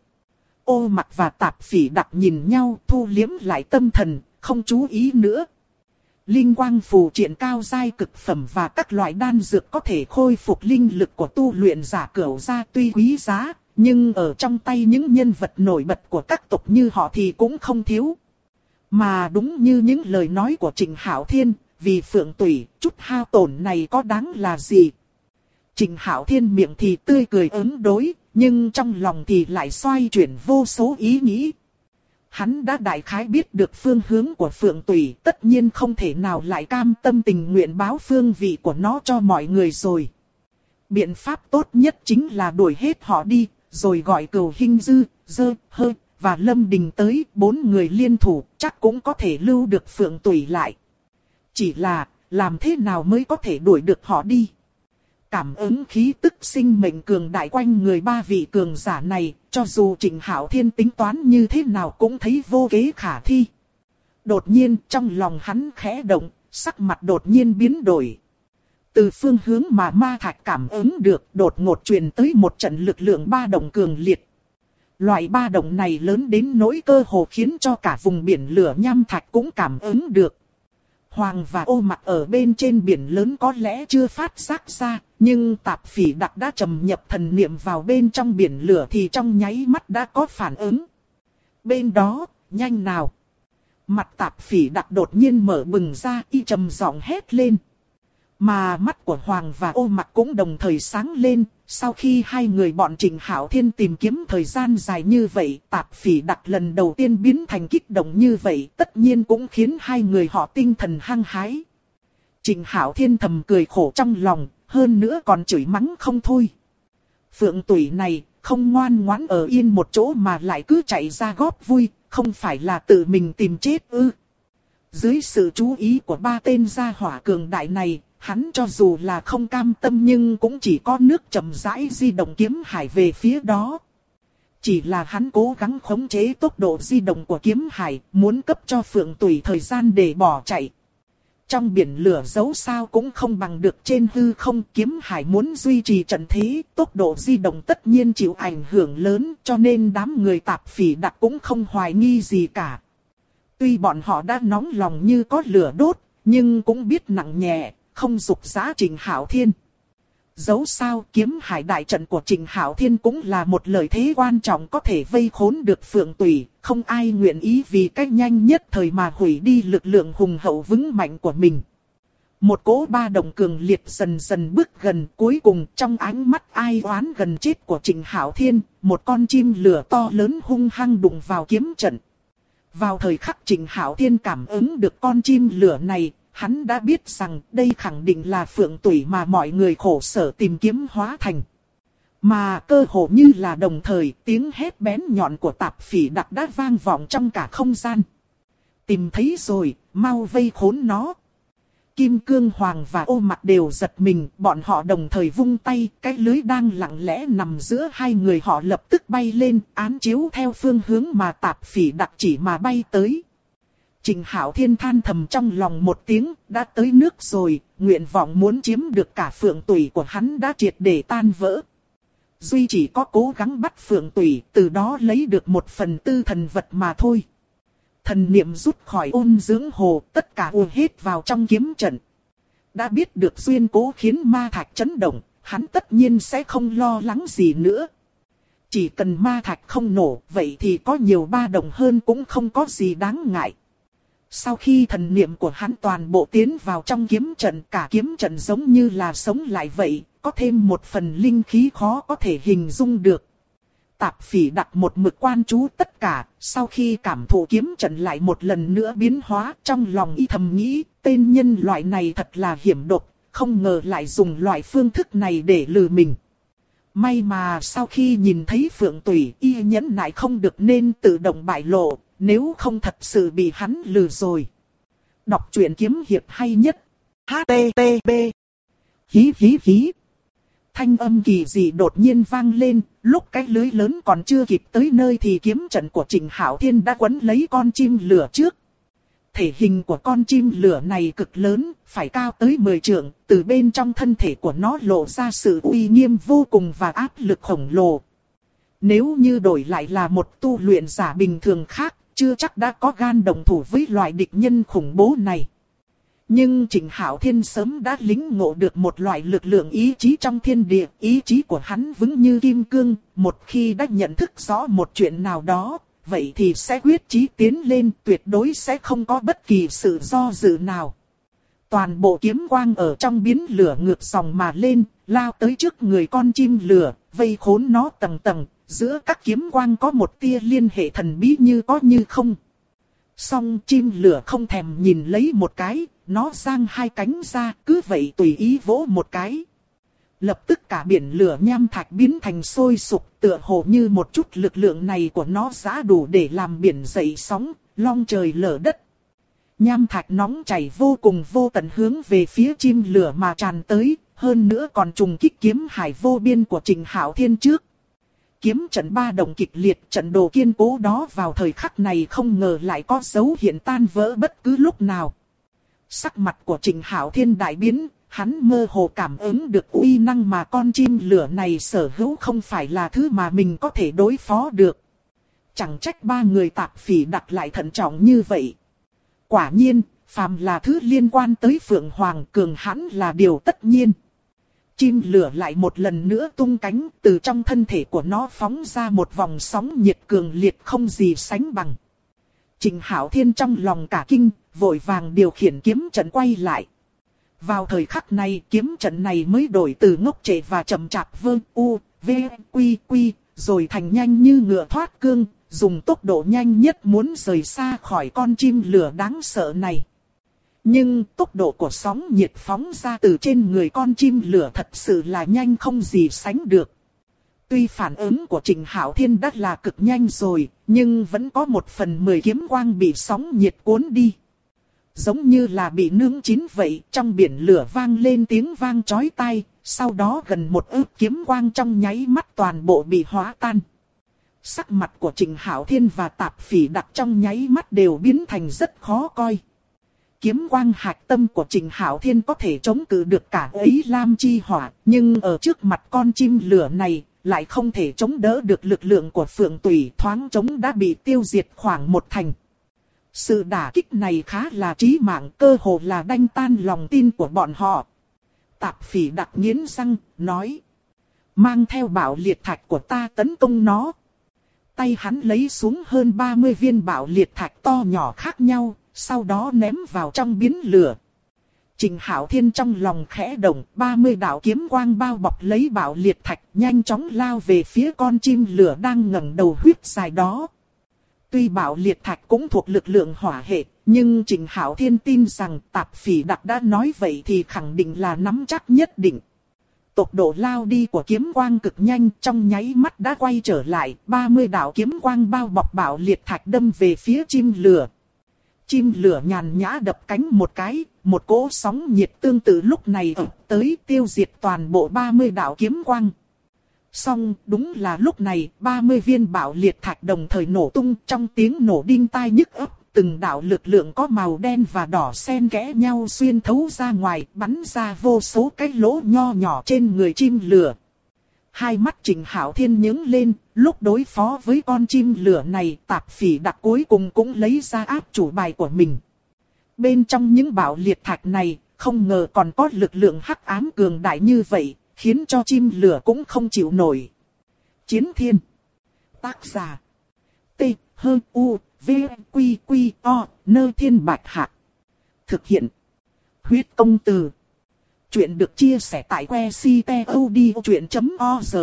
Ô Mặc và Tạp Phỉ Đặc nhìn nhau, thu liếm lại tâm thần, không chú ý nữa. Linh quang phù triện cao giai cực phẩm và các loại đan dược có thể khôi phục linh lực của tu luyện giả cửu gia tuy quý giá, nhưng ở trong tay những nhân vật nổi bật của các tộc như họ thì cũng không thiếu. Mà đúng như những lời nói của Trịnh Hạo Thiên, vì Phượng Tủy, chút hao tổn này có đáng là gì? Trịnh Hạo Thiên miệng thì tươi cười ứng đối, nhưng trong lòng thì lại xoay chuyển vô số ý nghĩ. Hắn đã đại khái biết được phương hướng của Phượng Tủy, tất nhiên không thể nào lại cam tâm tình nguyện báo phương vị của nó cho mọi người rồi. Biện pháp tốt nhất chính là đuổi hết họ đi, rồi gọi Cửu Hinh Dư, Dơ, Hơ và Lâm Đình tới, 4 người liên thủ chắc cũng có thể lưu được Phượng Tùy lại. Chỉ là, làm thế nào mới có thể đuổi được họ đi? Cảm ứng khí tức sinh mệnh cường đại quanh người 3 vị cường giả này, cho dù Trịnh Hạo Thiên tính toán như thế nào cũng thấy vô kế khả thi. Đột nhiên trong lòng hắn khẽ động, sắc mặt đột nhiên biến đổi. Từ phương hướng mà ma thạch cảm ứng được đột ngột truyền tới một trận lực lượng ba động cường liệt. Loại ba động này lớn đến nỗi cơ hồ khiến cho cả vùng biển lửa nham thạch cũng cảm ứng được. Hoàng và Ô Mặc ở bên trên biển lớn có lẽ chưa phát giác ra, nhưng Tạp Phỉ Đặc đã trầm nhập thần niệm vào bên trong biển lửa thì trong nháy mắt đã có phản ứng. Bên đó, nhanh nào! Mặt Tạp Phỉ Đặc đột nhiên mở bừng ra, y trầm giọng hét lên. Mà mắt của Hoàng và Ô Mặc cũng đồng thời sáng lên, sau khi hai người bọn Trịnh Hạo Thiên tìm kiếm thời gian dài như vậy, Tạp Phỉ Đặc lần đầu tiên biến thành kích động như vậy, tất nhiên cũng khiến hai người họ tinh thần hăng hái. Trịnh Hạo Thiên thầm cười khổ trong lòng, hơn nữa còn chửi mắng không thôi. Phượng Tùy này, không ngoan ngoãn ở yên một chỗ mà lại cứ chạy ra góp vui, không phải là tự mình tìm chết ư? Dưới sự chú ý của 3 tên gia hỏa cường đại này, hắn cho dù là không cam tâm nhưng cũng chỉ có nước chậm rãi di động kiếm hải về phía đó. Chỉ là hắn cố gắng khống chế tốc độ di động của kiếm hải, muốn cấp cho Phượng Tùy thời gian để bỏ chạy. Trong biển lửa dẫu sao cũng không bằng được trên hư không, kiếm hải muốn duy trì trận thế, tốc độ di động tất nhiên chịu ảnh hưởng lớn, cho nên đám người Tạp Phỉ Đặc cũng không hoài nghi gì cả. Tuy bọn họ đã nóng lòng như có lửa đốt, nhưng cũng biết nặng nhẹ, không dục dã Trịnh Hạo Thiên. Dẫu sao kiếm hải đại trận của Trịnh Hạo Thiên cũng là một lợi thế quan trọng có thể vây khốn được Phượng Tùy, không ai nguyện ý vì cách nhanh nhất thời mà hủy đi lực lượng hùng hậu vững mạnh của mình. Một cỗ ba động cường liệt dần dần bước gần, cuối cùng trong ánh mắt ai oán gần chết của Trịnh Hạo Thiên, một con chim lửa to lớn hung hăng đụng vào kiếm trận. Vào thời khắc Trịnh Hạo Thiên cảm ứng được con chim lửa này, hắn đã biết rằng đây khẳng định là Phượng Tùy mà mọi người khổ sở tìm kiếm hóa thành. Mà cơ hồ như là đồng thời tiếng hét bén nhọn của Tạp Phỉ Đặc đã vang vọng trong cả không gian. Tìm thấy rồi, mau vây khốn nó. Kim Cương Hoàng và Ô Mặc đều giật mình, bọn họ đồng thời vung tay, cái lưới đang lặng lẽ nằm giữa hai người họ lập tức bay lên, án chiếu theo phương hướng mà Tạp Phỉ Đặc chỉ mà bay tới. Trịnh Hạo Thiên than thầm trong lòng một tiếng, đã tới nước rồi, nguyện vọng muốn chiếm được cả Phượng Tùy của hắn đã triệt để tan vỡ. Duy chỉ có cố gắng bắt Phượng Tùy, từ đó lấy được 1/4 thần vật mà thôi. Thần niệm rút khỏi ôn dưỡng hồ, tất cả ùa hết vào trong kiếm trận. Đã biết được duyên cố khiến ma thạch chấn động, hắn tất nhiên sẽ không lo lắng gì nữa. Chỉ cần ma thạch không nổ, vậy thì có nhiều ba động hơn cũng không có gì đáng ngại. Sau khi thần niệm của hắn toàn bộ tiến vào trong kiếm trận, cả kiếm trận giống như là sống lại vậy, có thêm một phần linh khí khó có thể hình dung được. Tạp Phỉ Đặc một mực quan chú tất cả, sau khi cảm thụ kiếm trận lại một lần nữa biến hóa, trong lòng y thầm nghĩ, tên nhân loại này thật là hiểm độc, không ngờ lại dùng loại phương thức này để lừa mình. May mà sau khi nhìn thấy Phượng Tùy, y nhẫn nại không được nên tự động bại lộ, nếu không thật sự bị hắn lừa rồi. Đọc truyện kiếm hiệp hay nhất. HTTP. Hí hí hí. Thanh âm kỳ dị đột nhiên vang lên, lúc cái lưới lớn còn chưa kịp tới nơi thì kiếm trận của Trịnh Hạo Thiên đã quấn lấy con chim lửa trước. Thể hình của con chim lửa này cực lớn, phải cao tới 10 trượng, từ bên trong thân thể của nó lộ ra sự uy nghiêm vô cùng và áp lực khổng lồ. Nếu như đổi lại là một tu luyện giả bình thường khác, chưa chắc đã có gan đồng thủ với loại địch nhân khủng bố này. Nhưng Trịnh Hạo Thiên sớm đã lĩnh ngộ được một loại lực lượng ý chí trong thiên địa, ý chí của hắn vững như kim cương, một khi đã nhận thức rõ một chuyện nào đó, vậy thì sẽ quyết chí tiến lên, tuyệt đối sẽ không có bất kỳ sự do dự nào. Toàn bộ kiếm quang ở trong biến lửa ngược dòng mà lên, lao tới trước người con chim lửa, vây khốn nó tầng tầng, giữa các kiếm quang có một tia liên hệ thần bí như có như không. Song chim lửa không thèm nhìn lấy một cái, nó giang hai cánh ra, cứ vậy tùy ý vỗ một cái. Lập tức cả biển lửa nham thạch biến thành sôi sục, tựa hồ như một chút lực lượng này của nó đã đủ để làm biển dậy sóng, long trời lở đất. Nham thạch nóng chảy vô cùng vô tận hướng về phía chim lửa mà tràn tới, hơn nữa còn trùng kích kiếm hải vô biên của Trình Hạo Thiên trước. Kiếm trận ba động kịch liệt, trận đồ kiên cố đó vào thời khắc này không ngờ lại có dấu hiện tan vỡ bất cứ lúc nào. Sắc mặt của Trình Hạo Thiên đại biến, hắn mơ hồ cảm ứng được uy năng mà con chim lửa này sở hữu không phải là thứ mà mình có thể đối phó được. Chẳng trách ba người Tạp Phỉ đặt lại thận trọng như vậy. Quả nhiên, phàm là thứ liên quan tới Phượng Hoàng cường hãn là điều tất nhiên. Chim lửa lại một lần nữa tung cánh, từ trong thân thể của nó phóng ra một vòng sóng nhiệt cường liệt không gì sánh bằng. Trình Hạo Thiên trong lòng cả kinh, vội vàng điều khiển kiếm trận quay lại. Vào thời khắc này, kiếm trận này mới đổi từ ngốc trệ và chậm chạp vơ u, v, quy quy, rồi thành nhanh như ngựa thoát cương, dùng tốc độ nhanh nhất muốn rời xa khỏi con chim lửa đáng sợ này. Nhưng tốc độ của sóng nhiệt phóng ra từ trên người con chim lửa thật sự là nhanh không gì sánh được. Tuy phản ứng của Trình Hạo Thiên đã là cực nhanh rồi, nhưng vẫn có 1/10 kiếm quang bị sóng nhiệt cuốn đi. Giống như là bị nướng chín vậy, trong biển lửa vang lên tiếng vang chói tai, sau đó gần 1 ức kiếm quang trong nháy mắt toàn bộ bị hóa tan. Sắc mặt của Trình Hạo Thiên và Tạp Phỉ Đặc trong nháy mắt đều biến thành rất khó coi. Kiếm quang hạch tâm của Trình Hạo Thiên có thể chống cự được cả ấy lam chi hỏa, nhưng ở trước mặt con chim lửa này, lại không thể chống đỡ được lực lượng của Phượng Tùy, thoáng chống đã bị tiêu diệt khoảng 1/10. Sự đả kích này khá là chí mạng, cơ hồ là đánh tan lòng tin của bọn họ. Tạp Phỉ Đặc nghiến răng, nói: mang theo bảo liệt thạch của ta tấn công nó. Tay hắn lấy xuống hơn 30 viên bảo liệt thạch to nhỏ khác nhau, sau đó ném vào trong biển lửa. Trình Hạo Thiên trong lòng khẽ động, 30 đạo kiếm quang bao bọc lấy bảo liệt thạch, nhanh chóng lao về phía con chim lửa đang ngẩng đầu huyết dài đó. Tuy bảo liệt thạch cũng thuộc lực lượng hỏa hệ, nhưng Trình Hạo Thiên tin rằng Tạp Phỉ Đặc đã nói vậy thì khẳng định là nắm chắc nhất định. Tốc độ lao đi của kiếm quang cực nhanh, trong nháy mắt đã quay trở lại, 30 đạo kiếm quang bao bọc bảo liệt thạch đâm về phía chim lửa. Chim lửa nhàn nhã đập cánh một cái, một cỗ sóng nhiệt tương tự lúc này ập tới tiêu diệt toàn bộ 30 đạo kiếm quang. Song đúng là lúc này, 30 viên bảo liệt thạch đồng thời nổ tung, trong tiếng nổ đinh tai nhức óc, từng đạo lực lượng có màu đen và đỏ xen kẽ nhau xuyên thấu ra ngoài, bắn ra vô số cái lỗ nho nhỏ trên người chim lửa. Hai mắt Trình Hạo Thiên nhướng lên, lúc đối phó với con chim lửa này, Tạp Phỉ Đặc cuối cùng cũng lấy ra áp chủ bài của mình. Bên trong những bảo liệt thạch này, không ngờ còn có lực lượng hắc ám cường đại như vậy, khiến cho chim lửa cũng không chịu nổi. Chiến Thiên. Tác giả: T, H, U, V, Quy, Quy, O, Nơ Thiên Bạch Hạc. Thực hiện: Huyết Công Từ. Chuyện được chia sẻ tại website.odchuyện.org.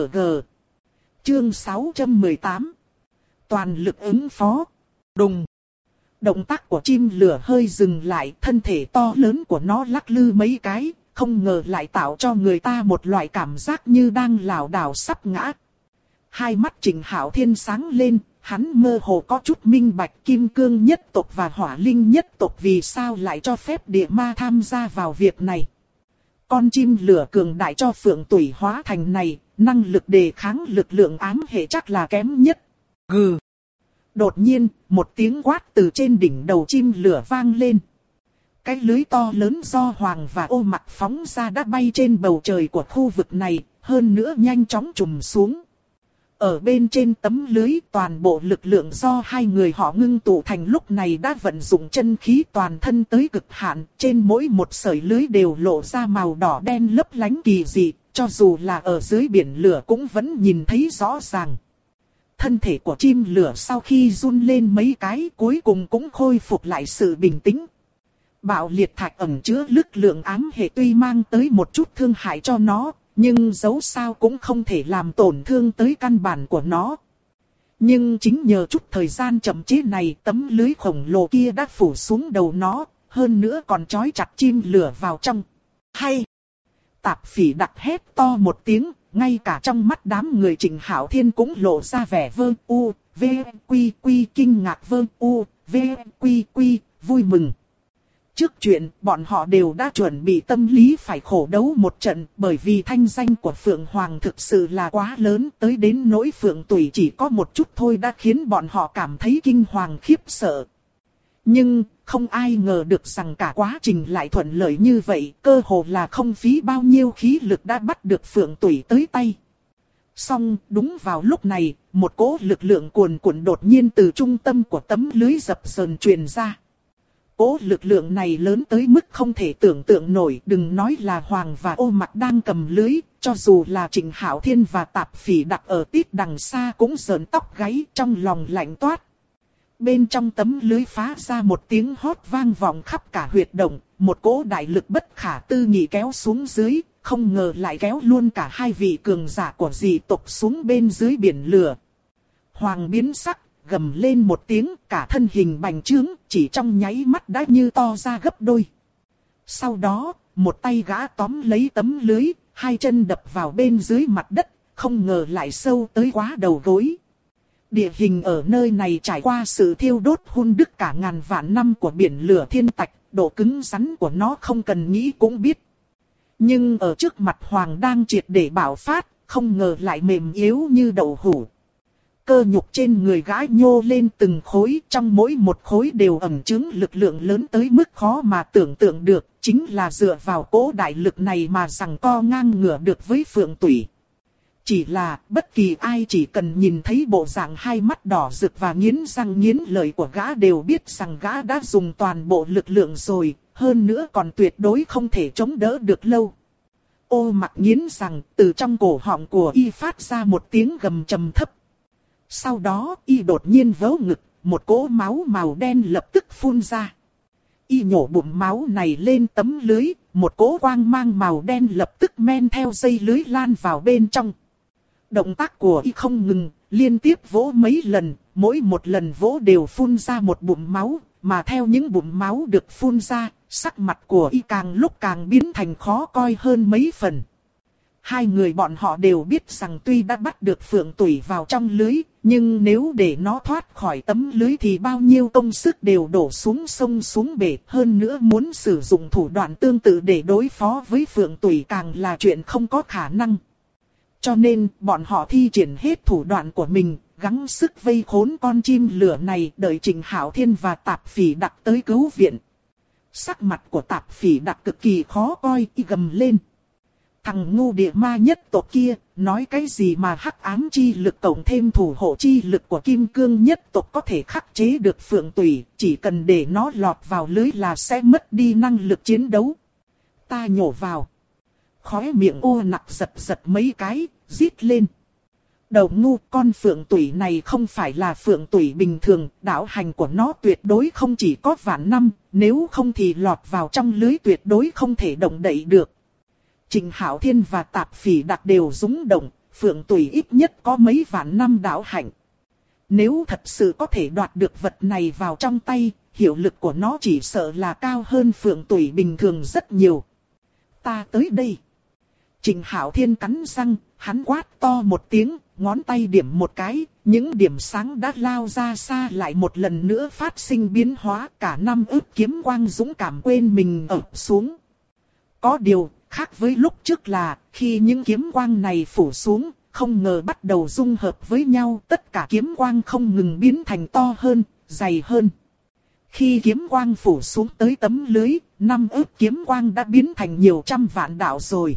Chương 618. Toàn lực ứng phó. Đùng. Động tác của chim lửa hơi dừng lại, thân thể to lớn của nó lắc lư mấy cái, không ngờ lại tạo cho người ta một loại cảm giác như đang lảo đảo sắp ngã. Hai mắt Trình Hạo Thiên sáng lên, hắn mơ hồ có chút minh bạch Kim Cương nhất tộc và Hỏa Linh nhất tộc vì sao lại cho phép địa ma tham gia vào việc này. Con chim lửa cường đại cho Phượng Tùy hóa thành này, năng lực đề kháng lực lượng ám hệ chắc là kém nhất. Gừ. Đột nhiên, một tiếng quát từ trên đỉnh đầu chim lửa vang lên. Cái lưới to lớn do Hoàng và Ô Mặc phóng ra đã bay trên bầu trời của khu vực này, hơn nữa nhanh chóng trùm xuống. Ở bên trên tấm lưới, toàn bộ lực lượng do hai người họ ngưng tụ thành lúc này đã vận dụng chân khí toàn thân tới cực hạn, trên mỗi một sợi lưới đều lộ ra màu đỏ đen lấp lánh kỳ dị, cho dù là ở dưới biển lửa cũng vẫn nhìn thấy rõ ràng. Thân thể của chim lửa sau khi run lên mấy cái cuối cùng cũng khôi phục lại sự bình tĩnh. Bạo liệt thạch ẩn chứa lực lượng ám hệ tuy mang tới một chút thương hại cho nó, nhưng dẫu sao cũng không thể làm tổn thương tới căn bản của nó. Nhưng chính nhờ chút thời gian chậm chế này, tấm lưới khổng lồ kia đã phủ xuống đầu nó, hơn nữa còn trói chặt chim lửa vào trong. Hay! Tạp Phỉ Đặc hét to một tiếng, ngay cả trong mắt đám người Trịnh Hạo Thiên cũng lộ ra vẻ quy kinh ngạc quy vui mừng. Trước chuyện, bọn họ đều đã chuẩn bị tâm lý phải khổ đấu một trận, bởi vì thanh danh của Phượng Hoàng thực sự là quá lớn, tới đến nỗi Phượng Tủy chỉ có một chút thôi đã khiến bọn họ cảm thấy kinh hoàng khiếp sợ. Nhưng, không ai ngờ được rằng cả quá trình lại thuận lợi như vậy, cơ hồ là không phí bao nhiêu khí lực đã bắt được Phượng Tủy tới tay. Song, đúng vào lúc này, một cỗ lực lượng cuồn cuộn đột nhiên từ trung tâm của tấm lưới dập dờn truyền ra. Cỗ lực lượng này lớn tới mức không thể tưởng tượng nổi, đừng nói là Hoàng và Ô Mặc đang cầm lưới, cho dù là Trịnh Hạo Thiên và Tạp Phỉ Đặc ở tít đằng xa cũng rợn tóc gáy, trong lòng lạnh toát. Bên trong tấm lưới phá ra một tiếng hót vang vọng khắp cả huyệt động, một cỗ đại lực bất khả tư nghị kéo xuống dưới, không ngờ lại kéo luôn cả hai vị cường giả của dị tộc xuống bên dưới biển lửa. Hoàng biến sắc, gầm lên một tiếng, cả thân hình bành trướng, chỉ trong nháy mắt đã như to ra gấp đôi. Sau đó, một tay gã tóm lấy tấm lưới, hai chân đập vào bên dưới mặt đất, không ngờ lại sâu tới quá đầu gối. Địa hình ở nơi này trải qua sự thiêu đốt hun đúc cả ngàn vạn năm của biển lửa thiên tạch, độ cứng rắn của nó không cần nghĩ cũng biết. Nhưng ở trước mặt Hoàng đang triệt để bạo phát, không ngờ lại mềm yếu như đậu hũ. Cơ nhục trên người gã nhô lên từng khối, trong mỗi một khối đều ẩn chứa lực lượng lớn tới mức khó mà tưởng tượng được, chính là dựa vào cỗ đại lực này mà giằng co ngang ngửa được với Phượng Tủy. Chỉ là, bất kỳ ai chỉ cần nhìn thấy bộ dạng hai mắt đỏ rực và nghiến răng nghiến lợi của gã đều biết rằng gã đã dùng toàn bộ lực lượng rồi, hơn nữa còn tuyệt đối không thể chống đỡ được lâu. Ô Mặc nghiến rằng, từ trong cổ họng của y phát ra một tiếng gầm trầm thấp. Sau đó, y đột nhiên vớ ngực, một cỗ máu màu đen lập tức phun ra. Y nhổ bụng máu này lên tấm lưới, một cỗ quang mang màu đen lập tức men theo dây lưới lan vào bên trong. Động tác của y không ngừng, liên tiếp vỗ mấy lần, mỗi một lần vỗ đều phun ra một bụng máu, mà theo những bụng máu được phun ra, sắc mặt của y càng lúc càng biến thành khó coi hơn mấy phần. Hai người bọn họ đều biết rằng tuy đã bắt được Phượng Tủy vào trong lưới, nhưng nếu để nó thoát khỏi tấm lưới thì bao nhiêu công sức đều đổ xuống sông xuống bể. Hơn nữa muốn sử dụng thủ đoạn tương tự để đối phó với Phượng Tủy càng là chuyện không có khả năng. Cho nên bọn họ thi triển hết thủ đoạn của mình, gắng sức vây khốn con chim lửa này, đợi Trịnh Hạo Thiên và Tạp Phỉ Đặc tới cứu viện. Sắc mặt của Tạp Phỉ Đặc cực kỳ khó coi, y gầm lên. Thằng ngu địa ma nhất tộc kia, nói cái gì mà hắc ám chi lực cộng thêm thủ hộ chi lực của kim cương nhất tộc có thể khắc chế được Phượng Tủy, chỉ cần để nó lọt vào lưới là sẽ mất đi năng lực chiến đấu. Ta nhổ vào. Khóe miệng Ô Nặc giật giật mấy cái, rít lên. Đầu ngu, con Phượng Tủy này không phải là Phượng Tủy bình thường, đạo hành của nó tuyệt đối không chỉ có vạn năm, nếu không thì lọt vào trong lưới tuyệt đối không thể động đậy được. Trịnh Hạo Thiên và Tạp Phỉ Đặc đều rúng động, Phượng Tủy ít nhất có mấy vạn năm đạo hạnh. Nếu thật sự có thể đoạt được vật này vào trong tay, hiệu lực của nó chỉ sợ là cao hơn Phượng Tủy bình thường rất nhiều. Ta tới đây. Trịnh Hạo Thiên cắn răng, hắn quát to một tiếng, ngón tay điểm một cái, những điểm sáng đã lao ra xa lại một lần nữa phát sinh biến hóa, cả năm ức kiếm quang dũng cảm quên mình ập xuống. Có điều, khác với lúc trước là, khi những kiếm quang này phủ xuống, không ngờ bắt đầu dung hợp với nhau, tất cả kiếm quang không ngừng biến thành to hơn, dày hơn. Khi kiếm quang phủ xuống tới tấm lưới, 5 ức kiếm quang đã biến thành nhiều trăm vạn đạo rồi.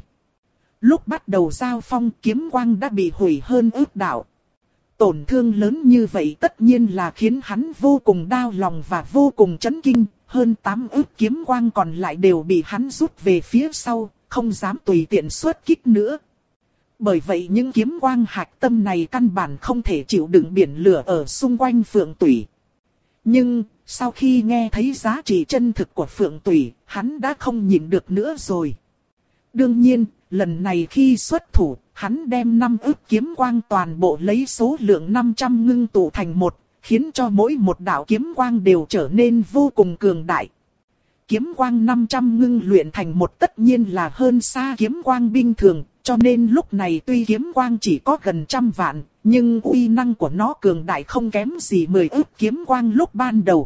Lúc bắt đầu giao phong, kiếm quang đã bị hủy hơn ức đạo. Tổn thương lớn như vậy tất nhiên là khiến hắn vô cùng đau lòng và vô cùng chấn kinh. Hơn 8 ức kiếm quang còn lại đều bị hắn rút về phía sau, không dám tùy tiện xuất kích nữa. Bởi vậy những kiếm quang hạch tâm này căn bản không thể chịu đựng biển lửa ở xung quanh Phượng Tủy. Nhưng, sau khi nghe thấy giá trị chân thực của Phượng Tủy, hắn đã không nhịn được nữa rồi. Đương nhiên, lần này khi xuất thủ, hắn đem 5 ức kiếm quang toàn bộ lấy số lượng 500 ngưng tụ thành một, khiến cho mỗi một đạo kiếm quang đều trở nên vô cùng cường đại. kiếm quang 500 ngưng luyện thành một tất nhiên là hơn xa kiếm quang bình thường, cho nên lúc này tuy kiếm quang chỉ có gần 100 vạn, nhưng uy năng của nó cường đại không kém gì 10 ức kiếm quang lúc ban đầu.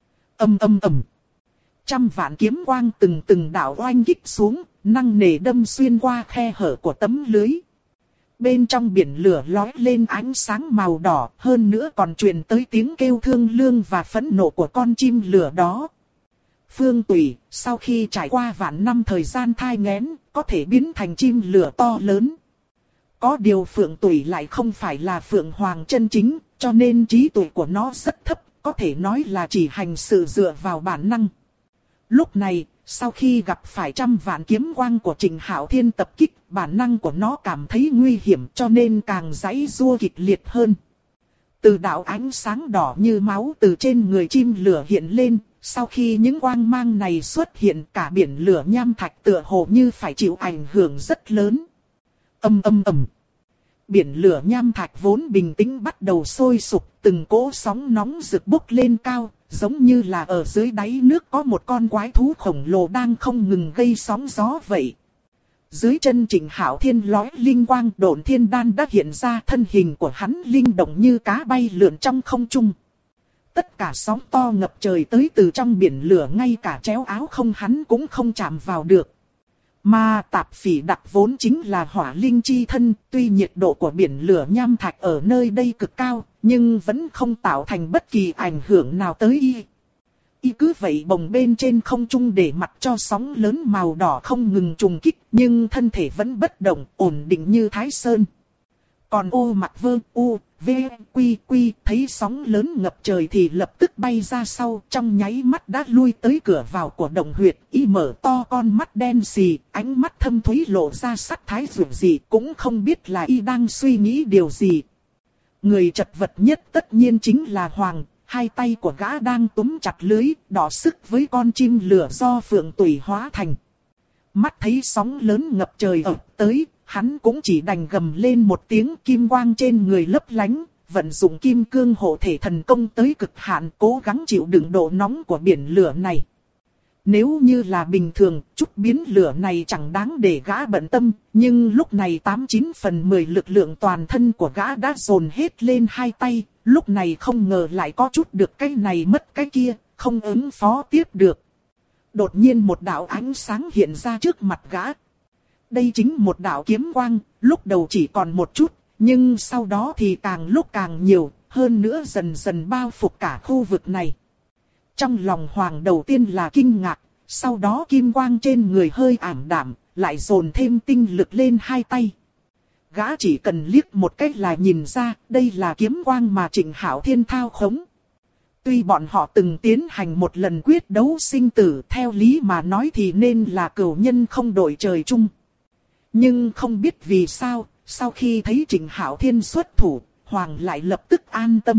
Ầm ầm ầm. 100 vạn kiếm quang từng đạo oanh kích xuống, nặng nề đâm xuyên qua khe hở của tấm lưới. Bên trong biển lửa lóe lên ánh sáng màu đỏ, hơn nữa còn truyền tới tiếng kêu thương lương và phẫn nộ của con chim lửa đó. Phương Tùy, sau khi trải qua vạn năm thời gian thai nghén, có thể biến thành chim lửa to lớn. Có điều Phượng Tùy lại không phải là Phượng Hoàng chân chính, cho nên trí tuệ của nó rất thấp, có thể nói là chỉ hành sự dựa vào bản năng. Lúc này, sau khi gặp phải 100 vạn kiếm quang của Trình Hạo Thiên tập kích, bản năng của nó cảm thấy nguy hiểm cho nên càng giãy giụa kịch liệt hơn. Từ đạo ánh sáng đỏ như máu từ trên người chim lửa hiện lên, sau khi những quang mang này xuất hiện cả biển lửa nham thạch tựa hồ như phải chịu ảnh hưởng rất lớn. Ầm ầm ầm. Biển lửa nham thạch vốn bình tĩnh bắt đầu sôi sục, từng cỗ sóng nóng rực bốc lên cao, giống như là ở dưới đáy nước có một con quái thú khổng lồ đang không ngừng gây sóng gió vậy. Dưới chân Trình Hạo Thiên lóe linh quang, Độn Thiên Đan đã hiện ra, thân hình của hắn linh động như cá bay lượn trong không trung. Tất cả sóng to ngập trời tới từ trong biển lửa, ngay cả chéo áo không hắn cũng không chạm vào được. Mà Tạp Phỉ Đặc vốn chính là hỏa linh chi thân, tuy nhiệt độ của biển lửa nham thạch ở nơi đây cực cao, nhưng vẫn không tạo thành bất kỳ ảnh hưởng nào tới y. Y cứ vậy bồng bên trên không trung để mặc cho sóng lớn màu đỏ không ngừng trùng kích, nhưng thân thể vẫn bất động, ổn định như Thái Sơn. Còn Ô Mặc Vơ, U, V, Quy, Quy thấy sóng lớn ngập trời thì lập tức bay ra sau, trong nháy mắt đã lui tới cửa vào của động huyệt, y mở to con mắt đen xì, ánh mắt thâm thúy lộ ra sắc thái dữ dị, cũng không biết là y đang suy nghĩ điều gì. Người chật vật nhất tất nhiên chính là Hoàng, hai tay của gã đang túm chặt lưới, đỏ sức với con chim lửa do Phượng Tùy hóa thành. Mắt thấy sóng lớn ngập trời ập tới, hắn cũng chỉ đành gầm lên một tiếng, kim quang trên người lấp lánh, vận dụng kim cương hộ thể thần công tới cực hạn, cố gắng chịu đựng độ nóng của biển lửa này. Nếu như là bình thường, chút biến lửa này chẳng đáng để gã bận tâm, nhưng lúc này 89/10 lực lượng toàn thân của gã đã dồn hết lên hai tay, lúc này không ngờ lại có chút được cái này mất cái kia, không ứng phó tiếp được. Đột nhiên một đạo ánh sáng hiện ra trước mặt gã. Đây chính một đạo kiếm quang, lúc đầu chỉ còn một chút, nhưng sau đó thì càng lúc càng nhiều, hơn nữa dần dần bao phục cả khu vực này. Trong lòng Hoàng đầu tiên là kinh ngạc, sau đó kim quang trên người hơi ảm đạm, lại dồn thêm tinh lực lên hai tay. Gã chỉ cần liếc một cách là nhìn ra, đây là kiếm quang mà Trình Hạo Thiên thao khống. Tuy bọn họ từng tiến hành một lần quyết đấu sinh tử, theo lý mà nói thì nên là cửu nhân không đội trời chung. Nhưng không biết vì sao, sau khi thấy Trình Hạo Thiên xuất thủ, Hoàng lại lập tức an tâm.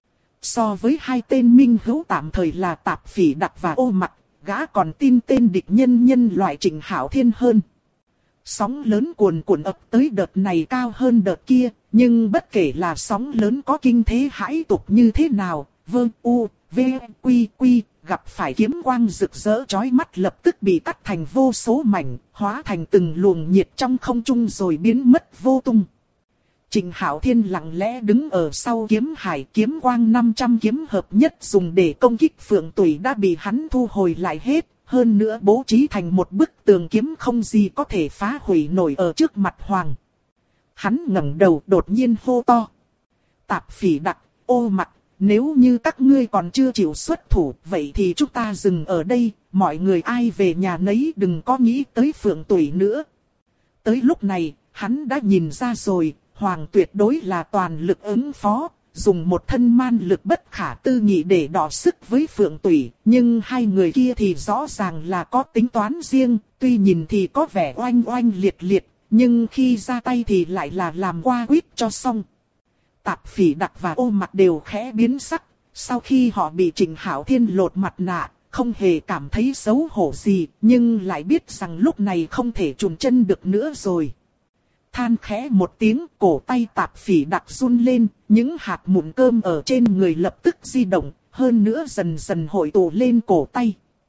So với hai tên minh hữu tạm thời là Tạp Phỉ Đặc và Ô Mặc, gã còn tin tên địch nhân loại Trình Hạo Thiên hơn. Sóng lớn cuồn cuộn ập tới, đợt này cao hơn đợt kia, nhưng bất kể là sóng lớn có kinh thế hãi tục như thế nào, Vương U, V, Quy, Quy, gặp phải kiếm quang rực rỡ chói mắt lập tức bị cắt thành vô số mảnh, hóa thành từng luồng nhiệt trong không trung rồi biến mất vô tung. Trình Hạo Thiên lặng lẽ đứng ở sau kiếm hải, kiếm quang 500 kiếm hợp nhất dùng để công kích Phượng Tùy đã bị hắn thu hồi lại hết, hơn nữa bố trí thành một bức tường kiếm không gì có thể phá hủy nổi ở trước mặt Hoàng. Hắn ngẩng đầu đột nhiên hô to. Tạp Phỉ Đặc, Ô Mặc, nếu như các ngươi còn chưa chịu xuất thủ, vậy thì chúng ta dừng ở đây, mọi người ai về nhà nấy, đừng có nghĩ tới Phượng Tùy nữa. Tới lúc này, hắn đã nhìn ra rồi, Hoàng tuyệt đối là toàn lực ứng phó, dùng một thân man lực bất khả tư nghị để đọ sức với Phượng Tùy, nhưng hai người kia thì rõ ràng là có tính toán riêng, tuy nhìn thì có vẻ oanh oanh liệt liệt, nhưng khi ra tay thì lại là làm qua quýt cho xong. Tạp Phỉ Đặc và Ô Mặc đều khẽ biến sắc, sau khi họ bị Trình Hạo Thiên lột mặt nạ, không hề cảm thấy xấu hổ gì, nhưng lại biết rằng lúc này không thể chùn chân được nữa rồi. Than khẽ một tiếng, cổ tay Tạp Phỉ Đặc run lên, những hạt mụn cơm ở trên người lập tức di động, hơn nữa dần dần hội tụ lên cổ tay.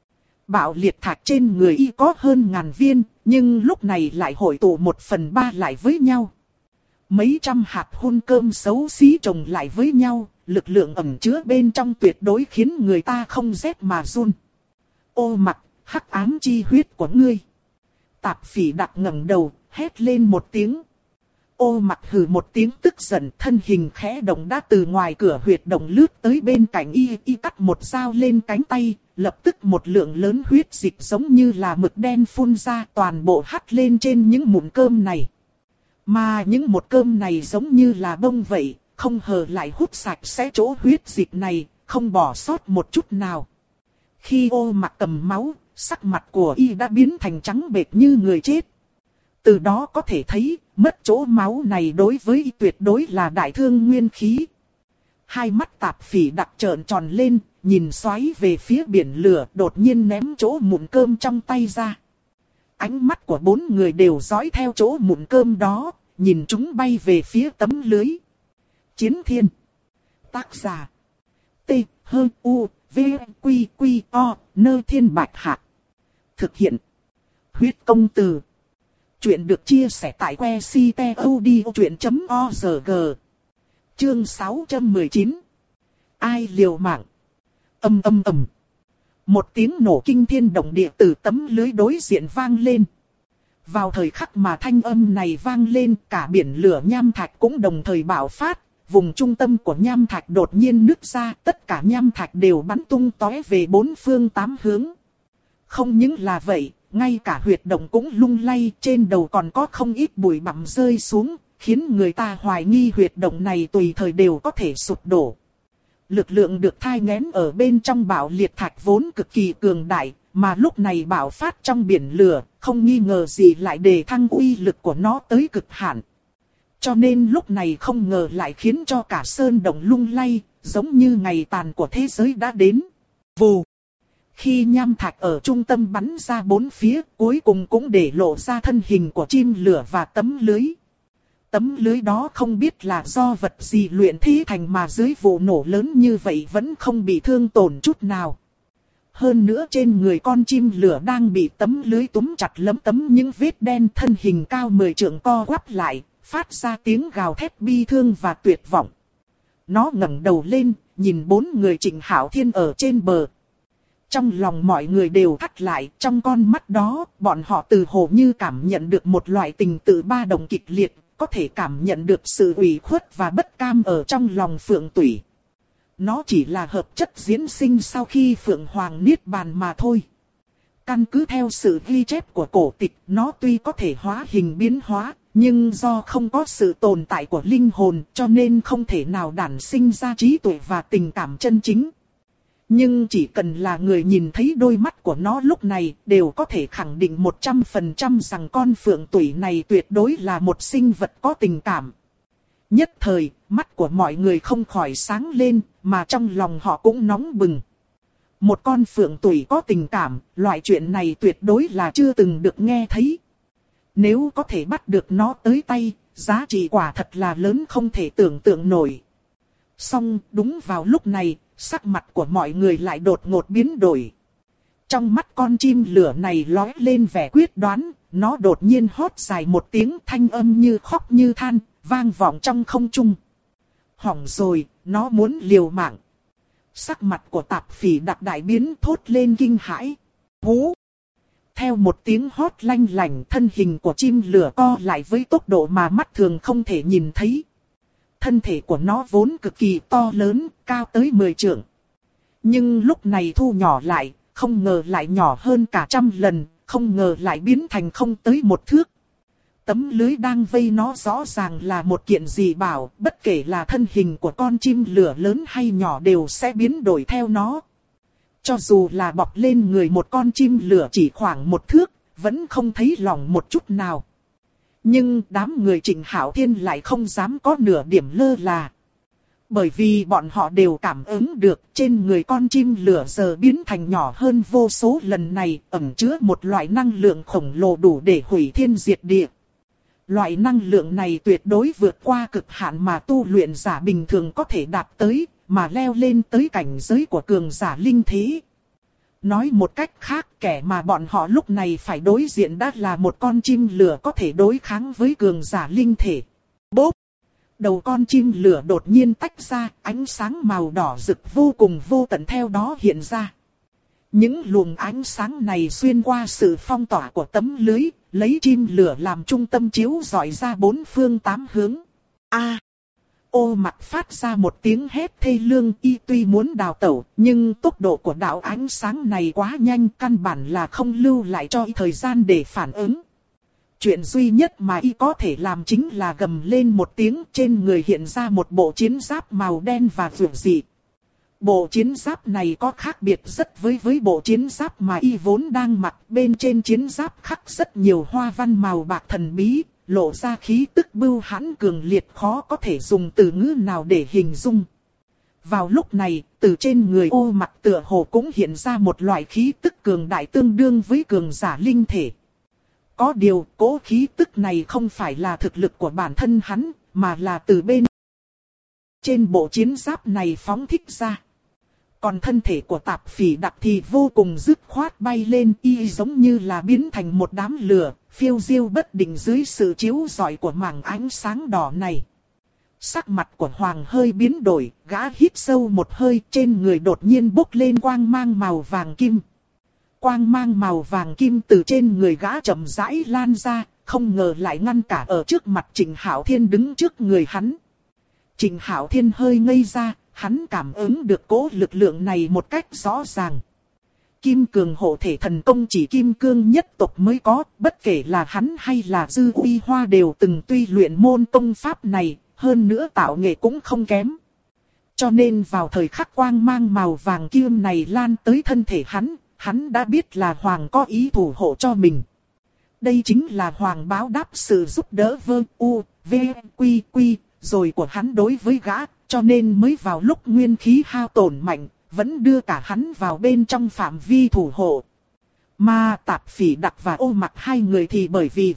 Bạo liệt thạch trên người y có hơn 1000 viên, nhưng lúc này lại hội tụ 1/3 lại với nhau. Mấy trăm hạt hun cơm xấu xí chồng lại với nhau, lực lượng ẩn chứa bên trong tuyệt đối khiến người ta không rét mà run. Ô Mặc, hắc ám chi huyết của ngươi. Tạp Phỉ Đặc ngẩng đầu, hét lên một tiếng. Ô Mặc hừ một tiếng tức giận, thân hình khẽ động đã từ ngoài cửa huyệt động lướt tới bên cạnh y cắt một dao lên cánh tay, lập tức một lượng lớn huyết dịch giống như là mực đen phun ra, toàn bộ hắt lên trên những mụn cơm này. Mà những một cơm này giống như là bông vậy, không hờ lại hút sạch sẽ chỗ huyết dịch này, không bỏ sót một chút nào. Khi Ô Mặc cầm máu, sắc mặt của y đã biến thành trắng bệch như người chết. Từ đó có thể thấy, mất chỗ máu này đối với y tuyệt đối là đại thương nguyên khí. Hai mắt Tạp Phỉ Đặc trợn tròn lên, nhìn xoáy về phía biển lửa, đột nhiên ném chỗ mụn cơm trong tay ra. Ánh mắt của 4 người đều dõi theo chỗ mụn cơm đó, nhìn chúng bay về phía tấm lưới. Chiến Thiên. Tác giả. T. H. U. V. Quy. Quy. O. Nơ Thiên Bạch Hạc. Thực hiện. Huyết Công Từ. Chuyện được chia sẻ tại que ctod.org. Chương 619. Ai liều mạng? Ầm ầm ầm. Một tiếng nổ kinh thiên động địa từ tấm lưới đối diện vang lên. Vào thời khắc mà thanh âm này vang lên, cả biển lửa nham thạch cũng đồng thời bạo phát. Vùng trung tâm của nham thạch đột nhiên nứt ra, tất cả nham thạch đều bắn tung tóe về 4 phương 8 hướng. Không những là vậy, ngay cả huyệt động cũng lung lay, trên đầu còn có không ít bụi bặm rơi xuống, khiến người ta hoài nghi huyệt động này tùy thời đều có thể sụp đổ. Lực lượng được thai nghén ở bên trong bạo liệt thạch vốn cực kỳ cường đại, mà lúc này bạo phát trong biển lửa, không nghi ngờ gì lại đề thăng uy lực của nó tới cực hạn. Cho nên lúc này không ngờ lại khiến cho cả sơn động lung lay, giống như ngày tàn của thế giới đã đến. Vù! Khi nham thạch ở trung tâm bắn ra 4 phía, cuối cùng cũng để lộ ra thân hình của chim lửa và tấm lưới. Tấm lưới đó không biết là do vật gì luyện thế thành mà dưới vụ nổ lớn như vậy vẫn không bị thương tổn chút nào. Hơn nữa trên người con chim lửa đang bị tấm lưới túm chặt lấm tấm những vết đen, thân hình cao 10 trượng co quắp lại, phát ra tiếng gào thét bi thương và tuyệt vọng. Nó ngẩng đầu lên, nhìn 4 người Trịnh Hạo Thiên ở trên bờ. Trong lòng mọi người đều thắt lại, trong con mắt đó, bọn họ từ hồ như cảm nhận được một loại tình tự ba đồng kịch liệt, có thể cảm nhận được sự ủy khuất và bất cam ở trong lòng Phượng Tủy. Nó chỉ là hợp chất diễn sinh sau khi Phượng Hoàng niết bàn mà thôi. Căn cứ theo sự ghi chép của cổ tịch, nó tuy có thể hóa hình biến hóa, nhưng do không có sự tồn tại của linh hồn cho nên không thể nào đản sinh ra trí tuệ và tình cảm chân chính. Nhưng chỉ cần là người nhìn thấy đôi mắt của nó lúc này, đều có thể khẳng định 100% rằng con Phượng Tủy này tuyệt đối là một sinh vật có tình cảm. Nhất thời, mắt của mọi người không khỏi sáng lên, mà trong lòng họ cũng nóng bừng. Một con Phượng Tủy có tình cảm, loại chuyện này tuyệt đối là chưa từng được nghe thấy. Nếu có thể bắt được nó tới tay, giá trị quả thật là lớn không thể tưởng tượng nổi. Song đúng vào lúc này, sắc mặt của mọi người lại đột ngột biến đổi. Trong mắt con chim lửa này lóe lên vẻ quyết đoán, nó đột nhiên hót dài một tiếng, thanh âm như khóc như than, vang vọng trong không trung. Hỏng rồi, nó muốn liều mạng. Sắc mặt của Tạp Phỉ Đặc đại biến, thốt lên kinh hãi. Hú! Theo một tiếng hót lanh lảnh, thân hình của chim lửa co lại với tốc độ mà mắt thường không thể nhìn thấy. Thân thể của nó vốn cực kỳ to lớn, cao tới 10 trượng. Nhưng lúc này thu nhỏ lại, không ngờ lại nhỏ hơn cả 100 lần, không ngờ lại biến thành không tới 1 thước. Tấm lưới đang vây nó rõ ràng là một kiện dị bảo, bất kể là thân hình của con chim lửa lớn hay nhỏ đều sẽ biến đổi theo nó. Cho dù là bọc lên người một con chim lửa chỉ khoảng 1 thước, vẫn không thấy lỏng một chút nào. Nhưng đám người Trịnh Hạo Thiên lại không dám có nửa điểm lơ là. Bởi vì bọn họ đều cảm ứng được trên người con chim lửa giờ biến thành nhỏ hơn vô số lần này ẩn chứa một loại năng lượng khổng lồ đủ để hủy thiên diệt địa. Loại năng lượng này tuyệt đối vượt qua cực hạn mà tu luyện giả bình thường có thể đạt tới, mà leo lên tới cảnh giới của cường giả linh thế. Nói một cách khác, kẻ mà bọn họ lúc này phải đối diện đã là một con chim lửa có thể đối kháng với cường giả linh thể. Bốp! Đầu con chim lửa đột nhiên tách ra, ánh sáng màu đỏ rực vô cùng vô tận theo đó hiện ra. Những luồng ánh sáng này xuyên qua sự phong tỏa của tấm lưới, lấy chim lửa làm trung tâm chiếu rọi ra bốn phương tám hướng. Ô Mặc phát ra một tiếng hét thê lương, y tuy muốn đào tẩu, nhưng tốc độ của đạo ánh sáng này quá nhanh, căn bản là không lưu lại cho y thời gian để phản ứng. Chuyện duy nhất mà y có thể làm chính là gầm lên một tiếng, trên người hiện ra một bộ chiến giáp màu đen và vượt dị. Bộ chiến giáp này có khác biệt rất với bộ chiến giáp mà y vốn đang mặc, bên trên chiến giáp khắc rất nhiều hoa văn màu bạc thần bí, lộ ra khí tức bưu hãn cường liệt khó có thể dùng từ ngữ nào để hình dung. Vào lúc này, từ trên người Ô Mặc tựa hồ cũng hiện ra một loại khí tức cường đại tương đương với cường giả linh thể. Có điều, cỗ khí tức này không phải là thực lực của bản thân hắn, mà là từ bên trên bộ chiến giáp này phóng thích ra. Còn thân thể của Tạp Phỉ Đặc thì vô cùng dứt khoát bay lên, y giống như là biến thành một đám lửa, phiêu diêu bất định dưới sự chiếu rọi của mảng ánh sáng đỏ này. Sắc mặt của Hoàng hơi biến đổi, gã hít sâu một hơi, trên người đột nhiên bốc lên quang mang màu vàng kim. Quang mang màu vàng kim từ trên người gã chậm rãi lan ra, không ngờ lại ngăn cả ở trước mặt Trịnh Hạo Thiên đứng trước người hắn. Trịnh Hạo Thiên hơi ngây ra, hắn cảm ứng được cỗ lực lượng này một cách rõ ràng. Kim Cường hộ thể thần công chỉ Kim Cương nhất tộc mới có, bất kể là hắn hay là Dư Uy Hoa đều từng tuy luyện môn công pháp này, hơn nữa tạo nghệ cũng không kém. Cho nên vào thời khắc quang mang màu vàng kim này lan tới thân thể hắn đã biết là Hoàng có ý thủ hộ cho mình. Đây chính là Hoàng báo đáp sự giúp đỡ rồi của hắn đối với gã, cho nên mới vào lúc nguyên khí hao tổn mạnh, vẫn đưa cả hắn vào bên trong phạm vi thủ hộ. Mà Tạp Phỉ Đặc và Ô Mặc hai người thì bởi vì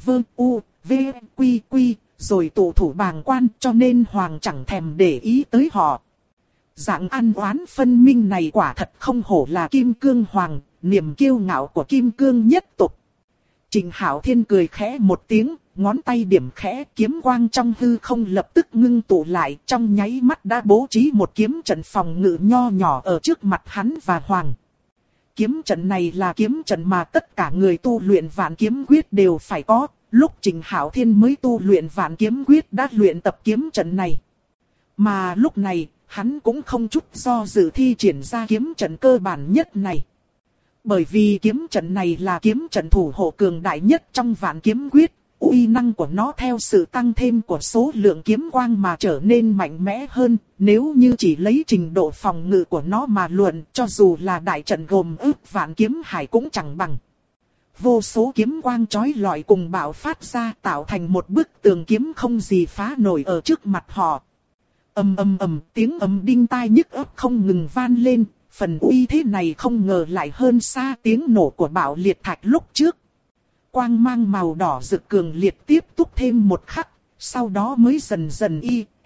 rồi tụ thủ bàng quan, cho nên Hoàng chẳng thèm để ý tới họ. Dạng ăn oán phân minh này quả thật không hổ là Kim Cương Hoàng, niềm kiêu ngạo của Kim Cương nhất tộc. Trịnh Hạo Thiên cười khẽ một tiếng, ngón tay điểm khẽ, kiếm quang trong hư không lập tức ngưng tụ lại, trong nháy mắt đã bố trí một kiếm trận phòng ngự nho nhỏ ở trước mặt hắn và Hoàng. Kiếm trận này là kiếm trận mà tất cả người tu luyện Vạn Kiếm Quyết đều phải có, lúc Trịnh Hạo Thiên mới tu luyện Vạn Kiếm Quyết đã luyện tập kiếm trận này. Mà lúc này, hắn cũng không chút do dự thi triển ra kiếm trận cơ bản nhất này. Bởi vì kiếm trận này là kiếm trận thủ hộ cường đại nhất trong Vạn Kiếm Quyết, uy năng của nó theo sự tăng thêm của số lượng kiếm quang mà trở nên mạnh mẽ hơn, nếu như chỉ lấy trình độ phòng ngự của nó mà luận, cho dù là đại trận gồm ức vạn kiếm hải cũng chẳng bằng. Vô số kiếm quang chói lọi cùng bạo phát ra tạo thành một bức tường kiếm không gì phá nổi ở trước mặt họ. Ầm ầm ầm, tiếng ầm đinh tai nhức óc không ngừng vang lên, phần uy thế này không ngờ lại hơn xa tiếng nổ của bạo liệt thạch lúc trước. Quang mang màu đỏ rực cường liệt tiếp tục thêm một khắc, sau đó mới dần dần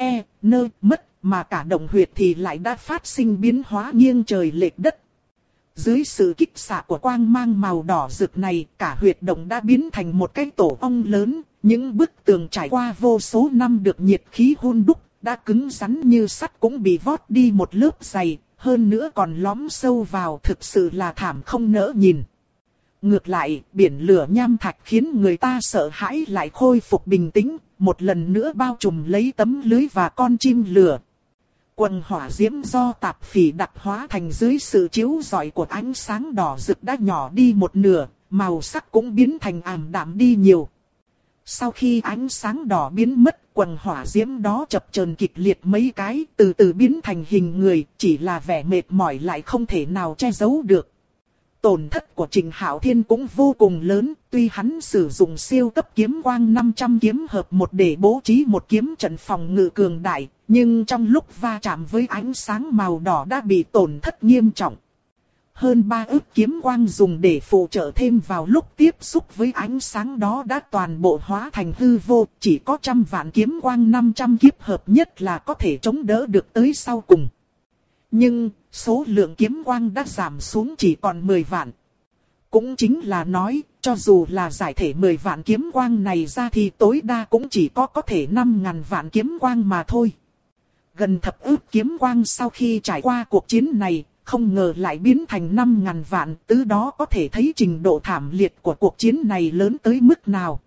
mất, mà cả động huyệt thì lại đã phát sinh biến hóa nghiêng trời lệch đất. Dưới sự kích xạ của quang mang màu đỏ rực này, cả huyệt động đã biến thành một cái tổ ong lớn, những bức tường trải qua vô số năm được nhiệt khí hun đúc, đã cứng rắn như sắt cũng bị vót đi một lớp dày, hơn nữa còn lõm sâu vào, thực sự là thảm không nỡ nhìn. Ngược lại, biển lửa nham thạch khiến người ta sợ hãi lại khôi phục bình tĩnh, một lần nữa bao trùm lấy tấm lưới và con chim lửa. Quần hỏa diễm do Tạp Phỉ Đặc hóa thành dưới sự chiếu rọi của ánh sáng đỏ rực đã nhỏ đi một nửa, màu sắc cũng biến thành ảm đạm đi nhiều. Sau khi ánh sáng đỏ biến mất, quần hỏa diễm đó chập chờn kịch liệt mấy cái, từ từ biến thành hình người, chỉ là vẻ mệt mỏi lại không thể nào che giấu được. Tổn thất của Trịnh Hạo Thiên cũng vô cùng lớn, tuy hắn sử dụng siêu cấp kiếm quang 500 kiếm hợp một để bố trí một kiếm trận phòng ngự cường đại, nhưng trong lúc va chạm với ánh sáng màu đỏ đã bị tổn thất nghiêm trọng. Hơn 3 ức kiếm quang dùng để phụ trợ thêm vào lúc tiếp xúc với ánh sáng đó đã toàn bộ hóa thành hư vô, chỉ có 100 vạn kiếm quang 500 kiếp hợp nhất là có thể chống đỡ được tới sau cùng. Nhưng, số lượng kiếm quang đã giảm xuống chỉ còn 10 vạn. Cũng chính là nói, cho dù là giải thể 10 vạn kiếm quang này ra thì tối đa cũng chỉ có thể 5.000 vạn kiếm quang mà thôi. Gần thập ức kiếm quang sau khi trải qua cuộc chiến này, không ngờ lại biến thành 5.000 vạn, từ đó có thể thấy trình độ thảm liệt của cuộc chiến này lớn tới mức nào.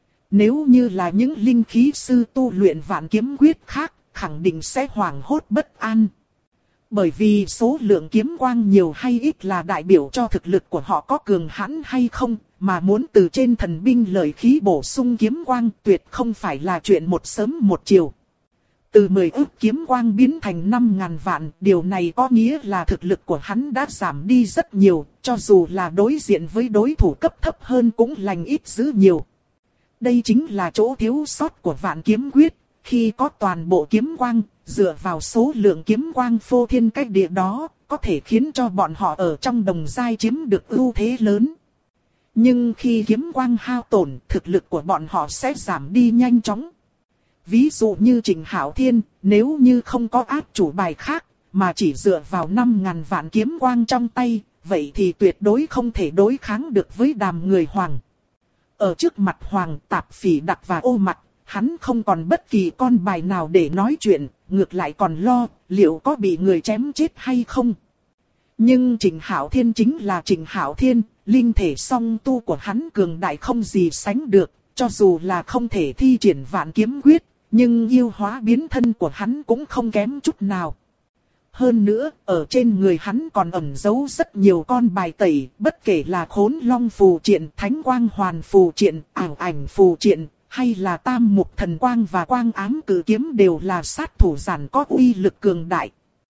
Nếu như là những linh khí sư tu luyện vạn kiếm quyết khác, khẳng định sẽ hoảng hốt bất an. Bởi vì số lượng kiếm quang nhiều hay ít là đại biểu cho thực lực của họ có cường hãn hay không, mà muốn từ trên thần binh lợi khí bổ sung kiếm quang tuyệt không phải là chuyện một sớm một chiều. Từ 10 ức kiếm quang biến thành 5.000 vạn, điều này có nghĩa là thực lực của hắn đã giảm đi rất nhiều, cho dù là đối diện với đối thủ cấp thấp hơn cũng lành ít dữ nhiều. Đây chính là chỗ thiếu sót của vạn kiếm quyết, khi có toàn bộ kiếm quang, dựa vào số lượng kiếm quang phô thiên cách địa đó, có thể khiến cho bọn họ ở trong đồng giai chiếm được ưu thế lớn. Nhưng khi kiếm quang hao tổn, thực lực của bọn họ sẽ giảm đi nhanh chóng. Ví dụ như Trịnh Hạo Thiên, nếu như không có áp chủ bài khác, mà chỉ dựa vào 5.000 vạn kiếm quang trong tay, vậy thì tuyệt đối không thể đối kháng được với Đàm Người Hoàng. Ở trước mặt Hoàng, Tạp Phỉ Đặc và Ô Mặc, hắn không còn bất kỳ con bài nào để nói chuyện, ngược lại còn lo liệu có bị người chém chết hay không. Nhưng Trịnh Hạo Thiên chính là Trịnh Hạo Thiên, linh thể song tu của hắn cường đại không gì sánh được, cho dù là không thể thi triển vạn kiếm quyết, nhưng yêu hóa biến thân của hắn cũng không kém chút nào. Hơn nữa, ở trên người hắn còn ẩn giấu rất nhiều con bài tẩy, bất kể là Khốn Long phù triện, Thánh Quang Hoàn phù triện, Ảo Ảnh phù triện, hay là Tam Mục Thần Quang và Quang Ám Cử Kiếm đều là sát thủ giản có uy lực cường đại.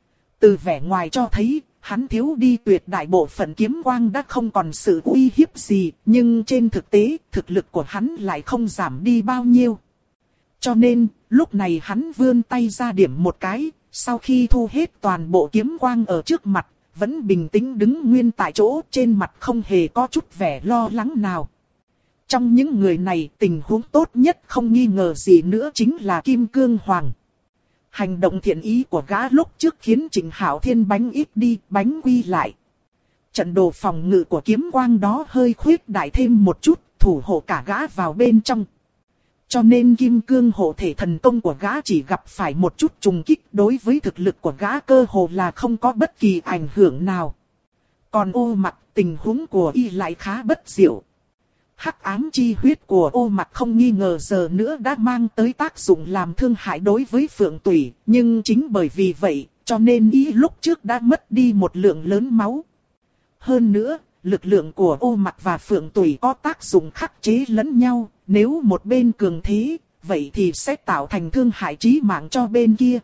Từ vẻ ngoài cho thấy, hắn thiếu đi tuyệt đại bộ phận kiếm quang đã không còn sự uy hiếp gì, nhưng trên thực tế, thực lực của hắn lại không giảm đi bao nhiêu. Cho nên, lúc này hắn vươn tay ra điểm một cái, sau khi thu hết toàn bộ kiếm quang ở trước mặt, vẫn bình tĩnh đứng nguyên tại chỗ, trên mặt không hề có chút vẻ lo lắng nào. Trong những người này, tình huống tốt nhất không nghi ngờ gì nữa chính là Kim Cương Hoàng. Hành động thiện ý của gã lúc trước khiến Trịnh Hạo Thiên bánh ít đi, bánh quy lại. Trận đồ phòng ngự của kiếm quang đó hơi khuyết đại thêm một chút, thủ hộ cả gã vào bên trong. Cho nên Kim Cương hộ thể thần công của gã chỉ gặp phải một chút trùng kích, đối với thực lực của gã cơ hồ là không có bất kỳ ảnh hưởng nào. Còn Ô Mặc, tình huống của y lại khá bất diệu. Hắc ám chi huyết của Ô Mặc không nghi ngờ giờ nữa đã mang tới tác dụng làm thương hại đối với Phượng Tủy, nhưng chính bởi vì vậy, cho nên y lúc trước đã mất đi một lượng lớn máu. Hơn nữa, lực lượng của Ô Mặc và Phượng Tủy có tác dụng khắc chế lẫn nhau, nếu một bên cường thế, vậy thì sẽ tạo thành thương hại chí mạng cho bên kia.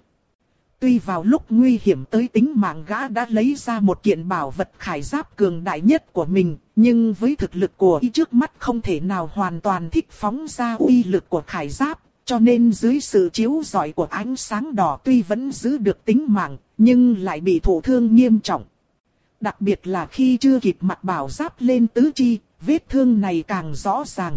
Tuy vào lúc nguy hiểm tới tính mạng gã đã lấy ra một kiện bảo vật khải giáp cường đại nhất của mình, nhưng với thực lực của y trước mắt không thể nào hoàn toàn thích phóng ra uy lực của khải giáp, cho nên dưới sự chiếu rọi của ánh sáng đỏ tuy vẫn giữ được tính mạng, nhưng lại bị thụ thương nghiêm trọng. Đặc biệt là khi chưa kịp mặc bảo giáp lên tứ chi, vết thương này càng rõ ràng.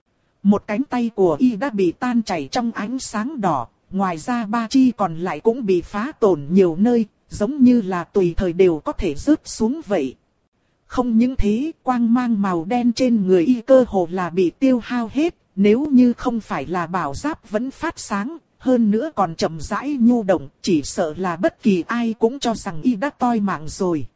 Một cánh tay của y đã bị tan chảy trong ánh sáng đỏ, ngoài ra ba chi còn lại cũng bị phá tổn nhiều nơi, giống như là tùy thời đều có thể rớt xuống vậy. Không những thế, quang mang màu đen trên người y cơ hồ là bị tiêu hao hết, nếu như không phải là bảo giáp vẫn phát sáng, hơn nữa còn chậm rãi nhu động, chỉ sợ là bất kỳ ai cũng cho rằng y đã toi mạng rồi.